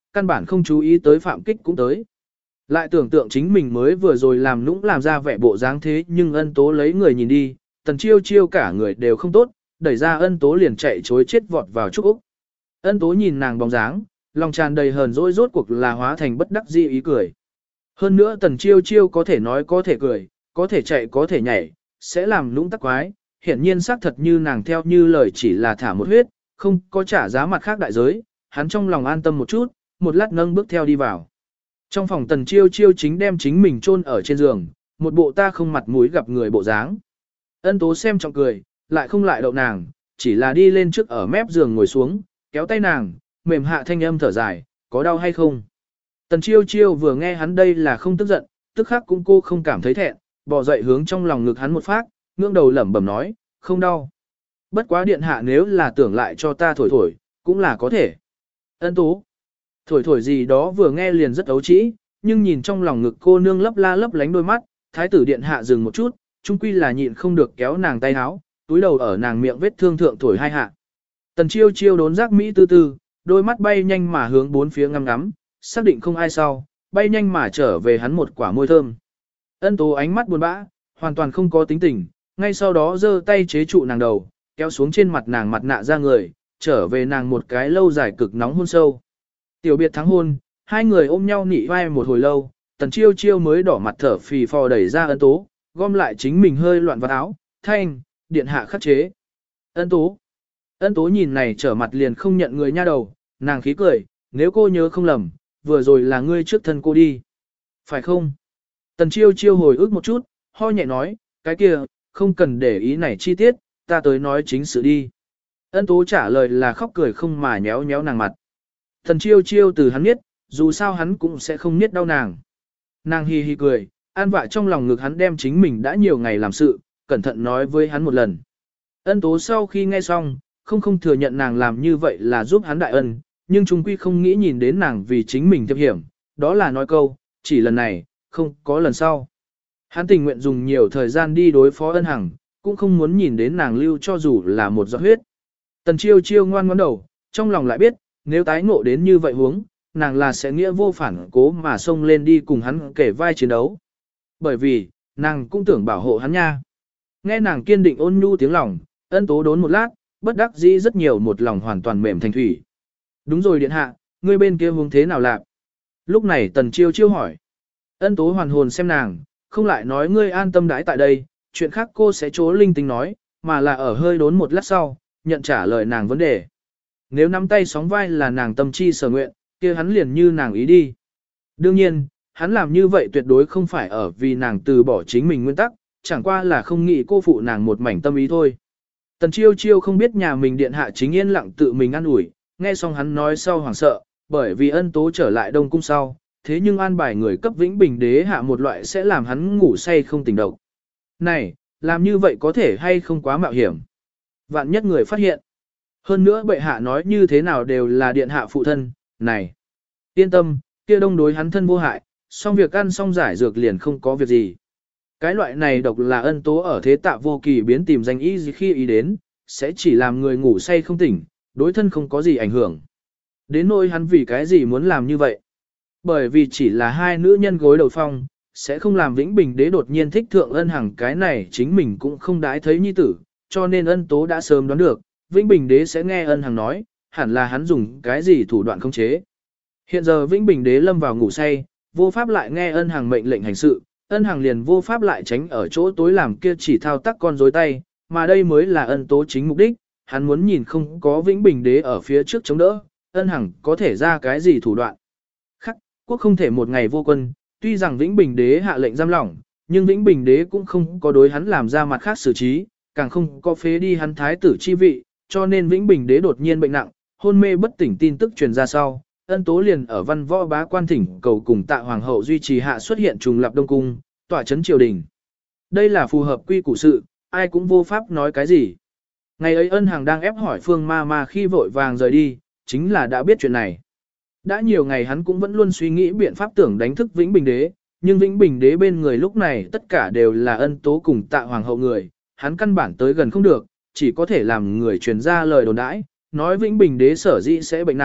căn bản không chú ý tới Phạm Kích cũng tới. Lại tưởng tượng chính mình mới vừa rồi làm nũng làm ra vẻ bộ dáng thế nhưng ân tố lấy người nhìn đi, tần chiêu chiêu cả người đều không tốt, đẩy ra ân tố liền chạy chối chết vọt vào Trúc Úc. Ân tố nhìn nàng bóng dáng, lòng tràn đầy hờn dỗi rốt cuộc là hóa thành bất đắc dĩ ý cười. Hơn nữa tần chiêu chiêu có thể nói có thể cười, có thể chạy có thể nhảy, sẽ làm lũng tắc quái, hiển nhiên xác thật như nàng theo như lời chỉ là thả một huyết, không có trả giá mặt khác đại giới, hắn trong lòng an tâm một chút, một lát nâng bước theo đi vào. Trong phòng tần chiêu chiêu chính đem chính mình chôn ở trên giường, một bộ ta không mặt mũi gặp người bộ dáng. Ân tố xem trọng cười, lại không lại đậu nàng, chỉ là đi lên trước ở mép giường ngồi xuống, kéo tay nàng, mềm hạ thanh âm thở dài, có đau hay không? Tần chiêu chiêu vừa nghe hắn đây là không tức giận, tức khắc cũng cô không cảm thấy thẹn, bò dậy hướng trong lòng ngực hắn một phát, ngưỡng đầu lẩm bẩm nói, không đau. Bất quá điện hạ nếu là tưởng lại cho ta thổi thổi, cũng là có thể. Ân tố. Thổi thổi gì đó vừa nghe liền rất ấu trĩ, nhưng nhìn trong lòng ngực cô nương lấp la lấp lánh đôi mắt, thái tử điện hạ dừng một chút, chung quy là nhịn không được kéo nàng tay áo, túi đầu ở nàng miệng vết thương thượng thổi hai hạ. Tần chiêu chiêu đốn giác Mỹ tư tư, đôi mắt bay nhanh mà hướng bốn phía ngắm ngắm, xác định không ai sau, bay nhanh mà trở về hắn một quả môi thơm. Ân tố ánh mắt buồn bã, hoàn toàn không có tính tình, ngay sau đó giơ tay chế trụ nàng đầu, kéo xuống trên mặt nàng mặt nạ ra người, trở về nàng một cái lâu dài cực nóng hôn sâu. Tiểu biệt thắng hôn, hai người ôm nhau nị vai một hồi lâu, tần chiêu chiêu mới đỏ mặt thở phì phò đẩy ra ân tố, gom lại chính mình hơi loạn vào áo, thanh, điện hạ khắc chế. Ân tố. Ân tố nhìn này trở mặt liền không nhận người nha đầu, nàng khí cười, nếu cô nhớ không lầm, vừa rồi là ngươi trước thân cô đi. Phải không? Tần chiêu chiêu hồi ức một chút, ho nhẹ nói, cái kia, không cần để ý này chi tiết, ta tới nói chính sự đi. Ân tố trả lời là khóc cười không mà nhéo nhéo nàng mặt. Tần chiêu chiêu từ hắn biết, dù sao hắn cũng sẽ không biết đau nàng. Nàng hi hi cười, an vạ trong lòng ngực hắn đem chính mình đã nhiều ngày làm sự, cẩn thận nói với hắn một lần. Ân tố sau khi nghe xong, không không thừa nhận nàng làm như vậy là giúp hắn đại ân, nhưng chung quy không nghĩ nhìn đến nàng vì chính mình thiệp hiểm, đó là nói câu, chỉ lần này, không có lần sau. Hắn tình nguyện dùng nhiều thời gian đi đối phó ân hằng, cũng không muốn nhìn đến nàng lưu cho dù là một giọt huyết. Tần chiêu chiêu ngoan ngoãn đầu, trong lòng lại biết, nếu tái ngộ đến như vậy huống, nàng là sẽ nghĩa vô phản cố mà xông lên đi cùng hắn kể vai chiến đấu. Bởi vì, nàng cũng tưởng bảo hộ hắn nha. Nghe nàng kiên định ôn nhu tiếng lòng, ân tố đốn một lát, bất đắc dĩ rất nhiều một lòng hoàn toàn mềm thành thủy. Đúng rồi điện hạ, ngươi bên kia huống thế nào lạc? Lúc này tần chiêu chiêu hỏi. Ân tố hoàn hồn xem nàng, không lại nói ngươi an tâm đãi tại đây, chuyện khác cô sẽ chố linh tinh nói, mà là ở hơi đốn một lát sau, nhận trả lời nàng vấn đề. Nếu nắm tay sóng vai là nàng tâm chi sở nguyện, kia hắn liền như nàng ý đi. Đương nhiên, hắn làm như vậy tuyệt đối không phải ở vì nàng từ bỏ chính mình nguyên tắc, chẳng qua là không nghĩ cô phụ nàng một mảnh tâm ý thôi. Tần chiêu chiêu không biết nhà mình điện hạ chính yên lặng tự mình ăn ủi, nghe xong hắn nói sau hoảng sợ, bởi vì ân tố trở lại đông cung sau, thế nhưng an bài người cấp vĩnh bình đế hạ một loại sẽ làm hắn ngủ say không tỉnh độc. Này, làm như vậy có thể hay không quá mạo hiểm? Vạn nhất người phát hiện. Hơn nữa bệ hạ nói như thế nào đều là điện hạ phụ thân, này. Yên tâm, kia đông đối hắn thân vô hại, xong việc ăn xong giải dược liền không có việc gì. Cái loại này độc là ân tố ở thế tạ vô kỳ biến tìm danh ý gì khi ý đến, sẽ chỉ làm người ngủ say không tỉnh, đối thân không có gì ảnh hưởng. Đến nỗi hắn vì cái gì muốn làm như vậy? Bởi vì chỉ là hai nữ nhân gối đầu phong, sẽ không làm Vĩnh Bình đế đột nhiên thích thượng ân hằng cái này chính mình cũng không đãi thấy nhi tử, cho nên ân tố đã sớm đoán được, Vĩnh Bình đế sẽ nghe ân hằng nói, hẳn là hắn dùng cái gì thủ đoạn khống chế. Hiện giờ Vĩnh Bình đế lâm vào ngủ say, vô pháp lại nghe ân hằng mệnh lệnh hành sự, ân hằng liền vô pháp lại tránh ở chỗ tối làm kia chỉ thao tác con rối tay, mà đây mới là ân tố chính mục đích, hắn muốn nhìn không có Vĩnh Bình đế ở phía trước chống đỡ, ân hằng có thể ra cái gì thủ đoạn. Khắc, quốc không thể một ngày vô quân, tuy rằng Vĩnh Bình đế hạ lệnh giam lỏng, nhưng Vĩnh Bình đế cũng không có đối hắn làm ra mặt khác xử trí, càng không có phế đi hắn thái tử chi vị, cho nên Vĩnh Bình đế đột nhiên bệnh nặng, hôn mê bất tỉnh tin tức truyền ra sau, ân tố liền ở văn võ bá quan thỉnh cầu cùng tạ hoàng hậu duy trì hạ xuất hiện trùng lập đông cung, tỏa chấn triều đình. Đây là phù hợp quy củ sự, ai cũng vô pháp nói cái gì. Ngày ấy ân hằng đang ép hỏi phương ma ma khi vội vàng rời đi, chính là đã biết chuyện này. Đã nhiều ngày hắn cũng vẫn luôn suy nghĩ biện pháp tưởng đánh thức Vĩnh Bình đế, nhưng Vĩnh Bình đế bên người lúc này tất cả đều là ân tố cùng tạ hoàng hậu người, hắn căn bản tới gần không được, chỉ có thể làm người truyền ra lời đồn đãi, nói Vĩnh Bình đế sở dĩ sẽ bệnh nặng,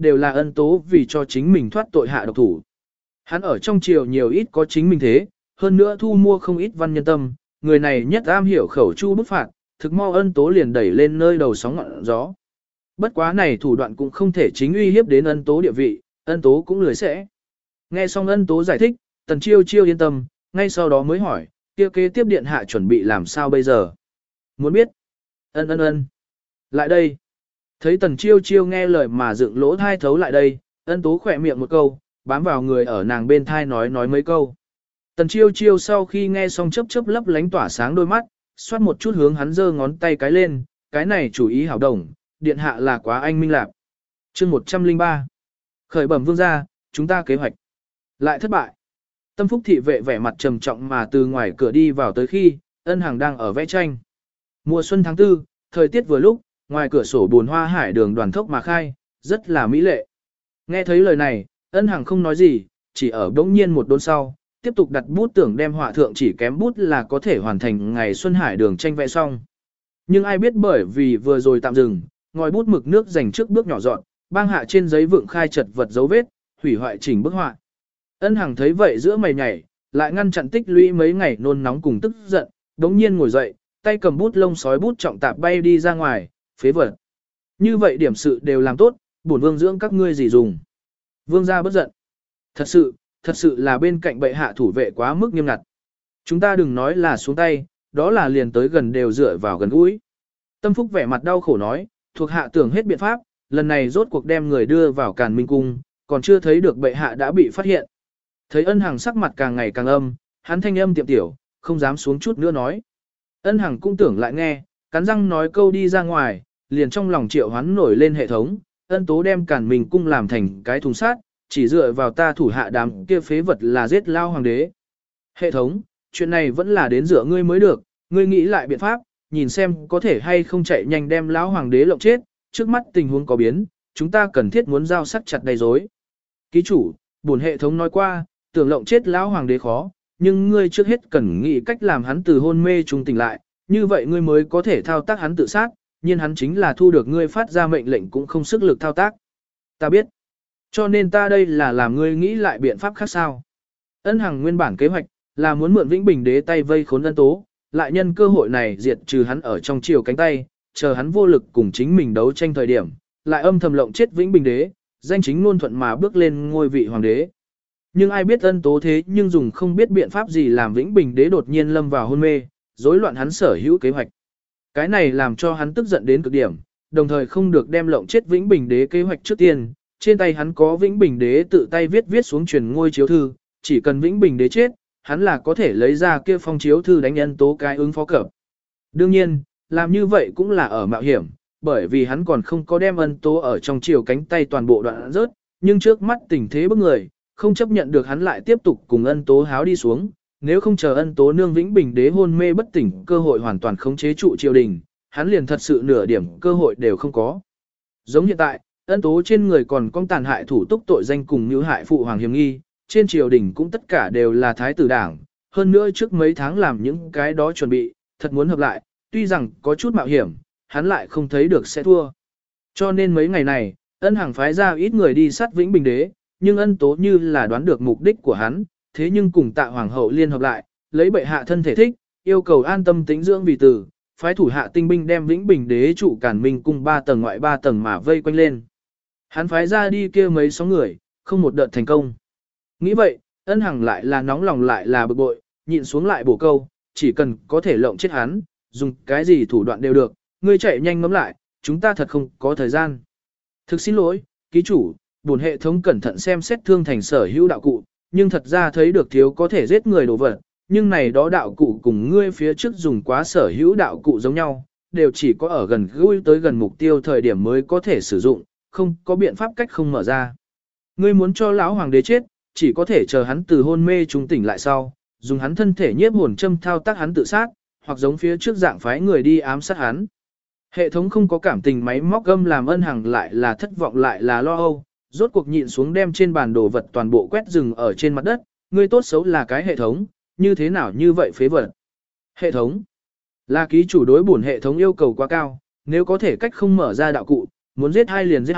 đều là ân tố vì cho chính mình thoát tội hạ độc thủ. Hắn ở trong triều nhiều ít có chính mình thế, hơn nữa thu mua không ít văn nhân tâm, người này nhất am hiểu khẩu chu bức phạt, thực mau ân tố liền đẩy lên nơi đầu sóng ngọn gió. Bất quá này thủ đoạn cũng không thể chính uy hiếp đến ân tố địa vị, ân tố cũng lười sẽ. Nghe xong ân tố giải thích, tần chiêu chiêu yên tâm, ngay sau đó mới hỏi, kia kế tiếp điện hạ chuẩn bị làm sao bây giờ? Muốn biết? Ân ân ân. Lại đây. Thấy tần chiêu chiêu nghe lời mà dựng lỗ thai thấu lại đây, ân tố khỏe miệng một câu, bám vào người ở nàng bên thai nói nói mấy câu. Tần chiêu chiêu sau khi nghe xong chớp chớp lấp lánh tỏa sáng đôi mắt, xoát một chút hướng hắn giơ ngón tay cái lên, cái này chủ ý hảo đồng, điện hạ là quá anh minh lạc. Chương một trăm lẻ ba. Khởi bẩm vương gia, chúng ta kế hoạch lại thất bại. Tâm phúc thị vệ vẻ mặt trầm trọng mà từ ngoài cửa đi vào tới khi, ân hàng đang ở vẽ tranh. Mùa xuân tháng tư, thời tiết vừa lúc, ngoài cửa sổ buồn hoa hải đường đoàn thốc mà khai, rất là mỹ lệ. Nghe thấy lời này, ân hàng không nói gì, chỉ ở đống nhiên một đốn sau, tiếp tục đặt bút tưởng đem họa thượng chỉ kém bút là có thể hoàn thành ngày xuân hải đường tranh vẽ xong. Nhưng ai biết bởi vì vừa rồi tạm dừng, ngòi bút mực nước dành trước bước nhỏ dọn, bang hạ trên giấy vượng khai chật vật dấu vết, hủy hoại chỉnh bức họa. Ân Hằng thấy vậy giữa mày nhảy, lại ngăn chặn tích lũy mấy ngày nôn nóng cùng tức giận, đống nhiên ngồi dậy, tay cầm bút lông sói bút trọng tạp bay đi ra ngoài, phế vật. Như vậy điểm sự đều làm tốt, bổn vương dưỡng các ngươi gì dùng. Vương gia bất giận. Thật sự, thật sự là bên cạnh bệ hạ thủ vệ quá mức nghiêm ngặt. Chúng ta đừng nói là xuống tay, đó là liền tới gần đều dựa vào gần gũi. Tâm Phúc vẻ mặt đau khổ nói, thuộc hạ tưởng hết biện pháp, lần này rốt cuộc đem người đưa vào Càn Minh Cung, còn chưa thấy được bệ hạ đã bị phát hiện. Thấy Ân Hằng sắc mặt càng ngày càng âm, hắn thanh âm tiệm tiểu, không dám xuống chút nữa nói. Ân Hằng cũng tưởng lại nghe, cắn răng nói câu đi ra ngoài, liền trong lòng triệu hoán nổi lên hệ thống, Ân Tố đem Càn Minh Cung làm thành cái thùng sát, chỉ dựa vào ta thủ hạ đám kia phế vật là giết lao hoàng đế. Hệ thống, chuyện này vẫn là đến dựa ngươi mới được, ngươi nghĩ lại biện pháp, nhìn xem có thể hay không chạy nhanh đem lão hoàng đế lộng chết, trước mắt tình huống có biến, chúng ta cần thiết muốn giao sắc chặt đầy rối. Ký chủ, bổn hệ thống nói qua, tưởng lộng chết lão hoàng đế khó, nhưng ngươi trước hết cần nghĩ cách làm hắn từ hôn mê trung tỉnh lại, như vậy ngươi mới có thể thao tác hắn tự sát, nhưng hắn chính là thu được ngươi phát ra mệnh lệnh cũng không sức lực thao tác. Ta biết. Cho nên ta đây là làm ngươi nghĩ lại biện pháp khác sao. Ân Hằng nguyên bản kế hoạch là muốn mượn Vĩnh Bình đế tay vây khốn Ân Tố, lại nhân cơ hội này diệt trừ hắn ở trong chiều cánh tay, chờ hắn vô lực cùng chính mình đấu tranh thời điểm, lại âm thầm lộng chết Vĩnh Bình đế, danh chính ngôn thuận mà bước lên ngôi vị hoàng đế. Nhưng ai biết Ân Tố thế nhưng dùng không biết biện pháp gì làm Vĩnh Bình đế đột nhiên lâm vào hôn mê, rối loạn hắn sở hữu kế hoạch. Cái này làm cho hắn tức giận đến cực điểm, đồng thời không được đem lộng chết Vĩnh Bình đế kế hoạch trước tiên, trên tay hắn có Vĩnh Bình đế tự tay viết viết xuống truyền ngôi chiếu thư, chỉ cần Vĩnh Bình đế chết, hắn là có thể lấy ra kia phong chiếu thư đánh Ân Tố cái ứng phó cập. Đương nhiên, làm như vậy cũng là ở mạo hiểm, bởi vì hắn còn không có đem Ân Tố ở trong chiều cánh tay toàn bộ đoạn rớt, nhưng trước mắt tình thế bức người, không chấp nhận được hắn lại tiếp tục cùng Ân Tố háo đi xuống, nếu không chờ Ân Tố nương Vĩnh Bình đế hôn mê bất tỉnh, cơ hội hoàn toàn khống chế trụ triều đình, hắn liền thật sự nửa điểm cơ hội đều không có. Giống hiện tại, Ân Tố trên người còn có tàn hại thủ túc tội danh cùng như hại phụ hoàng hiểm nghi, trên triều đình cũng tất cả đều là thái tử đảng, hơn nữa trước mấy tháng làm những cái đó chuẩn bị, thật muốn hợp lại, tuy rằng có chút mạo hiểm, hắn lại không thấy được sẽ thua. Cho nên mấy ngày này, Ân Hằng phái ra ít người đi sát Vĩnh Bình đế, nhưng Ân Tố như là đoán được mục đích của hắn, thế nhưng cùng Tạ hoàng hậu liên hợp lại, lấy bệ hạ thân thể thích, yêu cầu an tâm tĩnh dưỡng vì tử, phái thủ hạ tinh binh đem Vĩnh Bình đế trụ Càn Minh cung ba tầng ngoại ba tầng mà vây quanh lên. Hắn phái ra đi kia mấy số người, không một đợt thành công. Nghĩ vậy, Ân Hằng lại là nóng lòng lại là bực bội, nhịn xuống lại bổ câu, chỉ cần có thể lộng chết hắn, dùng cái gì thủ đoạn đều được, ngươi chạy nhanh ngắm lại, chúng ta thật không có thời gian. Thực xin lỗi, ký chủ, bổn hệ thống cẩn thận xem xét thương thành sở hữu đạo cụ, nhưng thật ra thấy được thiếu có thể giết người đồ vật, nhưng này đó đạo cụ cùng ngươi phía trước dùng quá sở hữu đạo cụ giống nhau, đều chỉ có ở gần gũi tới gần mục tiêu thời điểm mới có thể sử dụng, không có biện pháp cách không mở ra. Ngươi muốn cho lão hoàng đế chết, chỉ có thể chờ hắn từ hôn mê trung tỉnh lại sau, dùng hắn thân thể nhiếp hồn châm thao tác hắn tự sát, hoặc giống phía trước dạng phái người đi ám sát hắn. Hệ thống không có cảm tình máy móc gâm làm Ân Hằng lại là thất vọng lại là lo âu, rốt cuộc nhịn xuống đem trên bàn đồ vật toàn bộ quét rừng ở trên mặt đất, ngươi tốt xấu là cái hệ thống, như thế nào như vậy phế vật. Hệ thống là ký chủ đối bổn hệ thống yêu cầu quá cao, nếu có thể cách không mở ra đạo cụ, muốn giết hai liền giết hai,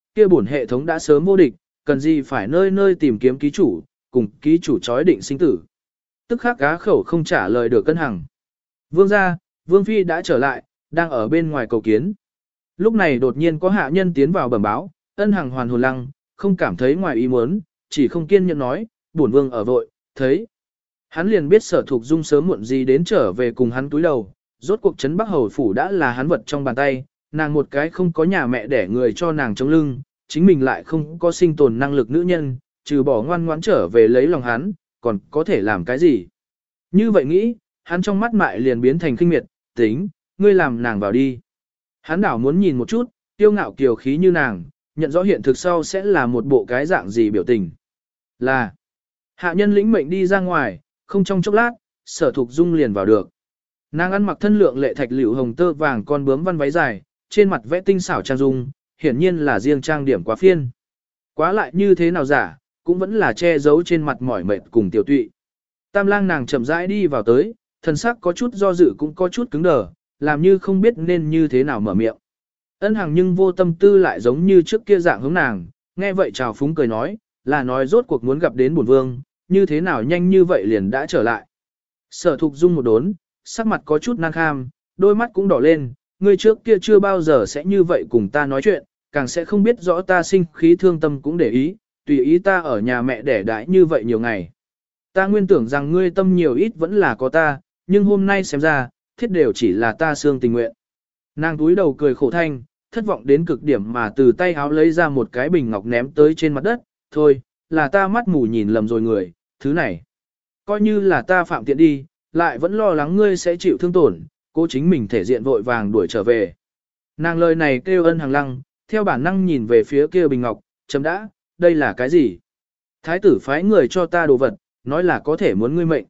kia bổn hệ thống đã sớm vô địch, cần gì phải nơi nơi tìm kiếm ký chủ, cùng ký chủ chói định sinh tử. Tức khắc cá khẩu không trả lời được Ân Hằng. Vương gia, Vương Phi đã trở lại, đang ở bên ngoài cầu kiến. Lúc này đột nhiên có hạ nhân tiến vào bẩm báo, Ân Hằng hoàn hồn lăng, không cảm thấy ngoài ý muốn, chỉ không kiên nhẫn nói, bổn vương ở vội, thấy. Hắn liền biết Sở Thục Dung sớm muộn gì đến trở về cùng hắn túi đầu, rốt cuộc trấn Bắc Hầu phủ đã là hắn vật trong bàn tay, nàng một cái không có nhà mẹ để người cho nàng chống lưng, chính mình lại không có sinh tồn năng lực nữ nhân, trừ bỏ ngoan ngoãn trở về lấy lòng hắn, còn có thể làm cái gì. Như vậy nghĩ, hắn trong mắt mại liền biến thành khinh miệt, tính, ngươi làm nàng vào đi. Hắn đảo muốn nhìn một chút, tiêu ngạo kiều khí như nàng, nhận rõ hiện thực sau sẽ là một bộ cái dạng gì biểu tình. Là, hạ nhân lĩnh mệnh đi ra ngoài, không trong chốc lát, Sở Thục Dung liền vào được. Nàng ăn mặc thân lượng lệ thạch liễu hồng tơ vàng con bướm văn váy dài, trên mặt vẽ tinh xảo trang dung, hiển nhiên là riêng trang điểm quá phiên. Quá lại như thế nào giả, cũng vẫn là che giấu trên mặt mỏi mệt cùng tiểu tụy. Tam lang nàng chậm rãi đi vào tới, thần sắc có chút do dự cũng có chút cứng đờ, làm như không biết nên như thế nào mở miệng. Ân Hằng nhưng vô tâm tư lại giống như trước kia dạng hướng nàng, nghe vậy chào phúng cười nói, là nói rốt cuộc muốn gặp đến bổn vương, như thế nào nhanh như vậy liền đã trở lại. Sở Thục Dung một đốn, sắc mặt có chút nan kham, đôi mắt cũng đỏ lên, người trước kia chưa bao giờ sẽ như vậy cùng ta nói chuyện, càng sẽ không biết rõ ta sinh khí thương tâm cũng để ý, tùy ý ta ở nhà mẹ đẻ đãi như vậy nhiều ngày. Ta nguyên tưởng rằng ngươi tâm nhiều ít vẫn là có ta, nhưng hôm nay xem ra, thiết đều chỉ là ta xương tình nguyện. Nàng túi đầu cười khổ thanh, thất vọng đến cực điểm mà từ tay háo lấy ra một cái bình ngọc ném tới trên mặt đất, thôi, là ta mắt mù nhìn lầm rồi người, thứ này. Coi như là ta phạm tiện đi, lại vẫn lo lắng ngươi sẽ chịu thương tổn, cố chính mình thể diện vội vàng đuổi trở về. Nàng lời này kêu Ân Hằng lăng, theo bản năng nhìn về phía kia bình ngọc, chấm đã, đây là cái gì? Thái tử phái người cho ta đồ vật, nói là có thể muốn ngươi mệnh.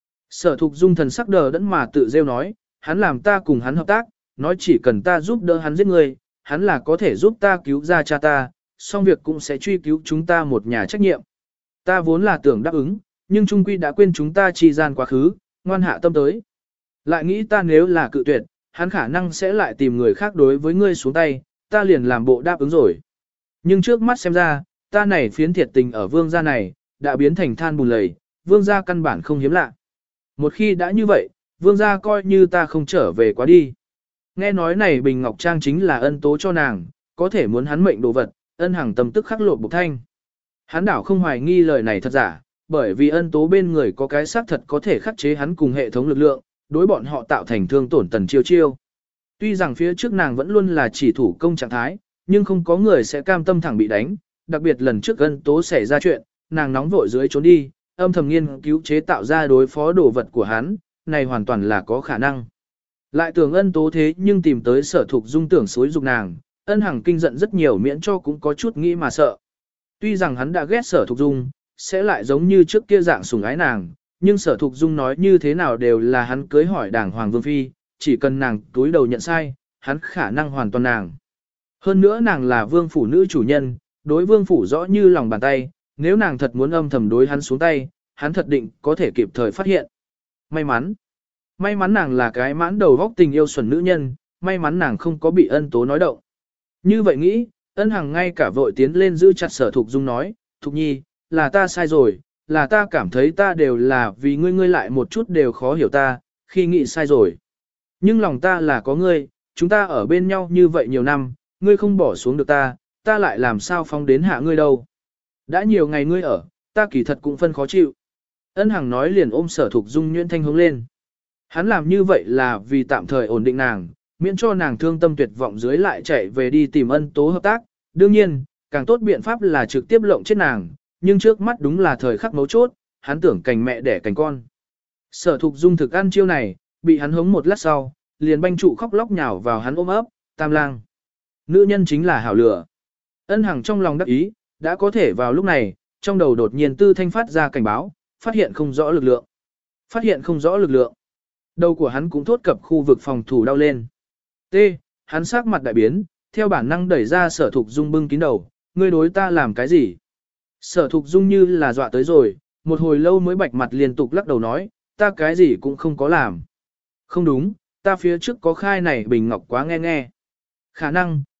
Sở Thục Dung thần sắc đờ đẫn mà tự rêu nói, hắn làm ta cùng hắn hợp tác, nói chỉ cần ta giúp đỡ hắn giết ngươi, hắn là có thể giúp ta cứu ra cha ta, xong việc cũng sẽ truy cứu chúng ta một nhà trách nhiệm. Ta vốn là tưởng đáp ứng, nhưng trung quy đã quên chúng ta chi gian quá khứ, ngoan hạ tâm tới. Lại nghĩ ta nếu là cự tuyệt, hắn khả năng sẽ lại tìm người khác đối với ngươi xuống tay, ta liền làm bộ đáp ứng rồi. Nhưng trước mắt xem ra, ta này phiến thiệt tình ở vương gia này, đã biến thành than bùn lầy, vương gia căn bản không hiếm lạ. Một khi đã như vậy, vương gia coi như ta không trở về quá đi. Nghe nói này Bình Ngọc Trang chính là ân tố cho nàng, có thể muốn hắn mệnh đồ vật, Ân Hằng tâm tức khắc lột bục thanh. Hắn đảo không hoài nghi lời này thật giả, bởi vì ân tố bên người có cái xác thật có thể khắc chế hắn cùng hệ thống lực lượng, đối bọn họ tạo thành thương tổn tần chiêu chiêu. Tuy rằng phía trước nàng vẫn luôn là chỉ thủ công trạng thái, nhưng không có người sẽ cam tâm thẳng bị đánh, đặc biệt lần trước ân tố xảy ra chuyện, nàng nóng vội dưới trốn đi, âm thầm nghiên cứu chế tạo ra đối phó đồ vật của hắn, này hoàn toàn là có khả năng. Lại tưởng ân tố thế nhưng tìm tới Sở Thục Dung tưởng xối dục nàng, Ân Hằng kinh giận rất nhiều miễn cho cũng có chút nghĩ mà sợ. Tuy rằng hắn đã ghét Sở Thục Dung, sẽ lại giống như trước kia dạng sủng ái nàng, nhưng Sở Thục Dung nói như thế nào đều là hắn cưới hỏi đảng Hoàng Vương Phi, chỉ cần nàng túi đầu nhận sai, hắn khả năng hoàn toàn nàng. Hơn nữa nàng là vương phủ nữ chủ nhân, đối vương phủ rõ như lòng bàn tay, nếu nàng thật muốn âm thầm đối hắn xuống tay, hắn thật định có thể kịp thời phát hiện. May mắn. May mắn nàng là cái mãn đầu vóc tình yêu xuẩn nữ nhân, may mắn nàng không có bị ân tố nói động. Như vậy nghĩ, Ân Hằng ngay cả vội tiến lên giữ chặt Sở Thục Dung nói, Thục Nhi, là ta sai rồi, là ta cảm thấy ta đều là vì ngươi ngươi lại một chút đều khó hiểu ta, khi nghĩ sai rồi. Nhưng lòng ta là có ngươi, chúng ta ở bên nhau như vậy nhiều năm, ngươi không bỏ xuống được ta, ta lại làm sao phóng đến hạ ngươi đâu. Đã nhiều ngày ngươi ở, ta kỳ thật cũng phân khó chịu. Ân Hằng nói liền ôm Sở Thục Dung nhuyễn thanh hướng lên. Hắn làm như vậy là vì tạm thời ổn định nàng, miễn cho nàng thương tâm tuyệt vọng dưới lại chạy về đi tìm ân tố hợp tác. Đương nhiên, càng tốt biện pháp là trực tiếp lộng chết nàng, nhưng trước mắt đúng là thời khắc mấu chốt, hắn tưởng cành mẹ đẻ cành con. Sở Thục Dung thực ăn chiêu này, bị hắn hống một lát sau, liền banh trụ khóc lóc nhào vào hắn ôm ấp, tam lang. Nữ nhân chính là hảo lửa. Ân Hằng trong lòng đắc ý, đã có thể vào lúc này, trong đầu đột nhiên tư thanh phát ra cảnh báo, phát hiện không rõ lực lượng. Phát hiện không rõ lực lượng. Đầu của hắn cũng thốt cập khu vực phòng thủ đau lên. T. Hắn sắc mặt đại biến, theo bản năng đẩy ra Sở Thục Dung bưng kín đầu, ngươi đối ta làm cái gì? Sở Thục Dung như là dọa tới rồi, một hồi lâu mới bạch mặt liên tục lắc đầu nói, ta cái gì cũng không có làm. Không đúng, ta phía trước có khai này bình ngọc quá nghe nghe. Khả năng,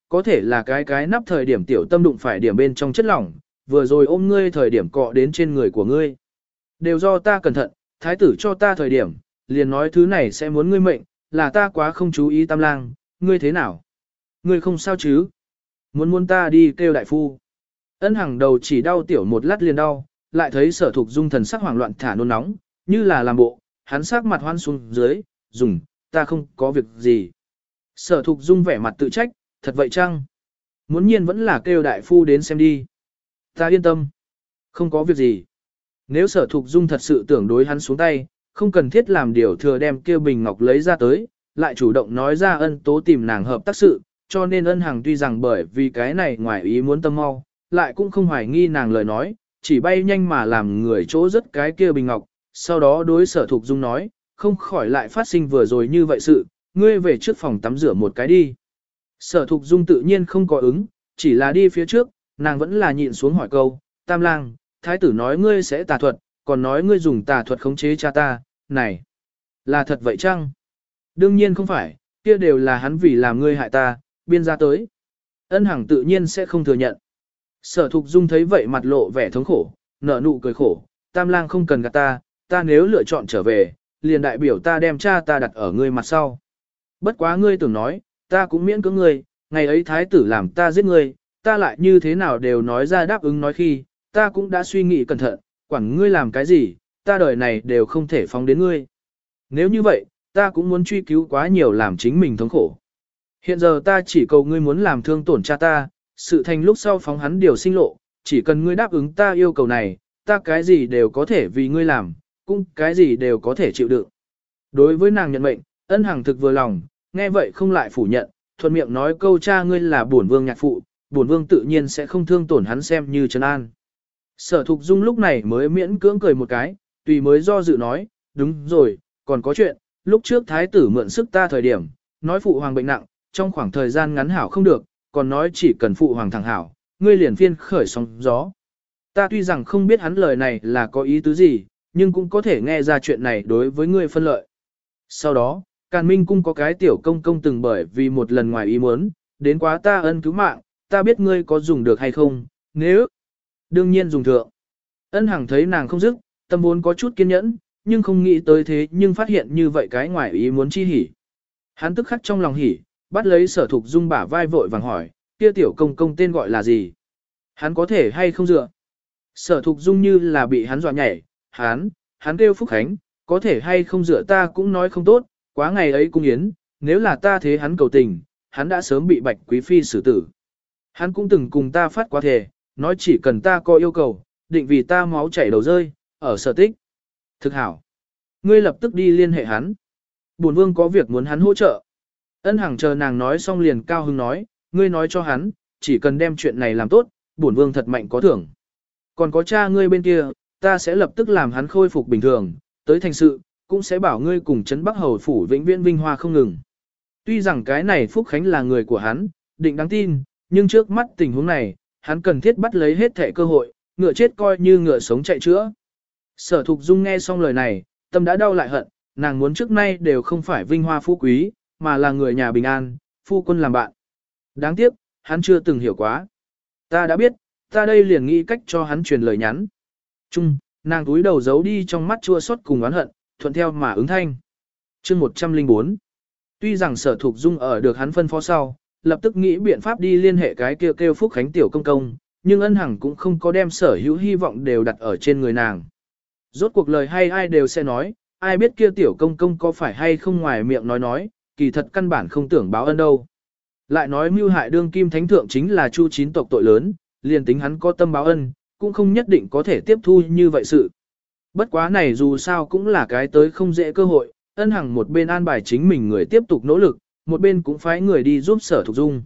có thể là cái cái nắp thời điểm tiểu tâm đụng phải điểm bên trong chất lỏng, vừa rồi ôm ngươi thời điểm cọ đến trên người của ngươi. Đều do ta cẩn thận, thái tử cho ta thời điểm, liền nói thứ này sẽ muốn ngươi mệnh, là ta quá không chú ý Tam Lang, ngươi thế nào? Ngươi không sao chứ? Muốn muốn ta đi kêu đại phu. Ân Hằng đầu chỉ đau tiểu một lát liền đau, lại thấy Sở Thục Dung thần sắc hoảng loạn thả nôn nóng, như là làm bộ, hắn sắc mặt hoan xuống dưới, dùng, ta không có việc gì. Sở Thục Dung vẻ mặt tự trách, thật vậy chăng? Muốn nhiên vẫn là kêu đại phu đến xem đi. Ta yên tâm, không có việc gì. Nếu Sở Thục Dung thật sự tưởng đối hắn xuống tay, không cần thiết làm điều thừa đem kêu bình ngọc lấy ra tới, lại chủ động nói ra Ân Tố tìm nàng hợp tác sự, cho nên Ân Hằng tuy rằng bởi vì cái này ngoài ý muốn tâm mau, lại cũng không hoài nghi nàng lời nói, chỉ bay nhanh mà làm người chỗ rất cái kia bình ngọc, sau đó đối Sở Thục Dung nói, không khỏi lại phát sinh vừa rồi như vậy sự, ngươi về trước phòng tắm rửa một cái đi. Sở Thục Dung tự nhiên không có ứng, chỉ là đi phía trước, nàng vẫn là nhịn xuống hỏi câu, Tam Lang, thái tử nói ngươi sẽ tà thuật, còn nói ngươi dùng tà thuật khống chế cha ta, này, là thật vậy chăng? Đương nhiên không phải, kia đều là hắn vì làm ngươi hại ta, biên ra tới. Ân Hằng tự nhiên sẽ không thừa nhận. Sở Thục Dung thấy vậy mặt lộ vẻ thống khổ, nở nụ cười khổ, Tam Lang không cần gạt ta, ta nếu lựa chọn trở về, liền đại biểu ta đem cha ta đặt ở ngươi mặt sau. Bất quá ngươi tưởng nói, ta cũng miễn cưỡng ngươi, ngày ấy thái tử làm ta giết ngươi, ta lại như thế nào đều nói ra đáp ứng nói khi, ta cũng đã suy nghĩ cẩn thận, quản ngươi làm cái gì, ta đời này đều không thể phóng đến ngươi. Nếu như vậy, ta cũng muốn truy cứu quá nhiều làm chính mình thống khổ. Hiện giờ ta chỉ cầu ngươi muốn làm thương tổn cha ta, sự thành lúc sau phóng hắn điều sinh lộ, chỉ cần ngươi đáp ứng ta yêu cầu này, ta cái gì đều có thể vì ngươi làm, cũng cái gì đều có thể chịu đựng. Đối với nàng nhận mệnh, Ân Hằng thực vừa lòng, nghe vậy không lại phủ nhận, thuận miệng nói câu cha ngươi là bổn vương nhạc phụ, bổn vương tự nhiên sẽ không thương tổn hắn xem như trấn an. Sở Thục Dung lúc này mới miễn cưỡng cười một cái, tùy mới do dự nói, đúng rồi, còn có chuyện, lúc trước thái tử mượn sức ta thời điểm, nói phụ hoàng bệnh nặng, trong khoảng thời gian ngắn hảo không được, còn nói chỉ cần phụ hoàng thẳng hảo, ngươi liền phiên khởi sóng gió. Ta tuy rằng không biết hắn lời này là có ý tứ gì, nhưng cũng có thể nghe ra chuyện này đối với ngươi phân lợi. Sau đó, Càn Minh cung có cái tiểu công công từng bởi vì một lần ngoài ý muốn, đến quá ta ân cứu mạng, ta biết ngươi có dùng được hay không, nếu đương nhiên dùng thượng. Ân Hằng thấy nàng không dứt, tâm vốn có chút kiên nhẫn, nhưng không nghĩ tới thế nhưng phát hiện như vậy cái ngoài ý muốn chi hỉ. Hắn tức khắc trong lòng hỉ, bắt lấy Sở Thục Dung bả vai vội vàng hỏi, kia tiểu công công tên gọi là gì? Hắn có thể hay không dựa? Sở Thục Dung như là bị hắn dọa nhảy, hắn, hắn kêu Phúc Khánh, có thể hay không dựa ta cũng nói không tốt, quá ngày ấy cung yến, nếu là ta thế hắn cầu tình, hắn đã sớm bị Bạch Quý Phi xử tử. Hắn cũng từng cùng ta phát quá thề, nói chỉ cần ta có yêu cầu, định vì ta máu chảy đầu rơi, ở Sở Tích. Thực hảo. Ngươi lập tức đi liên hệ hắn. Bổn vương có việc muốn hắn hỗ trợ. Ân Hằng chờ nàng nói xong liền cao hứng nói, ngươi nói cho hắn, chỉ cần đem chuyện này làm tốt, bổn vương thật mạnh có thưởng. Còn có cha ngươi bên kia, ta sẽ lập tức làm hắn khôi phục bình thường, tới thành sự, cũng sẽ bảo ngươi cùng Trấn Bắc Hầu phủ vĩnh viễn vinh hoa không ngừng. Tuy rằng cái này Phúc Khánh là người của hắn, định đáng tin, nhưng trước mắt tình huống này, hắn cần thiết bắt lấy hết thể cơ hội, ngựa chết coi như ngựa sống chạy chữa. Sở Thục Dung nghe xong lời này, tâm đã đau lại hận, nàng muốn trước nay đều không phải vinh hoa phú quý, mà là người nhà bình an, phu quân làm bạn. Đáng tiếc, hắn chưa từng hiểu quá. Ta đã biết, ta đây liền nghĩ cách cho hắn truyền lời nhắn. Chung, nàng túi đầu giấu đi trong mắt chua xót cùng oán hận, thuận theo mà ứng thanh. Chương một trăm lẻ bốn. Tuy rằng Sở Thục Dung ở được hắn phân phó sau, lập tức nghĩ biện pháp đi liên hệ cái kêu kêu Phúc Khánh tiểu công công, nhưng Ân Hằng cũng không có đem sở hữu hy vọng đều đặt ở trên người nàng. Rốt cuộc lời hay ai đều sẽ nói, ai biết kia tiểu công công có phải hay không ngoài miệng nói nói, kỳ thật căn bản không tưởng báo ân đâu. Lại nói mưu hại đương kim thánh thượng chính là Chu chín tộc tội lớn, liền tính hắn có tâm báo ân, cũng không nhất định có thể tiếp thu như vậy sự. Bất quá này dù sao cũng là cái tới không dễ cơ hội, Ân Hằng một bên an bài chính mình người tiếp tục nỗ lực, một bên cũng phái người đi giúp Sở Thục Dung.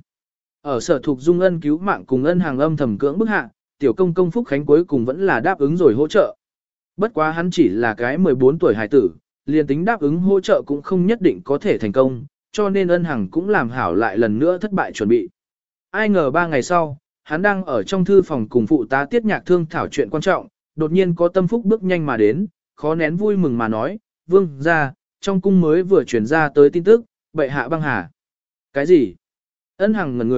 Ở Sở Thục Dung ân cứu mạng cùng Ân Hằng âm thầm cưỡng bức hạ, tiểu công công Phúc Khánh cuối cùng vẫn là đáp ứng rồi hỗ trợ. Bất quá hắn chỉ là cái mười bốn tuổi hài tử, liền tính đáp ứng hỗ trợ cũng không nhất định có thể thành công, cho nên Ân Hằng cũng làm hảo lại lần nữa thất bại chuẩn bị. Ai ngờ ba ngày sau, hắn đang ở trong thư phòng cùng phụ tá Tiết Nhạc Thương thảo chuyện quan trọng, đột nhiên có Tâm Phúc bước nhanh mà đến, khó nén vui mừng mà nói, vương ra, trong cung mới vừa chuyển ra tới tin tức, bệ hạ băng hà. Cái gì? Ân Hằng ngẩn người,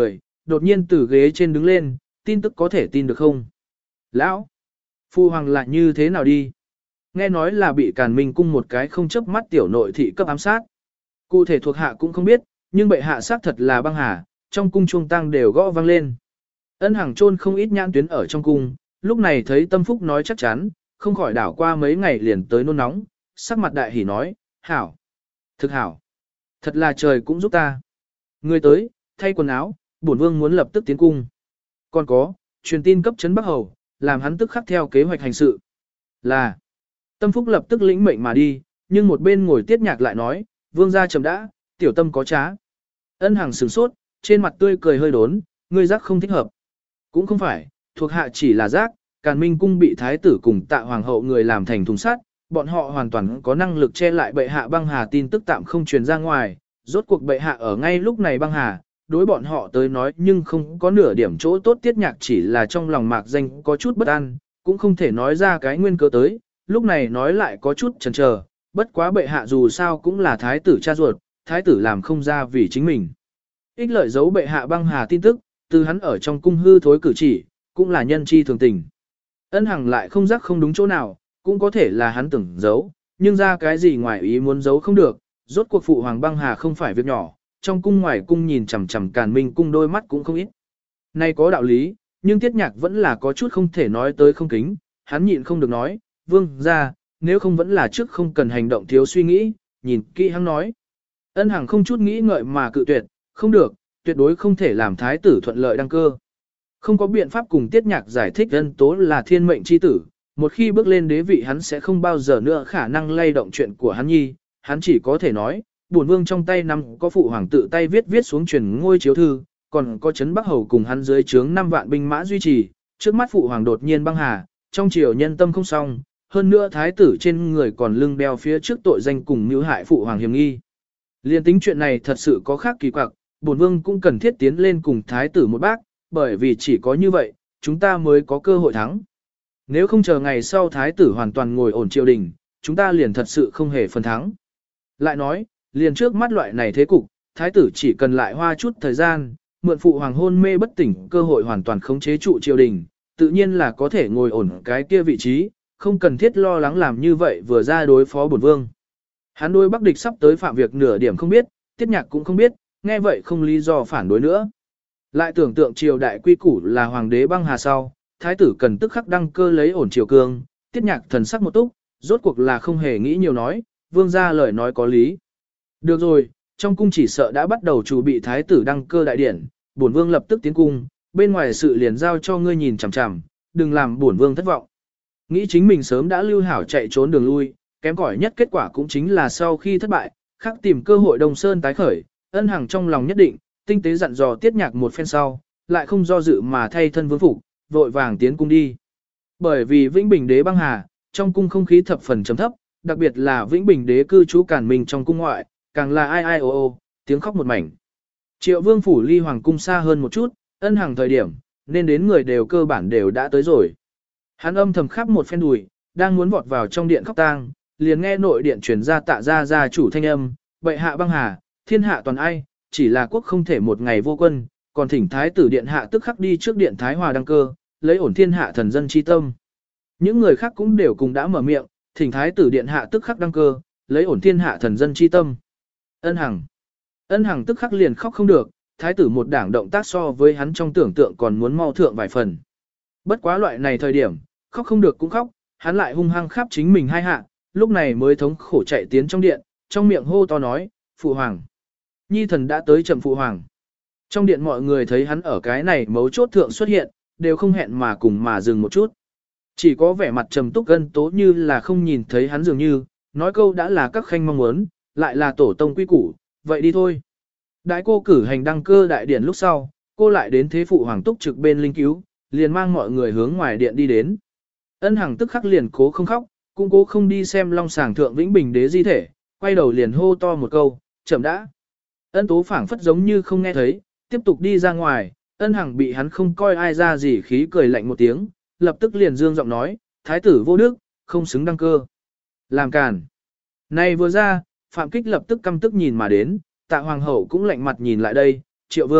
đột nhiên từ ghế trên đứng lên, tin tức có thể tin được không? Lão! Phu hoàng lại như thế nào đi? Nghe nói là bị Càn Minh cung một cái không chớp mắt tiểu nội thị cấp ám sát. Cụ thể thuộc hạ cũng không biết, nhưng bệ hạ xác thật là băng hà, trong cung chuông tang đều gõ vang lên. Ân Hằng chôn không ít nhãn tuyến ở trong cung, lúc này thấy Tâm Phúc nói chắc chắn, không khỏi đảo qua mấy ngày liền tới nôn nóng, sắc mặt đại hỉ nói, hảo, thực hảo, thật là trời cũng giúp ta. Người tới, thay quần áo, bổn vương muốn lập tức tiến cung. Còn có, truyền tin cấp chấn Bắc Hầu, làm hắn tức khắc theo kế hoạch hành sự. Là, Tâm Phúc lập tức lĩnh mệnh mà đi, nhưng một bên ngồi tiết nhạc lại nói, vương gia chậm đã, tiểu tâm có trá. Ân Hằng sửng sốt, trên mặt tươi cười hơi đốn, ngươi giác không thích hợp. Cũng không phải, thuộc hạ chỉ là giác, Càn Minh cung bị thái tử cùng tạ hoàng hậu người làm thành thùng sắt, bọn họ hoàn toàn có năng lực che lại bệ hạ băng hà tin tức tạm không truyền ra ngoài, rốt cuộc bệ hạ ở ngay lúc này băng hà, đối bọn họ tới nói nhưng không có nửa điểm chỗ tốt. Tiết nhạc chỉ là trong lòng mạc danh có chút bất an, cũng không thể nói ra cái nguyên cớ tới, lúc này nói lại có chút chần chờ, bất quá bệ hạ dù sao cũng là thái tử cha ruột, thái tử làm không ra vì chính mình. Ích lợi giấu bệ hạ băng hà tin tức, từ hắn ở trong cung hư thối cử chỉ, cũng là nhân chi thường tình. Ân Hằng lại không giác không đúng chỗ nào, cũng có thể là hắn tưởng giấu, nhưng ra cái gì ngoài ý muốn giấu không được, rốt cuộc phụ hoàng băng hà không phải việc nhỏ, trong cung ngoài cung nhìn chằm chằm Càn Minh cung đôi mắt cũng không ít. Này có đạo lý, nhưng Tiết Nhạc vẫn là có chút không thể nói tới không kính, hắn nhịn không được nói, vương ra, nếu không vẫn là trước không cần hành động thiếu suy nghĩ, nhìn kỹ hắn nói. Ân Hằng không chút nghĩ ngợi mà cự tuyệt, không được, tuyệt đối không thể làm thái tử thuận lợi đăng cơ. Không có biện pháp cùng Tiết Nhạc giải thích Ân Tố là thiên mệnh chi tử, một khi bước lên đế vị hắn sẽ không bao giờ nữa khả năng lay động chuyện của hắn nhi, hắn chỉ có thể nói, bổn vương trong tay nằm có phụ hoàng tự tay viết viết xuống truyền ngôi chiếu thư, còn có Trấn Bắc Hầu cùng hắn dưới trướng năm vạn binh mã duy trì, trước mắt phụ hoàng đột nhiên băng hà, trong triều nhân tâm không xong, hơn nữa thái tử trên người còn lưng đeo phía trước tội danh cùng mưu hại phụ hoàng hiểm nghi. Liên tính chuyện này thật sự có khác kỳ quặc, bổn vương cũng cần thiết tiến lên cùng thái tử một bác, bởi vì chỉ có như vậy, chúng ta mới có cơ hội thắng. Nếu không chờ ngày sau thái tử hoàn toàn ngồi ổn triều đình, chúng ta liền thật sự không hề phần thắng. Lại nói, liền trước mắt loại này thế cục, thái tử chỉ cần lại hoa chút thời gian, mượn phụ hoàng hôn mê bất tỉnh cơ hội hoàn toàn khống chế trụ triều đình, tự nhiên là có thể ngồi ổn cái kia vị trí, không cần thiết lo lắng làm như vậy vừa ra đối phó bổn vương. Hắn đối Bắc địch sắp tới phạm việc nửa điểm không biết, Tiết Nhạc cũng không biết, nghe vậy không lý do phản đối nữa. Lại tưởng tượng triều đại quy củ là hoàng đế băng hà sau, thái tử cần tức khắc đăng cơ lấy ổn triều cương, Tiết Nhạc thần sắc một túc, rốt cuộc là không hề nghĩ nhiều nói, vương ra lời nói có lý. Được rồi, trong cung chỉ sợ đã bắt đầu chuẩn bị thái tử đăng cơ đại điển, bổn vương lập tức tiến cung, bên ngoài sự liền giao cho ngươi nhìn chằm chằm, đừng làm bổn vương thất vọng. Nghĩ chính mình sớm đã lưu hảo chạy trốn đường lui, kém cỏi nhất kết quả cũng chính là sau khi thất bại, khắc tìm cơ hội Đông Sơn tái khởi, Ân Hằng trong lòng nhất định, tinh tế dặn dò Tiết Nhạc một phen sau, lại không do dự mà thay thân vương phục, vội vàng tiến cung đi. Bởi vì Vĩnh Bình đế băng hà, trong cung không khí thập phần trầm thấp, đặc biệt là Vĩnh Bình đế cư trú Càn Minh trong cung ngoại, càng là ai ai ô ô, tiếng khóc một mảnh. Triệu Vương phủ ly hoàng cung xa hơn một chút, Ân Hằng thời điểm, nên đến người đều cơ bản đều đã tới rồi. Hắn âm thầm khắp một phen đùi, đang muốn vọt vào trong điện khóc tang, liền nghe nội điện truyền ra tạ ra gia chủ thanh âm, bệ hạ băng hà, thiên hạ toàn ai, chỉ là quốc không thể một ngày vô quân, còn thỉnh thái tử điện hạ tức khắc đi trước điện thái hòa đăng cơ, lấy ổn thiên hạ thần dân chi tâm. Những người khác cũng đều cùng đã mở miệng, thỉnh thái tử điện hạ tức khắc đăng cơ, lấy ổn thiên hạ thần dân chi tâm. Ân Hằng, Ân Hằng tức khắc liền khóc không được, thái tử một đảng động tác so với hắn trong tưởng tượng còn muốn mau thượng vài phần. Bất quá loại này thời điểm, khóc không được cũng khóc, hắn lại hung hăng khắp chính mình hai hạ, lúc này mới thống khổ chạy tiến trong điện, trong miệng hô to nói, phụ hoàng. Nhi thần đã tới chậm phụ hoàng. Trong điện mọi người thấy hắn ở cái này mấu chốt thượng xuất hiện, đều không hẹn mà cùng mà dừng một chút. Chỉ có vẻ mặt trầm túc Ân Tố như là không nhìn thấy hắn dường như, nói câu đã là các khanh mong muốn, lại là tổ tông quy củ, vậy đi thôi. Đại cô cử hành đăng cơ đại điển lúc sau, cô lại đến thế phụ hoàng túc trực bên linh cứu, liền mang mọi người hướng ngoài điện đi đến. Ân Hằng tức khắc liền cố không khóc, cũng cố không đi xem long sàng thượng Vĩnh Bình đế di thể, quay đầu liền hô to một câu, chậm đã. Ân Tố phảng phất giống như không nghe thấy, tiếp tục đi ra ngoài, Ân Hằng bị hắn không coi ai ra gì khí cười lạnh một tiếng, lập tức liền dương giọng nói, thái tử vô đức, không xứng đăng cơ. Làm càn. Này vừa ra, Phạm Kích lập tức căm tức nhìn mà đến, Tạ Hoàng hậu cũng lạnh mặt nhìn lại đây, Triệu Vương,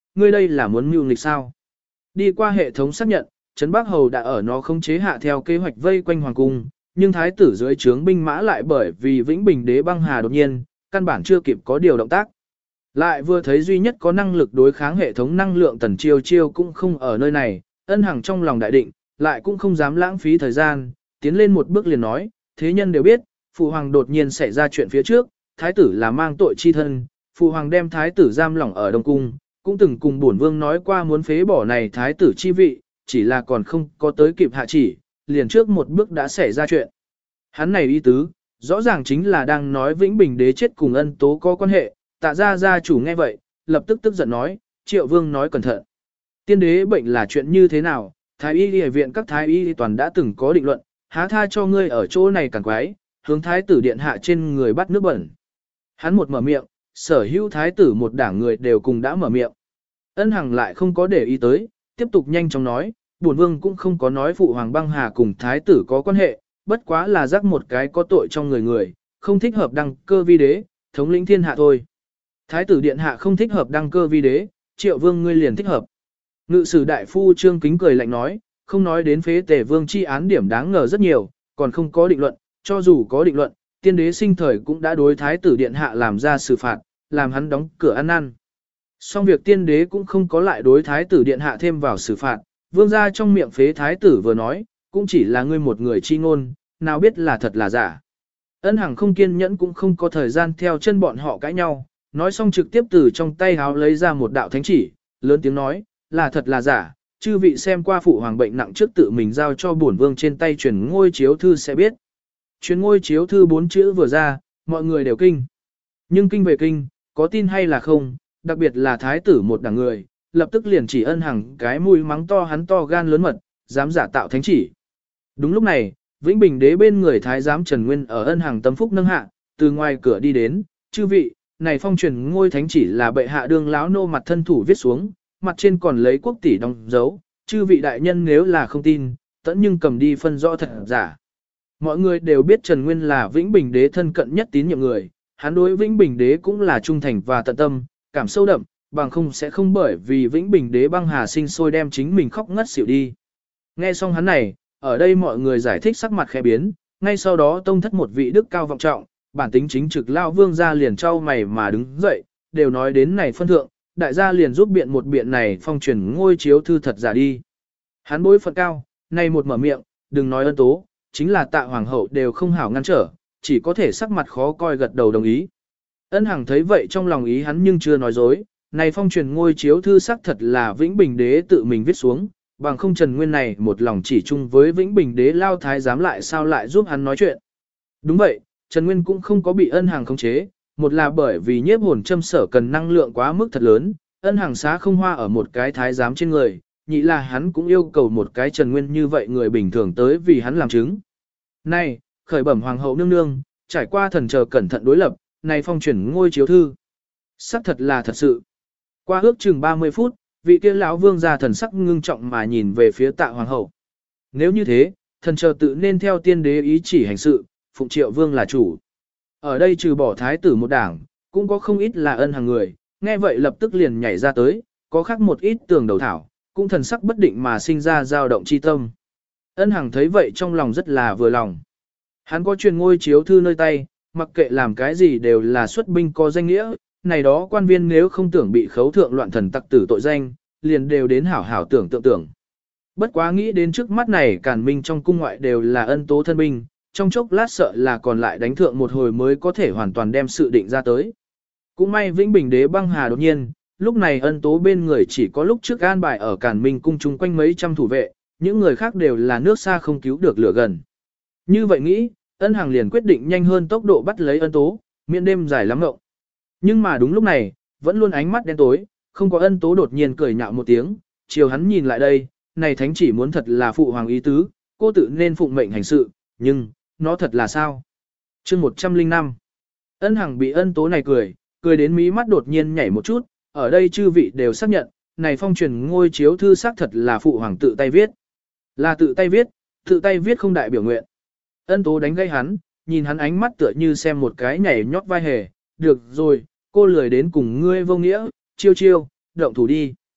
ngươi đây là muốn mưu nghịch sao? Đi qua hệ thống xác nhận, Trấn Bắc Hầu đã ở nó khống chế hạ theo kế hoạch vây quanh hoàng cung, nhưng thái tử dưới trướng binh mã lại bởi vì Vĩnh Bình đế băng hà đột nhiên, căn bản chưa kịp có điều động tác. Lại vừa thấy duy nhất có năng lực đối kháng hệ thống năng lượng Tần Chiêu Chiêu cũng không ở nơi này, Ân Hằng trong lòng đại định, lại cũng không dám lãng phí thời gian, tiến lên một bước liền nói, thế nhân đều biết, phụ hoàng đột nhiên xảy ra chuyện phía trước, thái tử là mang tội chi thân, phụ hoàng đem thái tử giam lỏng ở Đông Cung, cũng từng cùng bổn vương nói qua muốn phế bỏ này thái tử chi vị, chỉ là còn không có tới kịp hạ chỉ, liền trước một bước đã xảy ra chuyện. Hắn này ý tứ, rõ ràng chính là đang nói Vĩnh Bình đế chết cùng Ân Tố có quan hệ, Tạ gia gia chủ nghe vậy, lập tức tức giận nói, Triệu Vương nói cẩn thận. Tiên đế bệnh là chuyện như thế nào, thái y y viện các thái y toàn đã từng có định luận, há tha cho ngươi ở chỗ này càng quái, hướng thái tử điện hạ trên người bắt nước bẩn. Hắn một mở miệng, sở hữu thái tử một đảng người đều cùng đã mở miệng. Ân Hằng lại không có để ý tới, tiếp tục nhanh chóng nói, bổn vương cũng không có nói phụ hoàng băng hà cùng thái tử có quan hệ, bất quá là rắc một cái có tội trong người người, không thích hợp đăng cơ vi đế, thống lĩnh thiên hạ thôi. Thái tử điện hạ không thích hợp đăng cơ vi đế, Triệu Vương ngươi liền thích hợp. Ngự sử đại phu Trương Kính cười lạnh nói, không nói đến phế tề vương chi án điểm đáng ngờ rất nhiều, còn không có định luận, cho dù có định luận, tiên đế sinh thời cũng đã đối thái tử điện hạ làm ra xử phạt, làm hắn đóng cửa ăn năn. Song việc tiên đế cũng không có lại đối thái tử điện hạ thêm vào xử phạt, vương gia trong miệng phế thái tử vừa nói, cũng chỉ là ngươi một người chi ngôn, nào biết là thật là giả. Ân Hằng không kiên nhẫn cũng không có thời gian theo chân bọn họ cãi nhau, nói xong trực tiếp từ trong tay háo lấy ra một đạo thánh chỉ, lớn tiếng nói, là thật là giả, chư vị xem qua phụ hoàng bệnh nặng trước tự mình giao cho bổn vương trên tay truyền ngôi chiếu thư sẽ biết. Truyền ngôi chiếu thư bốn chữ vừa ra, mọi người đều kinh. Nhưng kinh về kinh, có tin hay là không, đặc biệt là thái tử một đảng người, lập tức liền chỉ Ân Hằng cái mũi mắng to hắn to gan lớn mật, dám giả tạo thánh chỉ. Đúng lúc này, Vĩnh Bình đế bên người thái giám Trần Nguyên ở Ân Hằng tâm phúc nâng hạ, từ ngoài cửa đi đến, chư vị, này phong truyền ngôi thánh chỉ là bệ hạ đương lão nô mặt thân thủ viết xuống, mặt trên còn lấy quốc tỷ đóng dấu, chư vị đại nhân nếu là không tin, tẫn nhưng cầm đi phân rõ thật giả. Mọi người đều biết Trần Nguyên là Vĩnh Bình đế thân cận nhất tín nhiệm người, hắn đối Vĩnh Bình đế cũng là trung thành và tận tâm, cảm sâu đậm, bằng không sẽ không bởi vì Vĩnh Bình đế băng hà sinh sôi đem chính mình khóc ngất xỉu đi. Nghe xong hắn này, ở đây mọi người giải thích sắc mặt khẽ biến, ngay sau đó tông thất một vị đức cao vọng trọng, bản tính chính trực lao vương gia liền trao mày mà đứng dậy, đều nói đến này phân thượng, đại gia liền giúp biện một biện này phong truyền ngôi chiếu thư thật giả đi. Hắn bối phận cao, nay một mở miệng, đừng nói Ân Tố, chính là Tạ hoàng hậu đều không hảo ngăn trở, chỉ có thể sắc mặt khó coi gật đầu đồng ý. Ân Hằng thấy vậy trong lòng ý hắn nhưng chưa nói dối, này phong truyền ngôi chiếu thư sắc thật là Vĩnh Bình đế tự mình viết xuống, bằng không Trần Nguyên này một lòng chỉ chung với Vĩnh Bình đế lao thái dám lại sao lại giúp hắn nói chuyện. Đúng vậy, Trần Nguyên cũng không có bị Ân Hằng khống chế, một là bởi vì nhiếp hồn châm sở cần năng lượng quá mức thật lớn, Ân Hằng xá không hoa ở một cái thái giám trên người, nhị là hắn cũng yêu cầu một cái Trần Nguyên như vậy người bình thường tới vì hắn làm chứng. Này, khởi bẩm hoàng hậu nương nương, trải qua thần chờ cẩn thận đối lập, này phong truyền ngôi chiếu thư. Sắc thật là thật sự. Qua ước chừng ba mươi phút, vị kia lão vương gia thần sắc ngưng trọng mà nhìn về phía Tạ hoàng hậu. Nếu như thế, thần chờ tự nên theo tiên đế ý chỉ hành sự, phụng Triệu Vương là chủ. Ở đây trừ bỏ thái tử một đảng, cũng có không ít là Ân Hằng người, nghe vậy lập tức liền nhảy ra tới, có khác một ít tường đầu thảo, cũng thần sắc bất định mà sinh ra dao động chi tâm. Ân Hằng thấy vậy trong lòng rất là vừa lòng. Hắn có truyền ngôi chiếu thư nơi tay, mặc kệ làm cái gì đều là xuất binh có danh nghĩa, này đó quan viên nếu không tưởng bị khấu thượng loạn thần tặc tử tội danh, liền đều đến hảo hảo tưởng tượng tưởng. Bất quá nghĩ đến trước mắt này Càn Minh trong cung ngoại đều là Ân Tố thân binh, trong chốc lát sợ là còn lại đánh thượng một hồi mới có thể hoàn toàn đem sự định ra tới. Cũng may Vĩnh Bình đế băng hà đột nhiên, lúc này Ân Tố bên người chỉ có lúc trước an bài ở Càn Minh cung chung quanh mấy trăm thủ vệ, những người khác đều là nước xa không cứu được lửa gần. Như vậy nghĩ, Ân Hằng liền quyết định nhanh hơn tốc độ bắt lấy Ân Tố, miễn đêm dài lắm ngộng. Nhưng mà đúng lúc này, vẫn luôn ánh mắt đen tối, không có Ân Tố đột nhiên cười nhạo một tiếng, chiều hắn nhìn lại đây, này thánh chỉ muốn thật là phụ hoàng ý tứ, cô tự nên phụng mệnh hành sự, nhưng, nó thật là sao? Chương một trăm lẻ năm. Ân Hằng bị Ân Tố này cười, cười đến mí mắt đột nhiên nhảy một chút, ở đây chư vị đều xác nhận, này phong truyền ngôi chiếu thư xác thật là phụ hoàng tự tay viết. Là tự tay viết, tự tay viết không đại biểu nguyện. Ân Tố đánh gây hắn, nhìn hắn ánh mắt tựa như xem một cái nhảy nhót vai hề, được rồi, cô lười đến cùng ngươi vô nghĩa, chiêu chiêu, động thủ đi.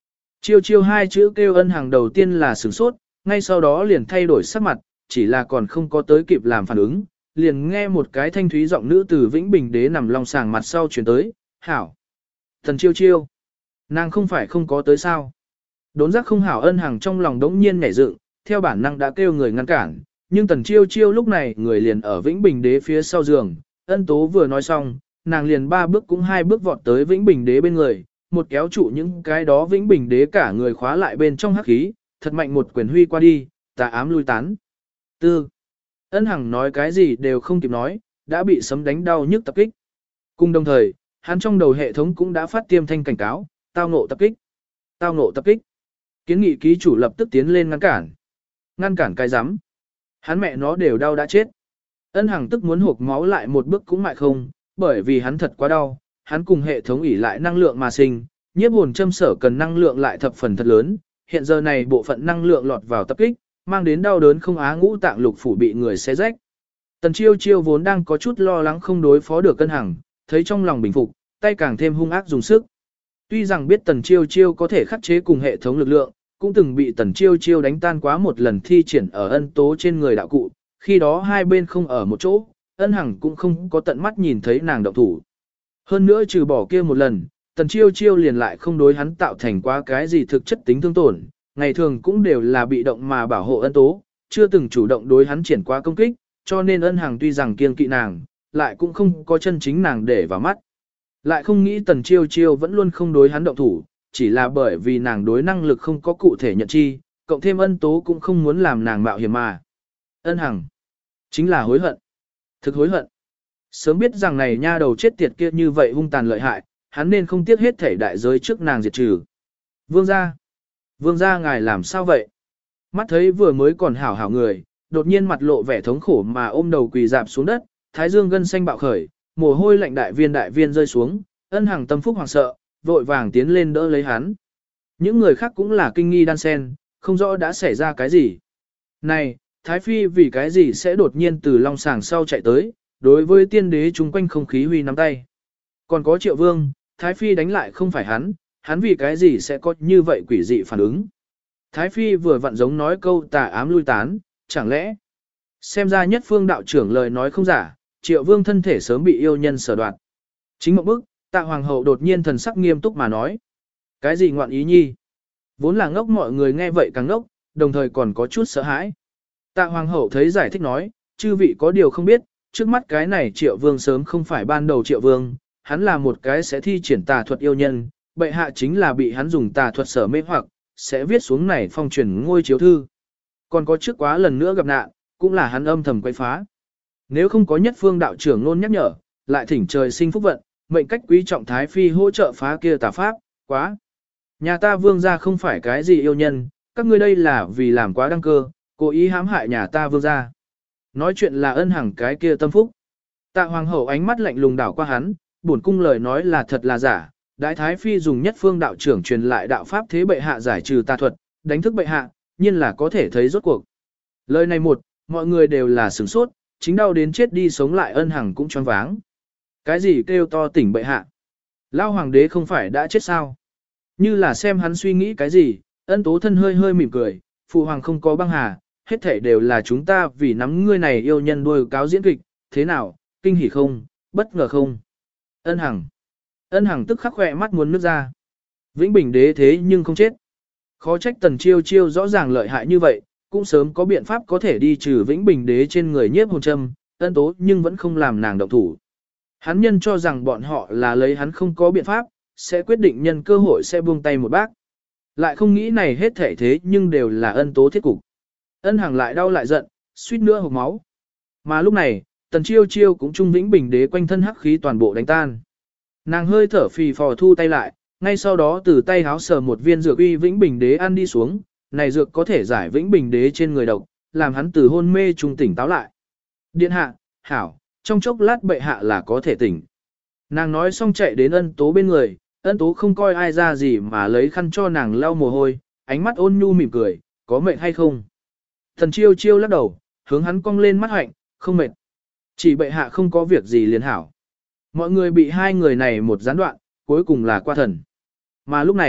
Chiêu chiêu hai chữ kêu ân hàng đầu tiên là sửng sốt, ngay sau đó liền thay đổi sắc mặt, chỉ là còn không có tới kịp làm phản ứng, liền nghe một cái thanh thúy giọng nữ từ Vĩnh Bình Đế nằm long sàng mặt sau chuyển tới, hảo. Thần chiêu chiêu, nàng không phải không có tới sao. Đốn giác không hảo ân hàng trong lòng đống nhiên nhảy dựng, theo bản năng đã kêu người ngăn cản, nhưng tần chiêu chiêu lúc này người liền ở Vĩnh Bình Đế phía sau giường, ân tố vừa nói xong, nàng liền ba bước cũng hai bước vọt tới Vĩnh Bình Đế bên người, một kéo trụ những cái đó Vĩnh Bình Đế cả người khóa lại bên trong hắc khí, thật mạnh một quyền huy qua đi, tà ám lui tán. Tư. Ân Hằng nói cái gì đều không kịp nói, đã bị sấm đánh đau nhức tập kích. Cùng đồng thời, hắn trong đầu hệ thống cũng đã phát tiêm thanh cảnh cáo, tao ngộ tập kích. Tao ngộ tập kích. Kiến nghị ký chủ lập tức tiến lên ngăn cản. Ngăn cản cái rắm. Hắn mẹ nó đều đau đã chết. Ân Hằng tức muốn hộp máu lại một bước cũng mại không, bởi vì hắn thật quá đau, hắn cùng hệ thống ỉ lại năng lượng mà sinh, nhiếp hồn châm sở cần năng lượng lại thập phần thật lớn, hiện giờ này bộ phận năng lượng lọt vào tập kích, mang đến đau đớn không á ngũ tạng lục phủ bị người xé rách. Tần Chiêu Chiêu vốn đang có chút lo lắng không đối phó được Ân Hằng, thấy trong lòng bình phục, tay càng thêm hung ác dùng sức. Tuy rằng biết Tần Chiêu Chiêu có thể khắc chế cùng hệ thống lực lượng, cũng từng bị Tần Chiêu Chiêu đánh tan quá một lần thi triển ở ân tố trên người đạo cụ, khi đó hai bên không ở một chỗ, Ân Hằng cũng không có tận mắt nhìn thấy nàng động thủ. Hơn nữa trừ bỏ kia một lần, Tần Chiêu Chiêu liền lại không đối hắn tạo thành quá cái gì thực chất tính thương tổn, ngày thường cũng đều là bị động mà bảo hộ ân tố, chưa từng chủ động đối hắn triển qua công kích, cho nên Ân Hằng tuy rằng kiêng kỵ nàng, lại cũng không có chân chính nàng để vào mắt. Lại không nghĩ Tần Chiêu Chiêu vẫn luôn không đối hắn động thủ, chỉ là bởi vì nàng đối năng lực không có cụ thể nhận chi, cộng thêm ân tố cũng không muốn làm nàng mạo hiểm mà. Ân Hằng chính là hối hận. Thực hối hận. Sớm biết rằng này nha đầu chết tiệt kia như vậy hung tàn lợi hại, hắn nên không tiếc hết thể đại giới trước nàng diệt trừ. Vương gia, vương gia ngài làm sao vậy? Mắt thấy vừa mới còn hảo hảo người, đột nhiên mặt lộ vẻ thống khổ mà ôm đầu quỳ dạp xuống đất, thái dương gân xanh bạo khởi, mồ hôi lạnh đại viên đại viên rơi xuống, Ân Hằng tâm phúc hoảng sợ, vội vàng tiến lên đỡ lấy hắn. Những người khác cũng là kinh nghi đan sen, không rõ đã xảy ra cái gì. Này, Thái Phi vì cái gì sẽ đột nhiên từ long sàng sau chạy tới, đối với tiên đế chung quanh không khí huy nắm tay. Còn có Triệu Vương, Thái Phi đánh lại không phải hắn, hắn vì cái gì sẽ có như vậy quỷ dị phản ứng. Thái Phi vừa vặn giống nói câu tà ám lui tán, chẳng lẽ. Xem ra nhất phương đạo trưởng lời nói không giả, Triệu Vương thân thể sớm bị yêu nhân sở đoạt. Chính một bức, Tạ Hoàng hậu đột nhiên thần sắc nghiêm túc mà nói. Cái gì ngoạn ý nhi? Vốn là ngốc mọi người nghe vậy càng ngốc, đồng thời còn có chút sợ hãi. Tạ Hoàng hậu thấy giải thích nói, chư vị có điều không biết, trước mắt cái này Triệu Vương sớm không phải ban đầu Triệu Vương, hắn là một cái sẽ thi triển tà thuật yêu nhân, bệ hạ chính là bị hắn dùng tà thuật sở mê hoặc, sẽ viết xuống này phong truyền ngôi chiếu thư. Còn có trước quá lần nữa gặp nạn, cũng là hắn âm thầm quay phá. Nếu không có nhất phương đạo trưởng luôn nhắc nhở, lại thỉnh trời sinh phúc vận, mệnh cách quý trọng Thái Phi hỗ trợ phá kia tà pháp, quá. Nhà ta vương gia không phải cái gì yêu nhân, các ngươi đây là vì làm quá đăng cơ, cố ý hãm hại nhà ta vương gia. Nói chuyện là Ân Hằng cái kia tâm phúc. Tạ Hoàng hậu ánh mắt lạnh lùng đảo qua hắn, bổn cung lời nói là thật là giả, Đại Thái Phi dùng nhất phương đạo trưởng truyền lại đạo pháp thế bệ hạ giải trừ tà thuật, đánh thức bệ hạ, nhiên là có thể thấy rốt cuộc. Lời này một, mọi người đều là sửng sốt, chính đau đến chết đi sống lại Ân Hằng cũng choáng váng. Cái gì kêu to tỉnh bệ hạ? Lao hoàng đế không phải đã chết sao? Như là xem hắn suy nghĩ cái gì, Ân Tố thân hơi hơi mỉm cười, phụ hoàng không có băng hà, hết thảy đều là chúng ta vì nắm ngươi này yêu nhân đuôi cáo diễn kịch, thế nào, kinh hỉ không, bất ngờ không? Ân Hằng. Ân Hằng tức khắc khỏe mắt muốn nước ra. Vĩnh Bình đế thế nhưng không chết. Khó trách Tần Chiêu Chiêu rõ ràng lợi hại như vậy, cũng sớm có biện pháp có thể đi trừ Vĩnh Bình đế trên người nhiếp hồn châm, Ân Tố nhưng vẫn không làm nàng động thủ. Hắn nhân cho rằng bọn họ là lấy hắn không có biện pháp, sẽ quyết định nhân cơ hội sẽ buông tay một bác. Lại không nghĩ này hết thể thế nhưng đều là Ân Tố thiết cục. Ân Hằng lại đau lại giận, suýt nữa hộc máu. Mà lúc này, Tần Chiêu Chiêu cũng trung Vĩnh Bình đế quanh thân hắc khí toàn bộ đánh tan. Nàng hơi thở phì phò thu tay lại, ngay sau đó từ tay háo sờ một viên dược uy Vĩnh Bình đế ăn đi xuống, này dược có thể giải Vĩnh Bình đế trên người độc, làm hắn từ hôn mê trung tỉnh táo lại. Điện hạ, hảo, trong chốc lát bệ hạ là có thể tỉnh. Nàng nói xong chạy đến Ân Tố bên người, Ân Tố không coi ai ra gì mà lấy khăn cho nàng lau mồ hôi, ánh mắt ôn nhu mỉm cười, có mệt hay không? Thần Chiêu Chiêu lắc đầu, hướng hắn cong lên mắt hạnh, không mệt. Chỉ bệ hạ không có việc gì liền hảo. Mọi người bị hai người này một gián đoạn, cuối cùng là qua thần. Mà lúc này,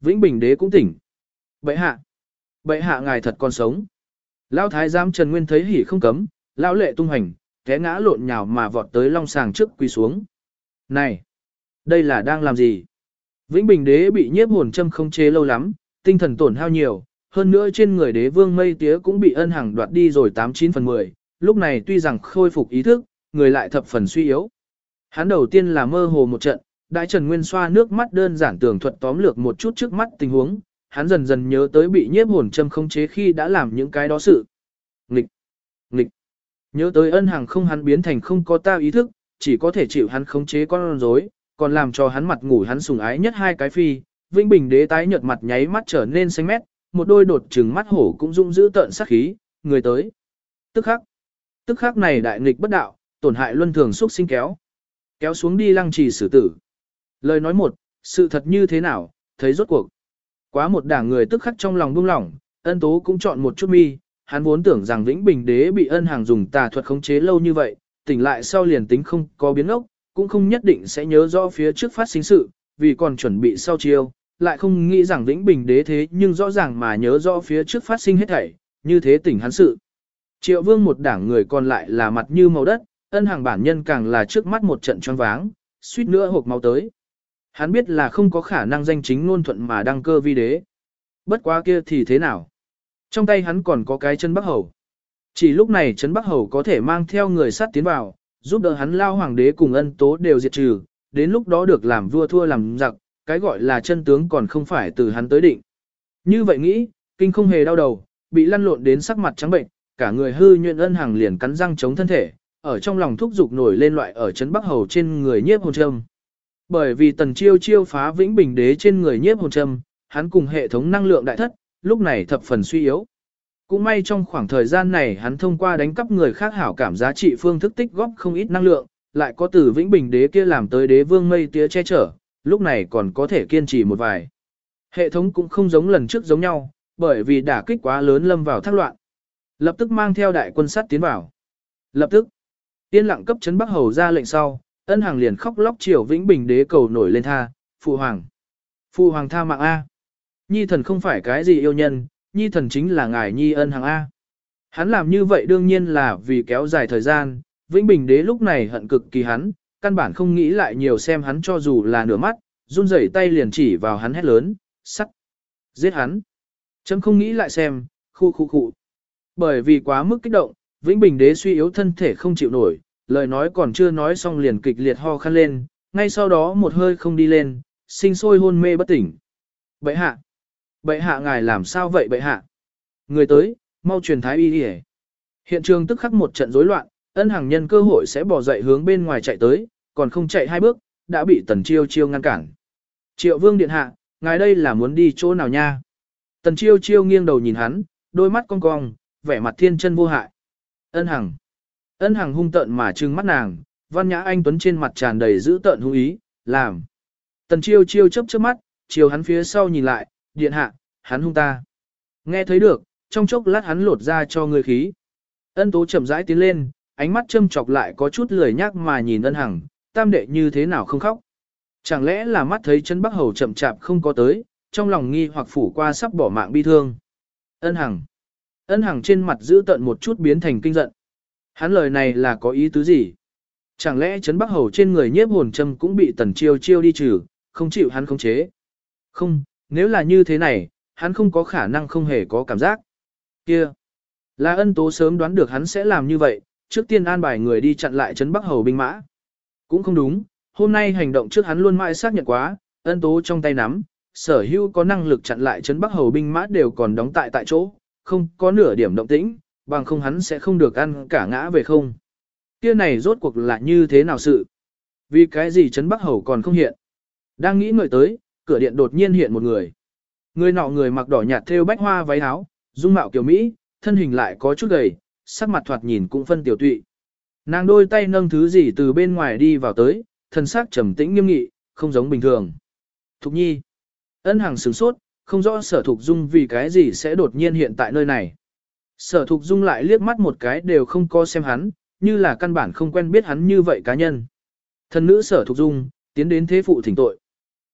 Vĩnh Bình đế cũng tỉnh. Bệ hạ, bệ hạ ngài thật còn sống. Lão thái giám Trần Nguyên thấy hỉ không cấm, lão lệ tung hành, té ngã lộn nhào mà vọt tới long sàng trước quỳ xuống. Này, đây là đang làm gì? Vĩnh Bình đế bị nhiếp hồn châm không chế lâu lắm, tinh thần tổn hao nhiều, hơn nữa trên người đế vương mây tía cũng bị ân hằng đoạt đi rồi tám chín phần mười, lúc này tuy rằng khôi phục ý thức, người lại thập phần suy yếu. Hắn đầu tiên là mơ hồ một trận, đại Trần Nguyên xoa nước mắt đơn giản tường thuật tóm lược một chút trước mắt tình huống, hắn dần dần nhớ tới bị nhiếp hồn châm không chế khi đã làm những cái đó sự. Nghịch, nghịch, nhớ tới ân hằng không hắn biến thành không có ta ý thức, chỉ có thể chịu hắn khống chế con rối, còn làm cho hắn mặt ngủ hắn sùng ái nhất hai cái phi. Vĩnh Bình đế tái nhợt mặt nháy mắt trở nên xanh mét, một đôi đột trừng mắt hổ cũng rung giữ tợn sát khí, người tới. Tức khắc, tức khắc này đại nghịch bất đạo, tổn hại luân thường xúc sinh kéo. Kéo xuống đi lăng trì xử tử. Lời nói một, sự thật như thế nào, thấy rốt cuộc. Quá một đảng người tức khắc trong lòng buông lỏng, ân tố cũng chọn một chút mi, hắn vốn tưởng rằng Vĩnh Bình đế bị ân hàng dùng tà thuật khống chế lâu như vậy, tỉnh lại sau liền tính không có biến ốc, cũng không nhất định sẽ nhớ rõ phía trước phát sinh sự, vì còn chuẩn bị sau chiêu, lại không nghĩ rằng Vĩnh Bình đế thế nhưng rõ ràng mà nhớ rõ phía trước phát sinh hết thảy, như thế tỉnh hắn sự. Triệu vương một đảng người còn lại là mặt như màu đất, ân hàng bản nhân càng là trước mắt một trận choáng váng, suýt nữa hộp máu tới. Hắn biết là không có khả năng danh chính ngôn thuận mà đăng cơ vi đế. Bất quá kia thì thế nào? Trong tay hắn còn có cái chân Bắc Hầu. Chỉ lúc này chân Bắc Hầu có thể mang theo người sát tiến vào, giúp đỡ hắn lao hoàng đế cùng ân tố đều diệt trừ, đến lúc đó được làm vua thua làm giặc, cái gọi là chân tướng còn không phải từ hắn tới định. Như vậy nghĩ, kinh không hề đau đầu, bị lăn lộn đến sắc mặt trắng bệnh, cả người hư nhuyễn ân hàng liền cắn răng chống thân thể, ở trong lòng thúc giục nổi lên loại ở chấn Bắc Hầu trên người nhiếp hồn châm. Bởi vì tần chiêu chiêu phá Vĩnh Bình đế trên người nhiếp hồn châm, hắn cùng hệ thống năng lượng đại thất, lúc này thập phần suy yếu. Cũng may trong khoảng thời gian này hắn thông qua đánh cắp người khác hảo cảm giá trị phương thức tích góp không ít năng lượng, lại có từ Vĩnh Bình đế kia làm tới đế vương mây tía che chở, lúc này còn có thể kiên trì một vài. Hệ thống cũng không giống lần trước giống nhau, bởi vì đả kích quá lớn lâm vào thác loạn. Lập tức mang theo đại quân sát tiến vào. Lập tức, yên lặng cấp trấn Bắc Hầu ra lệnh sau, ân hàng liền khóc lóc chiều Vĩnh Bình đế cầu nổi lên tha, phụ hoàng. Phụ hoàng tha mạng A. Nhi thần không phải cái gì yêu nhân, nhi thần chính là ngài nhi ân hàng A. Hắn làm như vậy đương nhiên là vì kéo dài thời gian, Vĩnh Bình đế lúc này hận cực kỳ hắn, căn bản không nghĩ lại nhiều xem hắn cho dù là nửa mắt, run rẩy tay liền chỉ vào hắn hét lớn, sắt, giết hắn. Chấm không nghĩ lại xem, khu khu khu. Bởi vì quá mức kích động, Vĩnh Bình đế suy yếu thân thể không chịu nổi, lời nói còn chưa nói xong liền kịch liệt ho khăn lên, ngay sau đó một hơi không đi lên, sinh sôi hôn mê bất tỉnh. Bệ hạ, bệ hạ ngài làm sao vậy bệ hạ? Người tới, mau truyền thái y đi. Hiện trường tức khắc một trận rối loạn, ân hàng nhân cơ hội sẽ bỏ dậy hướng bên ngoài chạy tới, còn không chạy hai bước, đã bị tần chiêu chiêu ngăn cản. Triệu vương điện hạ, ngài đây là muốn đi chỗ nào nha? Tần chiêu chiêu nghiêng đầu nhìn hắn, đôi mắt cong cong, vẻ mặt thiên chân vô hại. Ân hằng. Ân hằng hung tợn mà trừng mắt nàng, văn nhã anh tuấn trên mặt tràn đầy dữ tợn hung ý, làm. Tần chiêu chiêu chớp chớp mắt, chiều hắn phía sau nhìn lại, điện hạ, hắn hung ta. Nghe thấy được, trong chốc lát hắn lột ra cho người khí. Ân tố chậm rãi tiến lên, ánh mắt châm chọc lại có chút lười nhác mà nhìn ân hằng, tam đệ như thế nào không khóc. Chẳng lẽ là mắt thấy chân Bắc Hầu chậm chạp không có tới, trong lòng nghi hoặc phủ qua sắp bỏ mạng bi thương. Ân hằng. Ân hằng trên mặt giữ tận một chút biến thành kinh giận. Hắn lời này là có ý tứ gì? Chẳng lẽ Trấn Bắc Hầu trên người nhiếp hồn châm cũng bị tần chiêu chiêu đi trừ, không chịu hắn khống chế? Không, nếu là như thế này, hắn không có khả năng không hề có cảm giác. Kia, là ân tố sớm đoán được hắn sẽ làm như vậy, trước tiên an bài người đi chặn lại Trấn Bắc Hầu binh mã. Cũng không đúng, hôm nay hành động trước hắn luôn mãi xác nhận quá, ân tố trong tay nắm, sở hữu có năng lực chặn lại Trấn Bắc Hầu binh mã đều còn đóng tại tại chỗ, không có nửa điểm động tĩnh, bằng không hắn sẽ không được ăn cả ngã về không. Kia này rốt cuộc là như thế nào sự? Vì cái gì Trấn Bắc Hầu còn không hiện? Đang nghĩ ngợi tới, cửa điện đột nhiên hiện một người. Người nọ người mặc đỏ nhạt thêu bách hoa váy áo, dung mạo kiều Mỹ, thân hình lại có chút gầy, sắc mặt thoạt nhìn cũng phân tiểu tụy. Nàng đôi tay nâng thứ gì từ bên ngoài đi vào tới, thân sắc trầm tĩnh nghiêm nghị, không giống bình thường. Thục nhi. Ân Hằng sửng sốt, không rõ sở thục dung vì cái gì sẽ đột nhiên hiện tại nơi này. Sở thục dung lại liếc mắt một cái đều không có xem hắn, như là căn bản không quen biết hắn như vậy cá nhân. Thần nữ sở thục dung, tiến đến thế phụ thỉnh tội.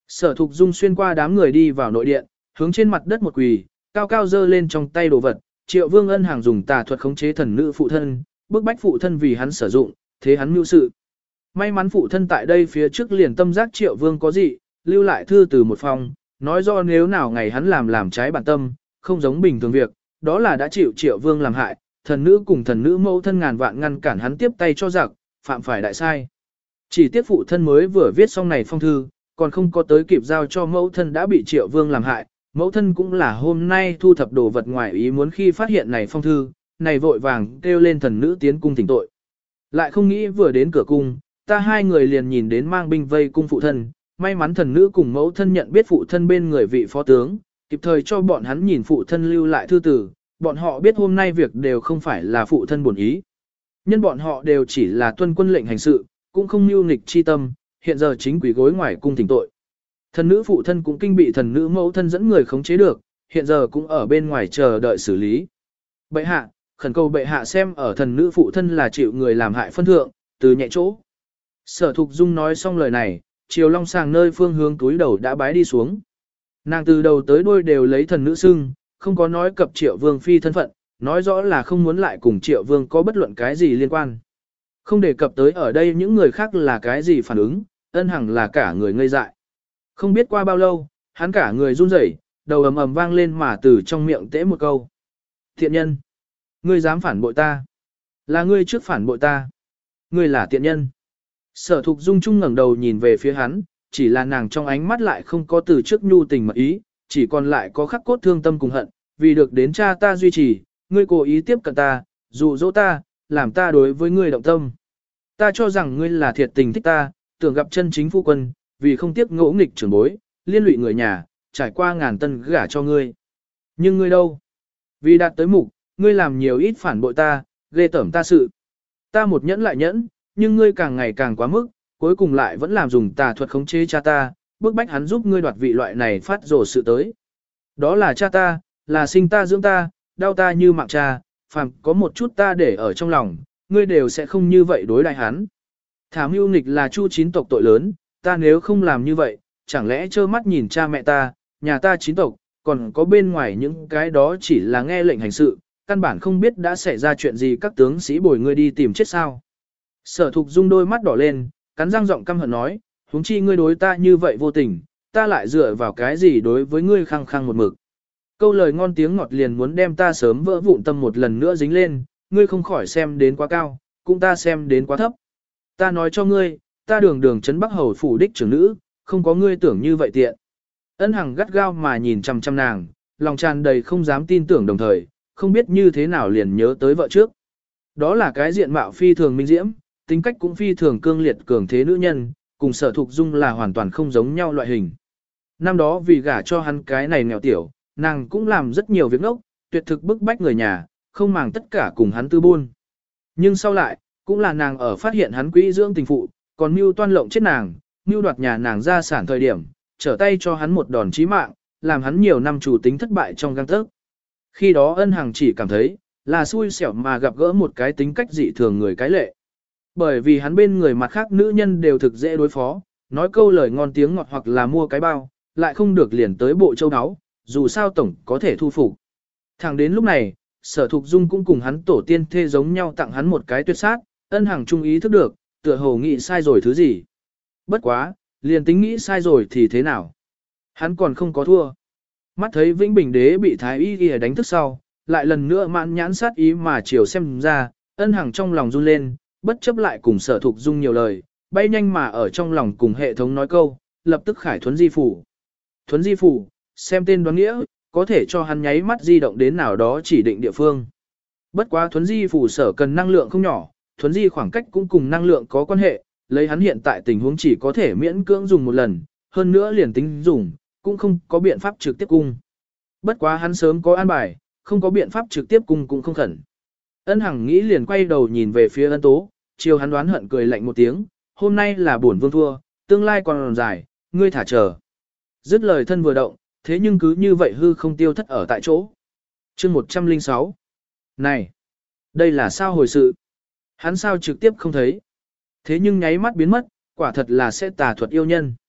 Sở Thục Dung xuyên qua đám người đi vào nội điện, hướng trên mặt đất một quỳ, cao cao giơ lên trong tay đồ vật, Triệu Vương Ân Hàng dùng tà thuật khống chế thần nữ phụ thân, bức bách phụ thân vì hắn sử dụng, thế hắn mưu sự. May mắn phụ thân tại đây phía trước liền tâm giác Triệu Vương có gì, lưu lại thư từ một phòng, nói do nếu nào ngày hắn làm làm trái bản tâm, không giống bình thường việc, đó là đã chịu Triệu Vương làm hại, thần nữ cùng thần nữ mẫu thân ngàn vạn ngăn cản hắn tiếp tay cho giặc, phạm phải đại sai. Chỉ tiếc phụ thân mới vừa viết xong này phong thư, còn không có tới kịp giao cho mẫu thân đã bị Triệu Vương làm hại, mẫu thân cũng là hôm nay thu thập đồ vật ngoài ý muốn khi phát hiện này phong thư, này vội vàng kêu lên thần nữ tiến cung thỉnh tội. Lại không nghĩ vừa đến cửa cung, ta hai người liền nhìn đến mang binh vây cung phụ thân, may mắn thần nữ cùng mẫu thân nhận biết phụ thân bên người vị phó tướng, kịp thời cho bọn hắn nhìn phụ thân lưu lại thư tử, bọn họ biết hôm nay việc đều không phải là phụ thân bổn ý. Nhân bọn họ đều chỉ là tuân quân lệnh hành sự, cũng không mưu nghịch chi tâm, hiện giờ chính quỷ gối ngoài cung thỉnh tội. Thần nữ phụ thân cũng kinh bị thần nữ mẫu thân dẫn người khống chế được, hiện giờ cũng ở bên ngoài chờ đợi xử lý. Bệ hạ, khẩn cầu bệ hạ xem ở thần nữ phụ thân là chịu người làm hại phân thượng, từ nhẹ chỗ. Sở Thục Dung nói xong lời này, Triều Long Sàng nơi phương hướng túi đầu đã bái đi xuống. Nàng từ đầu tới đuôi đều lấy thần nữ xưng, không có nói cập Triệu Vương phi thân phận, nói rõ là không muốn lại cùng Triệu Vương có bất luận cái gì liên quan. Không đề cập tới ở đây những người khác là cái gì phản ứng, Ân Hằng là cả người ngây dại. Không biết qua bao lâu, hắn cả người run rẩy, đầu ầm ầm vang lên mà từ trong miệng tễ một câu. Thiện nhân! Ngươi dám phản bội ta! Là ngươi trước phản bội ta! Ngươi là tiện nhân! Sở Thục Dung Trung ngẩng đầu nhìn về phía hắn, chỉ là nàng trong ánh mắt lại không có từ trước nhu tình mật ý, chỉ còn lại có khắc cốt thương tâm cùng hận, vì được đến cha ta duy trì, ngươi cố ý tiếp cận ta, dụ dỗ ta, làm ta đối với ngươi động tâm. Ta cho rằng ngươi là thiệt tình thích ta, tưởng gặp chân chính phu quân, vì không tiếc ngỗ nghịch trưởng bối, liên lụy người nhà, trải qua ngàn tân gả cho ngươi. Nhưng ngươi đâu? Vì đạt tới mục, ngươi làm nhiều ít phản bội ta, ghê tởm ta sự. Ta một nhẫn lại nhẫn, nhưng ngươi càng ngày càng quá mức, cuối cùng lại vẫn làm dùng tà thuật khống chế cha ta, bức bách hắn giúp ngươi đoạt vị loại này phát rồ sự tới. Đó là cha ta, là sinh ta dưỡng ta, đau ta như mạng cha, phàm có một chút ta để ở trong lòng, ngươi đều sẽ không như vậy đối đại hắn. Thả mưu nghịch là chu chín tộc tội lớn, ta nếu không làm như vậy, chẳng lẽ trơ mắt nhìn cha mẹ ta, nhà ta chín tộc, còn có bên ngoài những cái đó chỉ là nghe lệnh hành sự, căn bản không biết đã xảy ra chuyện gì các tướng sĩ bồi ngươi đi tìm chết sao. Sở Thục Dung đôi mắt đỏ lên, cắn răng giọng căm hận nói, huống chi ngươi đối ta như vậy vô tình, ta lại dựa vào cái gì đối với ngươi khăng khăng một mực. Câu lời ngon tiếng ngọt liền muốn đem ta sớm vỡ vụn tâm một lần nữa dính lên, ngươi không khỏi xem đến quá cao, cũng ta xem đến quá thấp. Ta nói cho ngươi, ta đường đường trấn Bắc Hầu phủ đích trưởng nữ, không có ngươi tưởng như vậy tiện. Ân Hằng gắt gao mà nhìn chăm chăm nàng, lòng tràn đầy không dám tin tưởng đồng thời, không biết như thế nào liền nhớ tới vợ trước. Đó là cái diện mạo phi thường minh diễm, tính cách cũng phi thường cương liệt cường thế nữ nhân, cùng Sở Thục Dung là hoàn toàn không giống nhau loại hình. Năm đó vì gả cho hắn cái này nghèo tiểu, nàng cũng làm rất nhiều việc ngốc, tuyệt thực bức bách người nhà, không màng tất cả cùng hắn tư buôn. Nhưng sau lại, cũng là nàng ở phát hiện hắn quỹ dưỡng tình phụ, còn mưu toan lộng chết nàng, mưu đoạt nhà nàng gia sản thời điểm, trở tay cho hắn một đòn chí mạng, làm hắn nhiều năm chủ tính thất bại trong gang tấc. Khi đó Ân Hằng chỉ cảm thấy, là xui xẻo mà gặp gỡ một cái tính cách dị thường người cái lệ. Bởi vì hắn bên người mặt khác nữ nhân đều thực dễ đối phó, nói câu lời ngon tiếng ngọt hoặc là mua cái bao, lại không được liền tới bộ châu áo, dù sao tổng có thể thu phục. Thẳng đến lúc này, Sở Thục Dung cũng cùng hắn tổ tiên thê giống nhau tặng hắn một cái tuyệt sát, Ân Hằng trung ý thức được, tựa hồ nghĩ sai rồi thứ gì. Bất quá, liền tính nghĩ sai rồi thì thế nào? Hắn còn không có thua. Mắt thấy Vĩnh Bình Đế bị Thái Y Y đánh thức sau, lại lần nữa mãn nhãn sát ý mà chiều xem ra, Ân Hằng trong lòng run lên, bất chấp lại cùng Sở Thục Dung nhiều lời, bay nhanh mà ở trong lòng cùng hệ thống nói câu, lập tức khải thuấn di phủ. Thuấn di phủ, xem tên đoán nghĩa, có thể cho hắn nháy mắt di động đến nào đó chỉ định địa phương. Bất quá thuấn di phủ sở cần năng lượng không nhỏ, thuấn di khoảng cách cũng cùng năng lượng có quan hệ, lấy hắn hiện tại tình huống chỉ có thể miễn cưỡng dùng một lần, hơn nữa liền tính dùng, cũng không có biện pháp trực tiếp cung. Bất quá hắn sớm có an bài, không có biện pháp trực tiếp cung cũng không khẩn. Ân Hằng nghĩ liền quay đầu nhìn về phía Ân Tố, chiều hắn đoán hận cười lạnh một tiếng, hôm nay là bổn vương thua, tương lai còn dài, ngươi thả chờ. Dứt lời thân vừa động, thế nhưng cứ như vậy hư không tiêu thất ở tại chỗ. Chương một trăm lẻ sáu. Này, đây là sao hồi sự? Hắn sao trực tiếp không thấy? Thế nhưng nháy mắt biến mất, quả thật là sẽ tà thuật yêu nhân.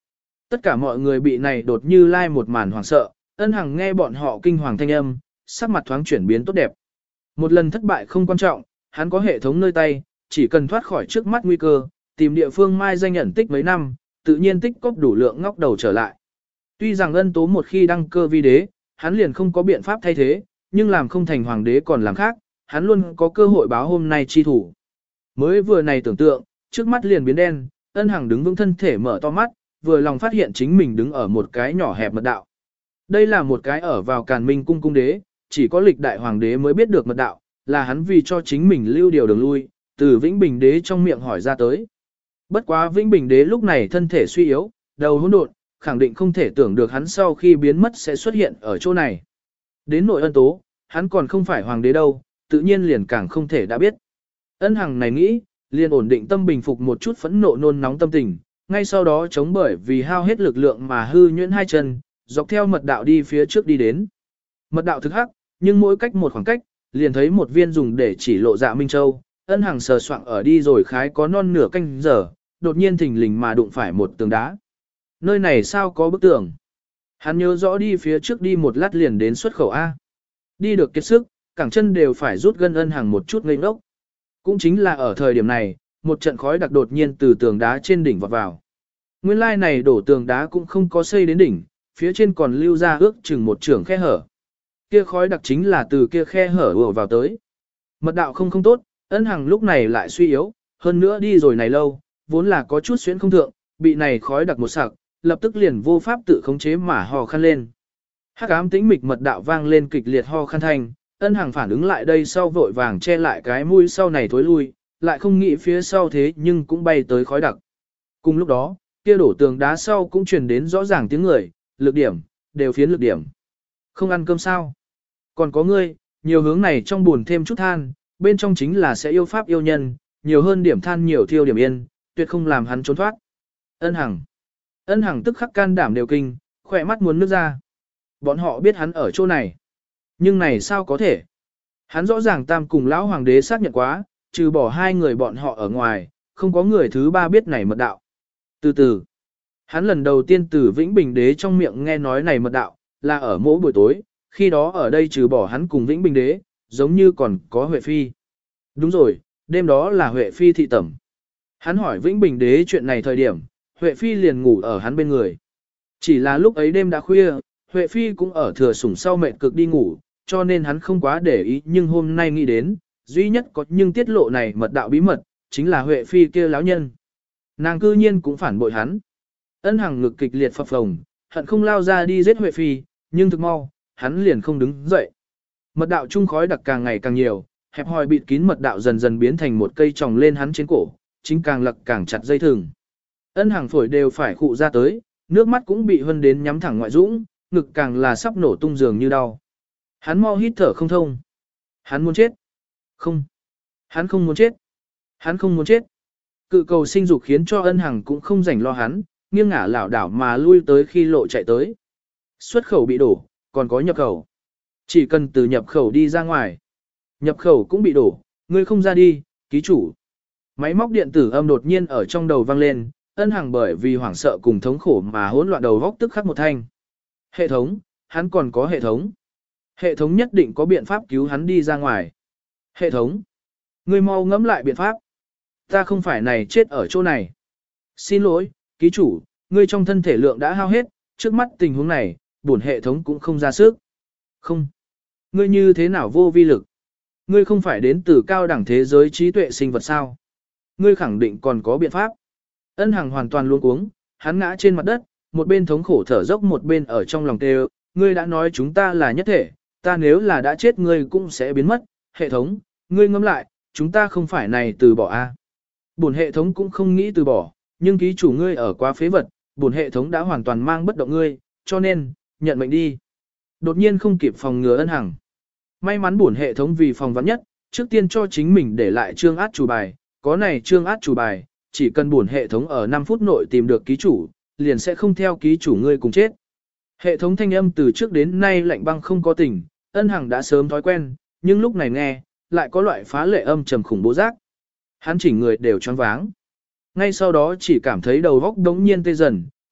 Tất cả mọi người bị này đột như lai một màn hoảng sợ, Ân Hằng nghe bọn họ kinh hoàng thanh âm, sắc mặt thoáng chuyển biến tốt đẹp. Một lần thất bại không quan trọng, hắn có hệ thống nơi tay, chỉ cần thoát khỏi trước mắt nguy cơ, tìm địa phương mai danh nhận tích mấy năm, tự nhiên tích cóp đủ lượng ngóc đầu trở lại. Tuy rằng Ân Tố một khi đăng cơ vi đế, hắn liền không có biện pháp thay thế, nhưng làm không thành hoàng đế còn làm khác, hắn luôn có cơ hội báo hôm nay chi thủ. Mới vừa này tưởng tượng, trước mắt liền biến đen, Ân Hằng đứng vững thân thể mở to mắt, vừa lòng phát hiện chính mình đứng ở một cái nhỏ hẹp mật đạo. Đây là một cái ở vào Càn Minh cung cung đế, chỉ có lịch đại hoàng đế mới biết được mật đạo, là hắn vì cho chính mình lưu điều đường lui, từ Vĩnh Bình đế trong miệng hỏi ra tới. Bất quá Vĩnh Bình đế lúc này thân thể suy yếu, đầu hỗn độn, khẳng định không thể tưởng được hắn sau khi biến mất sẽ xuất hiện ở chỗ này. Đến nội Ân Tố, hắn còn không phải hoàng đế đâu, tự nhiên liền càng không thể đã biết. Ân Hằng này nghĩ, liền ổn định tâm bình phục một chút phẫn nộ nôn nóng tâm tình, ngay sau đó chống bởi vì hao hết lực lượng mà hư nhuyễn hai chân, dọc theo mật đạo đi phía trước đi đến. Mật đạo thực hắc, nhưng mỗi cách một khoảng cách, liền thấy một viên dùng để chỉ lộ dạ Minh Châu. Ân Hằng sờ soạng ở đi rồi khái có non nửa canh giờ, đột nhiên thình lình mà đụng phải một tường đá. Nơi này sao có bức tường? Hắn nhớ rõ đi phía trước đi một lát liền đến xuất khẩu A. Đi được kiệt sức, cẳng chân đều phải rút gân Ân Hằng một chút ngây ngốc. Cũng chính là ở thời điểm này, một trận khói đặc đột nhiên từ tường đá trên đỉnh vọt vào. Nguyên lai này đổ tường đá cũng không có xây đến đỉnh, phía trên còn lưu ra ước chừng một trường khe hở. Kia khói đặc chính là từ kia khe hở ùa vào tới. Mật đạo không không tốt, Ân Hằng lúc này lại suy yếu, hơn nữa đi rồi này lâu, vốn là có chút xuyến không thượng, bị này khói đặc một sặc, lập tức liền vô pháp tự khống chế mà ho khăn lên. Hắc ám tĩnh mịch mật đạo vang lên kịch liệt ho khăn thanh, Ân Hằng phản ứng lại đây sau vội vàng che lại cái mũi sau này thối lui, lại không nghĩ phía sau thế nhưng cũng bay tới khói đặc. Cùng lúc đó, kia đổ tường đá sau cũng truyền đến rõ ràng tiếng người, lực điểm, đều phiến lực điểm. Không ăn cơm sao? Còn có ngươi, nhiều hướng này trong buồn thêm chút than, bên trong chính là sẽ yêu pháp yêu nhân, nhiều hơn điểm than nhiều thiêu điểm yên, tuyệt không làm hắn trốn thoát. Ân Hằng. Ân Hằng tức khắc can đảm đều kinh, khỏe mắt muốn nước ra. Bọn họ biết hắn ở chỗ này. Nhưng này sao có thể? Hắn rõ ràng tam cùng lão hoàng đế xác nhận quá, trừ bỏ hai người bọn họ ở ngoài, không có người thứ ba biết này mật đạo. Từ từ, hắn lần đầu tiên từ Vĩnh Bình đế trong miệng nghe nói này mật đạo, là ở mỗi buổi tối, khi đó ở đây trừ bỏ hắn cùng Vĩnh Bình đế, giống như còn có Huệ Phi. Đúng rồi, đêm đó là Huệ Phi thị tẩm. Hắn hỏi Vĩnh Bình đế chuyện này thời điểm, Huệ Phi liền ngủ ở hắn bên người. Chỉ là lúc ấy đêm đã khuya, Huệ Phi cũng ở thừa sủng sau mệt cực đi ngủ, cho nên hắn không quá để ý, nhưng hôm nay nghĩ đến, duy nhất có nhưng tiết lộ này mật đạo bí mật, chính là Huệ Phi kia láo nhân. Nàng cư nhiên cũng phản bội hắn. Ân Hằng ngực kịch liệt phập phồng, hận không lao ra đi giết Huệ Phi, nhưng thực mau, hắn liền không đứng dậy. Mật đạo trung khói đặc càng ngày càng nhiều, hẹp hòi bịt kín mật đạo dần dần biến thành một cây tròng lên hắn trên cổ, chính càng lật càng chặt dây thừng. Ân Hằng phổi đều phải khụ ra tới, nước mắt cũng bị hân đến nhắm thẳng ngoại dũng, ngực càng là sắp nổ tung giường như đau. Hắn mau hít thở không thông. Hắn muốn chết. Không. Hắn không muốn chết. Hắn không muốn chết. Cự cầu sinh dục khiến cho Ân Hằng cũng không rảnh lo hắn, nghiêng ngả lảo đảo mà lui tới khi lộ chạy tới. Xuất khẩu bị đổ, còn có nhập khẩu. Chỉ cần từ nhập khẩu đi ra ngoài. Nhập khẩu cũng bị đổ, ngươi không ra đi, ký chủ. Máy móc điện tử âm đột nhiên ở trong đầu vang lên, Ân Hằng bởi vì hoảng sợ cùng thống khổ mà hỗn loạn đầu góc tức khắc một thanh. Hệ thống, hắn còn có hệ thống. Hệ thống nhất định có biện pháp cứu hắn đi ra ngoài. Hệ thống, ngươi mau ngẫm lại biện pháp. Ta không phải này chết ở chỗ này. Xin lỗi, ký chủ, ngươi trong thân thể lượng đã hao hết, trước mắt tình huống này, bổn hệ thống cũng không ra sức. Không. Ngươi như thế nào vô vi lực? Ngươi không phải đến từ cao đẳng thế giới trí tuệ sinh vật sao? Ngươi khẳng định còn có biện pháp. Ân Hằng hoàn toàn luống cuống, hắn ngã trên mặt đất, một bên thống khổ thở dốc một bên ở trong lòng kêu, ngươi đã nói chúng ta là nhất thể, ta nếu là đã chết ngươi cũng sẽ biến mất, hệ thống, ngươi ngẫm lại, chúng ta không phải này từ bỏ a. Bổn hệ thống cũng không nghĩ từ bỏ, nhưng ký chủ ngươi ở quá phế vật, bổn hệ thống đã hoàn toàn mang bất động ngươi, cho nên, nhận mệnh đi. Đột nhiên không kịp phòng ngừa Ân Hằng. May mắn bổn hệ thống vì phòng vắn nhất, trước tiên cho chính mình để lại trương át chủ bài, có này trương át chủ bài, chỉ cần bổn hệ thống ở năm phút nội tìm được ký chủ, liền sẽ không theo ký chủ ngươi cùng chết. Hệ thống thanh âm từ trước đến nay lạnh băng không có tình, Ân Hằng đã sớm thói quen, nhưng lúc này nghe, lại có loại phá lệ âm trầm khủng bố giác. Hắn chỉnh người đều choáng váng. Ngay sau đó chỉ cảm thấy đầu góc đống nhiên tê dần,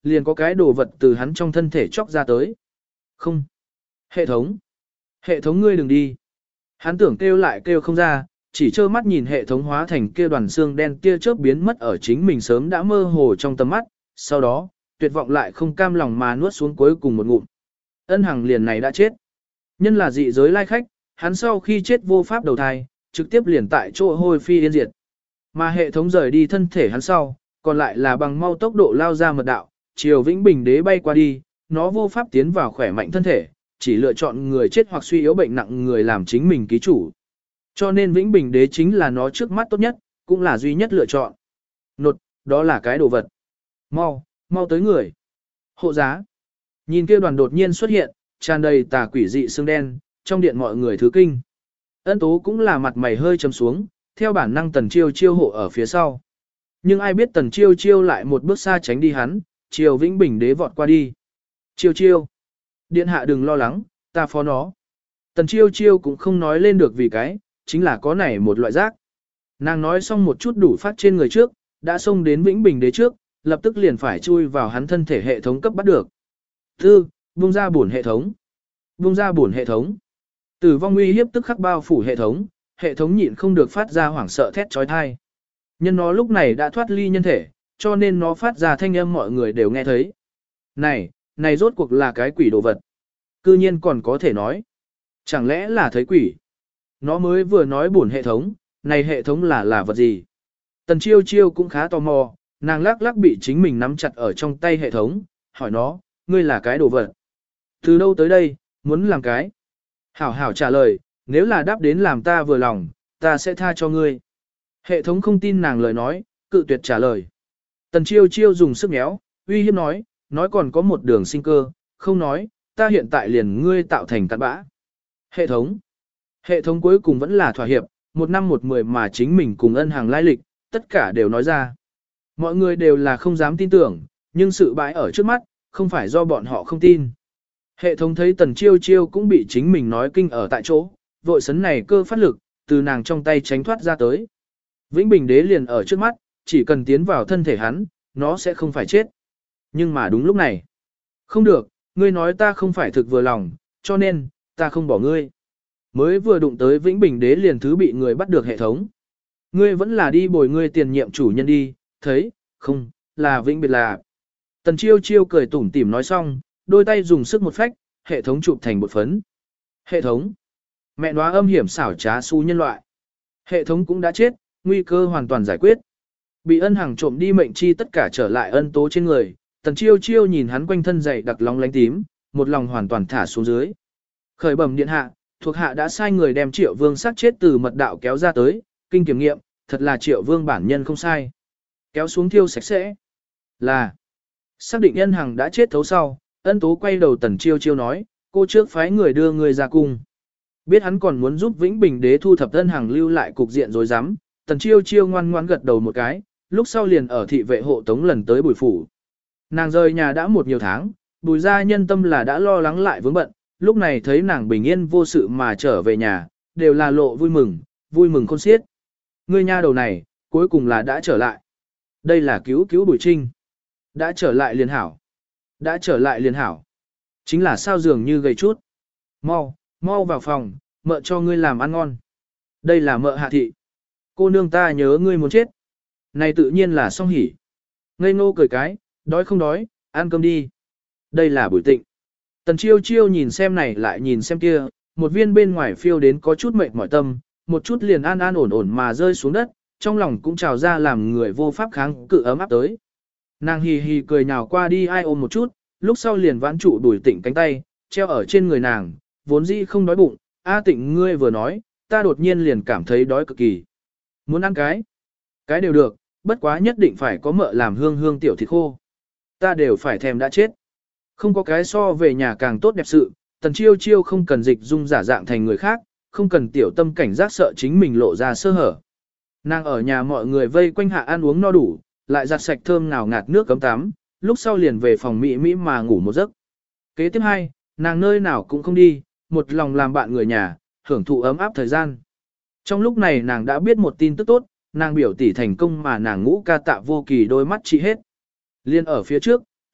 liền có cái đồ vật từ hắn trong thân thể chóc ra tới. Không. Hệ thống. Hệ thống ngươi đừng đi. Hắn tưởng kêu lại kêu không ra, chỉ trơ mắt nhìn hệ thống hóa thành kia đoàn xương đen kia chớp biến mất ở chính mình sớm đã mơ hồ trong tầm mắt, sau đó, tuyệt vọng lại không cam lòng mà nuốt xuống cuối cùng một ngụm. Ân Hằng liền này đã chết. Nhân là dị giới lai khách, hắn sau khi chết vô pháp đầu thai, trực tiếp liền tại chỗ hôi phi yên diệt. Mà hệ thống rời đi thân thể hắn sau, còn lại là bằng mau tốc độ lao ra mật đạo, chiều Vĩnh Bình Đế bay qua đi, nó vô pháp tiến vào khỏe mạnh thân thể, chỉ lựa chọn người chết hoặc suy yếu bệnh nặng người làm chính mình ký chủ. Cho nên Vĩnh Bình Đế chính là nó trước mắt tốt nhất, cũng là duy nhất lựa chọn. Nột, đó là cái đồ vật. Mau, mau tới người. Hộ giá. Nhìn kia đoàn đột nhiên xuất hiện, tràn đầy tà quỷ dị xương đen, trong điện mọi người thứ kinh. Ân Tố cũng là mặt mày hơi trầm xuống, theo bản năng Tần Chiêu Chiêu hộ ở phía sau. Nhưng ai biết Tần Chiêu Chiêu lại một bước xa tránh đi hắn, chiều Vĩnh Bình Đế vọt qua đi. Chiêu Chiêu. Điện hạ đừng lo lắng, ta phó nó. Tần Chiêu Chiêu cũng không nói lên được vì cái, chính là có này một loại giác. Nàng nói xong một chút đủ phát trên người trước, đã xông đến Vĩnh Bình Đế trước, lập tức liền phải chui vào hắn thân thể hệ thống cấp bắt được. Tư, buông ra bổn hệ thống. Buông ra bổn hệ thống. Tử vong uy hiếp tức khắc bao phủ hệ thống, hệ thống nhịn không được phát ra hoảng sợ thét chói tai. Nhân nó lúc này đã thoát ly nhân thể, cho nên nó phát ra thanh âm mọi người đều nghe thấy. Này, này rốt cuộc là cái quỷ đồ vật. Cư nhiên còn có thể nói. Chẳng lẽ là thấy quỷ? Nó mới vừa nói bổn hệ thống, này hệ thống là là vật gì? Tần Chiêu Chiêu cũng khá tò mò, nàng lắc lắc bị chính mình nắm chặt ở trong tay hệ thống, hỏi nó, ngươi là cái đồ vật. Từ đâu tới đây, muốn làm cái? Hảo hảo trả lời, nếu là đáp đến làm ta vừa lòng, ta sẽ tha cho ngươi. Hệ thống không tin nàng lời nói, cự tuyệt trả lời. Tần Chiêu Chiêu dùng sức méo, uy hiếp nói, nói còn có một đường sinh cơ, không nói, ta hiện tại liền ngươi tạo thành cặn bã. Hệ thống. Hệ thống cuối cùng vẫn là thỏa hiệp, một năm một mười mà chính mình cùng Ân Hằng lai lịch, tất cả đều nói ra. Mọi người đều là không dám tin tưởng, nhưng sự bãi ở trước mắt, không phải do bọn họ không tin. Hệ thống thấy Tần Chiêu Chiêu cũng bị chính mình nói kinh ở tại chỗ, vội sấn này cơ phát lực, từ nàng trong tay tránh thoát ra tới. Vĩnh Bình Đế liền ở trước mắt, chỉ cần tiến vào thân thể hắn, nó sẽ không phải chết. Nhưng mà đúng lúc này, không được, ngươi nói ta không phải thực vừa lòng, cho nên, ta không bỏ ngươi. Mới vừa đụng tới Vĩnh Bình Đế liền thứ bị người bắt được hệ thống. Ngươi vẫn là đi bồi ngươi tiền nhiệm chủ nhân đi, thấy, không, là Vĩnh Biệt là. Tần Chiêu Chiêu cười tủm tỉm nói xong, đôi tay dùng sức một phách, hệ thống chụp thành bột phấn. Hệ thống. Mẹ nóa âm hiểm xảo trá su nhân loại. Hệ thống cũng đã chết, nguy cơ hoàn toàn giải quyết. Bị Ân Hằng trộm đi mệnh chi tất cả trở lại Ân Tố trên người, Tần Chiêu Chiêu nhìn hắn quanh thân dày đặc lóng lánh tím, một lòng hoàn toàn thả xuống dưới. Khởi bẩm điện hạ, thuộc hạ đã sai người đem Triệu Vương sát chết từ mật đạo kéo ra tới, kinh kiểm nghiệm, thật là Triệu Vương bản nhân không sai. Kéo xuống thiêu sạch sẽ. Là. Xác định Ân Hằng đã chết thấu sau, Ân Tố quay đầu Tần Chiêu Chiêu nói, cô trước phái người đưa người ra cung. Biết hắn còn muốn giúp Vĩnh Bình Đế thu thập Ân Hằng lưu lại cục diện rối rắm, Tần Chiêu Chiêu ngoan ngoãn gật đầu một cái, lúc sau liền ở thị vệ hộ tống lần tới Bùi phủ. Nàng rời nhà đã một nhiều tháng, Bùi gia nhân tâm là đã lo lắng lại vướng bận, lúc này thấy nàng bình yên vô sự mà trở về nhà, đều là lộ vui mừng, vui mừng khôn xiết. Ngươi nha đầu này, cuối cùng là đã trở lại. Đây là cứu cứu Bùi Trinh. Đã trở lại liền hảo. Đã trở lại liền hảo. Chính là sao dường như gầy chút. Mau, mau vào phòng, mợ cho ngươi làm ăn ngon. Đây là mợ Hạ Thị. Cô nương ta nhớ ngươi muốn chết. Này tự nhiên là song hỉ. Ngây ngô cười cái, đói không đói, ăn cơm đi. Đây là Bùi Tịnh. Tần Chiêu Chiêu nhìn xem này lại nhìn xem kia, một viên bên ngoài phiêu đến có chút mệt mỏi tâm, một chút liền an an ổn ổn mà rơi xuống đất, trong lòng cũng trào ra làm người vô pháp kháng cự ấm áp tới. Nàng hì hì cười nhào qua đi ai ôm một chút, lúc sau liền vãn trụ Bùi Tịnh cánh tay, treo ở trên người nàng, vốn dĩ không đói bụng, A Tịnh ngươi vừa nói, ta đột nhiên liền cảm thấy đói cực kỳ. Muốn ăn cái? Cái đều được, bất quá nhất định phải có mợ làm hương hương tiểu thịt khô. Ta đều phải thèm đã chết. Không có cái so về nhà càng tốt đẹp sự, Tần Chiêu Chiêu không cần dịch dung giả dạng thành người khác, không cần tiểu tâm cảnh giác sợ chính mình lộ ra sơ hở. Nàng ở nhà mọi người vây quanh hạ ăn uống no đủ, lại giặt sạch thơm ngào ngạt nước cấm tắm, lúc sau liền về phòng mỹ mỹ mà ngủ một giấc. Kế tiếp hai, nàng nơi nào cũng không đi, một lòng làm bạn người nhà, hưởng thụ ấm áp thời gian. Trong lúc này nàng đã biết một tin tức tốt, nàng biểu tỷ thành công mà nàng ngũ ca tạ vô kỳ đôi mắt trị hết. Liên ở phía trước,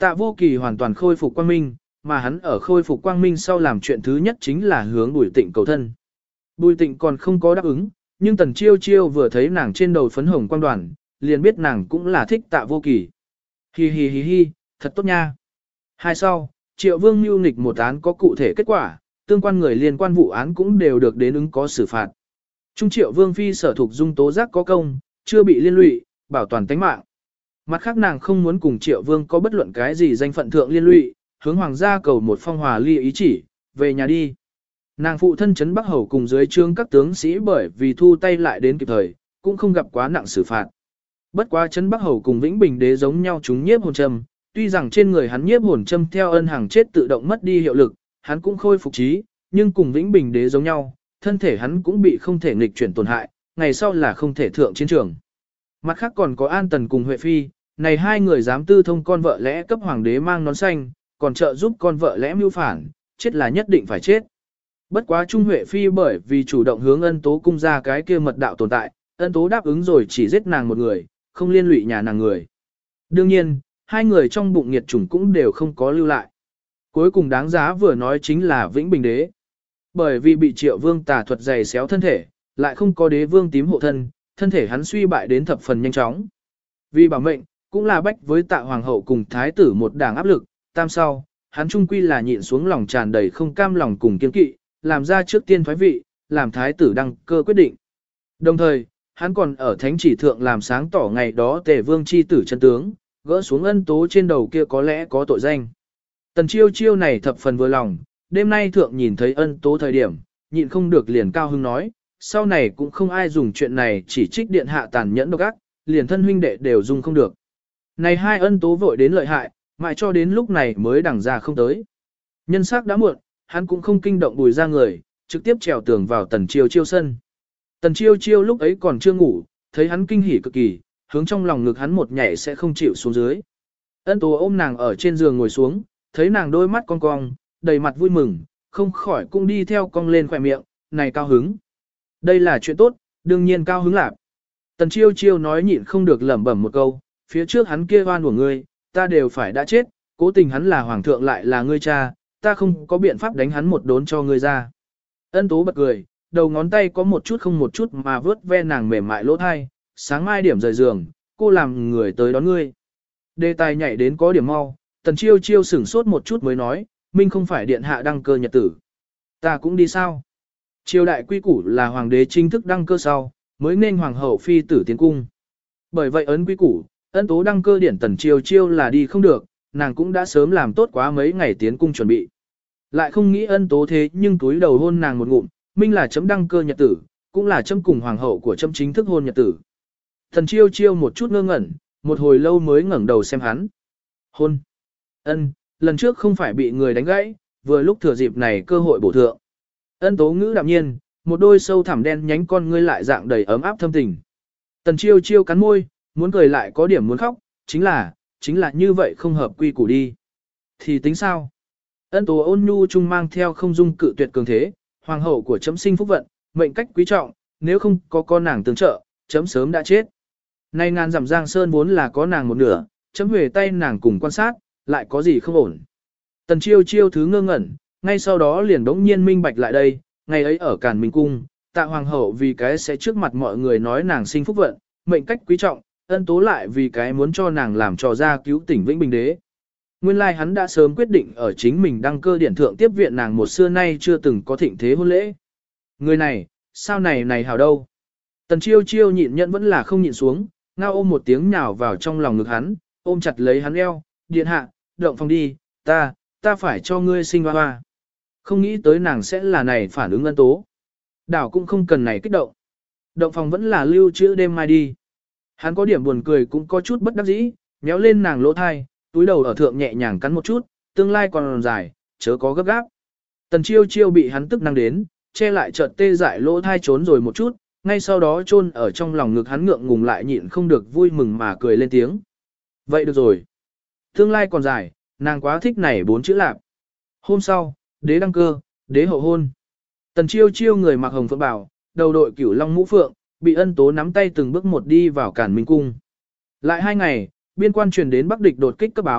Tạ Vô Kỳ hoàn toàn khôi phục quang minh, mà hắn ở khôi phục quang minh sau làm chuyện thứ nhất chính là hướng Bùi Tịnh cầu thân. Bùi Tịnh còn không có đáp ứng, nhưng Tần Chiêu Chiêu vừa thấy nàng trên đầu phấn hồng quang đoàn, liền biết nàng cũng là thích Tạ Vô Kỳ. Hi hi hi hi, thật tốt nha. Hai sau, Triệu Vương mưu nghịch một án có cụ thể kết quả, tương quan người liên quan vụ án cũng đều được đến ứng có xử phạt. Trung Triệu Vương phi sở thuộc dung tố giác có công, chưa bị liên lụy, bảo toàn tánh mạng. Mặt khác nàng không muốn cùng Triệu Vương có bất luận cái gì danh phận thượng liên lụy, hướng hoàng gia cầu một phong hòa ly ý chỉ, về nhà đi. Nàng phụ thân trấn Bắc Hầu cùng dưới trướng các tướng sĩ bởi vì thu tay lại đến kịp thời, cũng không gặp quá nặng xử phạt. Bất quá trấn Bắc Hầu cùng Vĩnh Bình đế giống nhau chúng nhiếp hồn châm, tuy rằng trên người hắn nhiếp hồn châm theo ân hàng chết tự động mất đi hiệu lực, hắn cũng khôi phục trí, nhưng cùng Vĩnh Bình đế giống nhau, thân thể hắn cũng bị không thể nghịch chuyển tổn hại, ngày sau là không thể thượng chiến trường. Mặt khác còn có An Tần cùng Huệ Phi, này hai người dám tư thông con vợ lẽ cấp hoàng đế mang nón xanh, còn trợ giúp con vợ lẽ mưu phản, chết là nhất định phải chết. Bất quá Trung Huệ Phi bởi vì chủ động hướng Ân Tố cung ra cái kia mật đạo tồn tại, Ân Tố đáp ứng rồi chỉ giết nàng một người, không liên lụy nhà nàng người. Đương nhiên, hai người trong bụng nghiệt chủng cũng đều không có lưu lại. Cuối cùng đáng giá vừa nói chính là Vĩnh Bình đế. Bởi vì bị Triệu Vương tà thuật dày xéo thân thể, lại không có đế vương tím hộ thân, thân thể hắn suy bại đến thập phần nhanh chóng. Vì bảo mệnh, cũng là bách với Tạ hoàng hậu cùng thái tử một đảng áp lực, tam sau, hắn trung quy là nhịn xuống lòng tràn đầy không cam lòng cùng kiên kỵ, làm ra trước tiên thoái vị, làm thái tử đăng cơ quyết định. Đồng thời, hắn còn ở thánh chỉ thượng làm sáng tỏ ngày đó Tề Vương chi tử chân tướng, gỡ xuống Ân Tố trên đầu kia có lẽ có tội danh. Tần Chiêu Chiêu này thập phần vừa lòng, đêm nay thượng nhìn thấy Ân Tố thời điểm, nhịn không được liền cao hứng nói, sau này cũng không ai dùng chuyện này chỉ trích điện hạ tàn nhẫn độc ác, liền thân huynh đệ đều dùng không được. Này hai Ân Tố vội đến lợi hại, mãi cho đến lúc này mới đằng ra không tới. Nhân sắc đã muộn, hắn cũng không kinh động Bùi ra người, trực tiếp trèo tường vào Tần Chiêu Chiêu sân. Tần Chiêu Chiêu lúc ấy còn chưa ngủ, thấy hắn kinh hỉ cực kỳ, hướng trong lòng ngực hắn một nhảy sẽ không chịu xuống dưới. Ân Tố ôm nàng ở trên giường ngồi xuống, thấy nàng đôi mắt cong cong, đầy mặt vui mừng, không khỏi cũng đi theo cong lên khỏe miệng, này cao hứng. Đây là chuyện tốt, đương nhiên cao hứng lạc. Tần Chiêu Chiêu nói nhịn không được lẩm bẩm một câu, phía trước hắn kia oan của ngươi, ta đều phải đã chết, cố tình hắn là hoàng thượng lại là ngươi cha, ta không có biện pháp đánh hắn một đốn cho ngươi ra. Ân Tố bật cười, đầu ngón tay có một chút không một chút mà vớt ve nàng mềm mại lỗ thai, sáng mai điểm rời giường, cô làm người tới đón ngươi. Đề tài nhảy đến có điểm mau, Tần Chiêu Chiêu sửng sốt một chút mới nói, Minh không phải điện hạ đăng cơ nhật tử. Ta cũng đi sao? Triều đại quy củ là hoàng đế chính thức đăng cơ sau, mới nên hoàng hậu phi tử tiến cung. Bởi vậy ấn quy củ, Ân Tố đăng cơ điển Tần Chiêu Chiêu là đi không được, nàng cũng đã sớm làm tốt quá mấy ngày tiến cung chuẩn bị. Lại không nghĩ Ân Tố thế nhưng túi đầu hôn nàng một ngụm, Minh là chấm đăng cơ nhật tử, cũng là chấm cùng hoàng hậu của chấm chính thức hôn nhật tử. Tần Chiêu Chiêu một chút ngơ ngẩn, một hồi lâu mới ngẩng đầu xem hắn. Hôn. Ân, lần trước không phải bị người đánh gãy, vừa lúc thừa dịp này cơ hội bổ thượng. Ân Tố ngữ đạm nhiên, một đôi sâu thẳm đen nhánh con ngươi lại dạng đầy ấm áp thâm tình. Tần Chiêu Chiêu cắn môi, muốn cười lại có điểm muốn khóc, chính là, chính là như vậy không hợp quy củ đi. Thì tính sao? Ân Tố ôn nhu trung mang theo không dung cự tuyệt cường thế, hoàng hậu của chấm sinh phúc vận, mệnh cách quý trọng, nếu không có con nàng tương trợ, chấm sớm đã chết. Nay ngàn dặm giang sơn vốn là có nàng một nửa, chấm huề tay nàng cùng quan sát, lại có gì không ổn. Tần Chiêu Chiêu thứ ngơ ngẩn, ngay sau đó liền đống nhiên minh bạch lại đây, ngày ấy ở Càn Minh Cung, Tạ hoàng hậu vì cái sẽ trước mặt mọi người nói nàng sinh phúc vận, mệnh cách quý trọng, Ân Tố lại vì cái muốn cho nàng làm trò ra cứu tỉnh Vĩnh Bình đế. Nguyên lai like hắn đã sớm quyết định ở chính mình đăng cơ điển thượng tiếp viện nàng một xưa nay chưa từng có thịnh thế hôn lễ. Người này, sao này này hảo đâu. Tần Chiêu Chiêu nhịn nhẫn vẫn là không nhịn xuống, ngao ôm một tiếng nhào vào trong lòng ngực hắn, ôm chặt lấy hắn eo, điện hạ, động phòng đi, ta, ta phải cho ngươi sinh hoa hoa. Không nghĩ tới nàng sẽ là này phản ứng Ân Tố. Đảo cũng không cần này kích động. Động phòng vẫn là lưu trữ đêm mai đi. Hắn có điểm buồn cười cũng có chút bất đắc dĩ, méo lên nàng lỗ thai, túi đầu ở thượng nhẹ nhàng cắn một chút, tương lai còn dài, chớ có gấp gáp. Tần Chiêu Chiêu bị hắn tức năng đến, che lại chợt tê dại lỗ thai trốn rồi một chút, ngay sau đó chôn ở trong lòng ngực hắn ngượng ngùng lại nhịn không được vui mừng mà cười lên tiếng. Vậy được rồi. Tương lai còn dài, nàng quá thích này bốn chữ lạp. Hôm sau, đế đăng cơ, đế hậu hôn. Tần Chiêu Chiêu người mặc hồng phượng bào, đầu đội cửu long mũ phượng, bị Ân Tố nắm tay từng bước một đi vào Càn Minh Cung. Lại hai ngày, biên quan truyền đến Bắc địch đột kích cấp báo,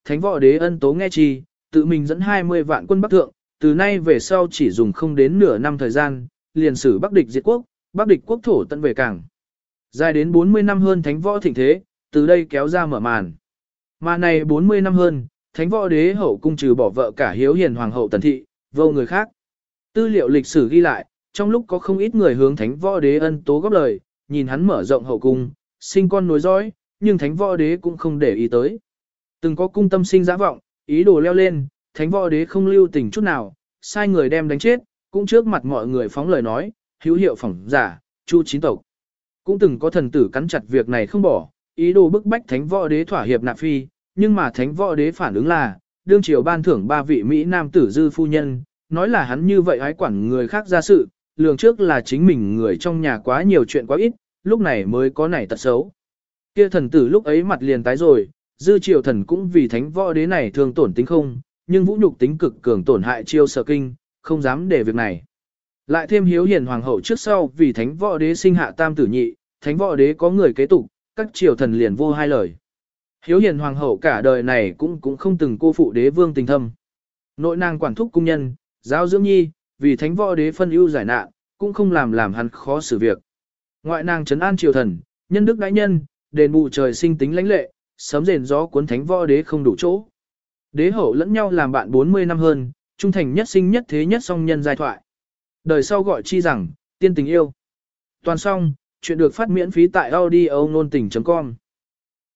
thánh võ đế ân tố nghe chi, tự mình dẫn hai mươi vạn quân Bắc thượng, từ nay về sau chỉ dùng không đến nửa năm thời gian, liền xử Bắc địch diệt quốc, Bắc địch quốc thổ tận về cảng. Dài đến bốn mươi năm hơn thánh võ thịnh thế, từ đây kéo ra mở màn. Mà này bốn mươi năm hơn, thánh võ đế hậu cung trừ bỏ vợ cả hiếu hiền hoàng hậu Tần Thị, vô người khác. Tư liệu lịch sử ghi lại, trong lúc có không ít người hướng thánh võ đế ân tố góp lời, nhìn hắn mở rộng hậu cung, sinh con nối dõi, nhưng thánh võ đế cũng không để ý tới. Từng có cung tâm sinh dã vọng, ý đồ leo lên, thánh võ đế không lưu tình chút nào, sai người đem đánh chết, cũng trước mặt mọi người phóng lời nói, hữu hiệu phỏng giả, chu chín tộc. Cũng từng có thần tử cắn chặt việc này không bỏ, ý đồ bức bách thánh võ đế thỏa hiệp nạp phi, nhưng mà thánh võ đế phản ứng là, đương triều ban thưởng ba vị Mỹ nam tử dư phu nhân, nói là hắn như vậy ái quản người khác ra sự, lường trước là chính mình người trong nhà quá nhiều chuyện quá ít, lúc này mới có nảy tật xấu. Kia thần tử lúc ấy mặt liền tái rồi, dư triều thần cũng vì thánh võ đế này thường tổn tính không, nhưng vũ nhục tính cực cường tổn hại chiêu sở kinh, không dám để việc này. Lại thêm hiếu hiền hoàng hậu trước sau vì thánh võ đế sinh hạ tam tử nhị, thánh võ đế có người kế tục, các triều thần liền vô hai lời. Hiếu hiền hoàng hậu cả đời này cũng cũng không từng cô phụ đế vương tình thâm. Nội nàng quản thúc cung nhân, giáo dưỡng nhi, vì thánh võ đế phân ưu giải nạn, cũng không làm làm hắn khó xử việc. Ngoại nàng trấn an triều thần, nhân đức đại nhân, đền bù trời sinh tính lãnh lệ, sớm rền gió cuốn thánh võ đế không đủ chỗ. Đế hậu lẫn nhau làm bạn bốn mươi năm hơn, trung thành nhất sinh nhất thế nhất song nhân giai thoại. Đời sau gọi chi rằng, tiên tình yêu. Toàn xong, chuyện được phát miễn phí tại audio nôn tình chấm com.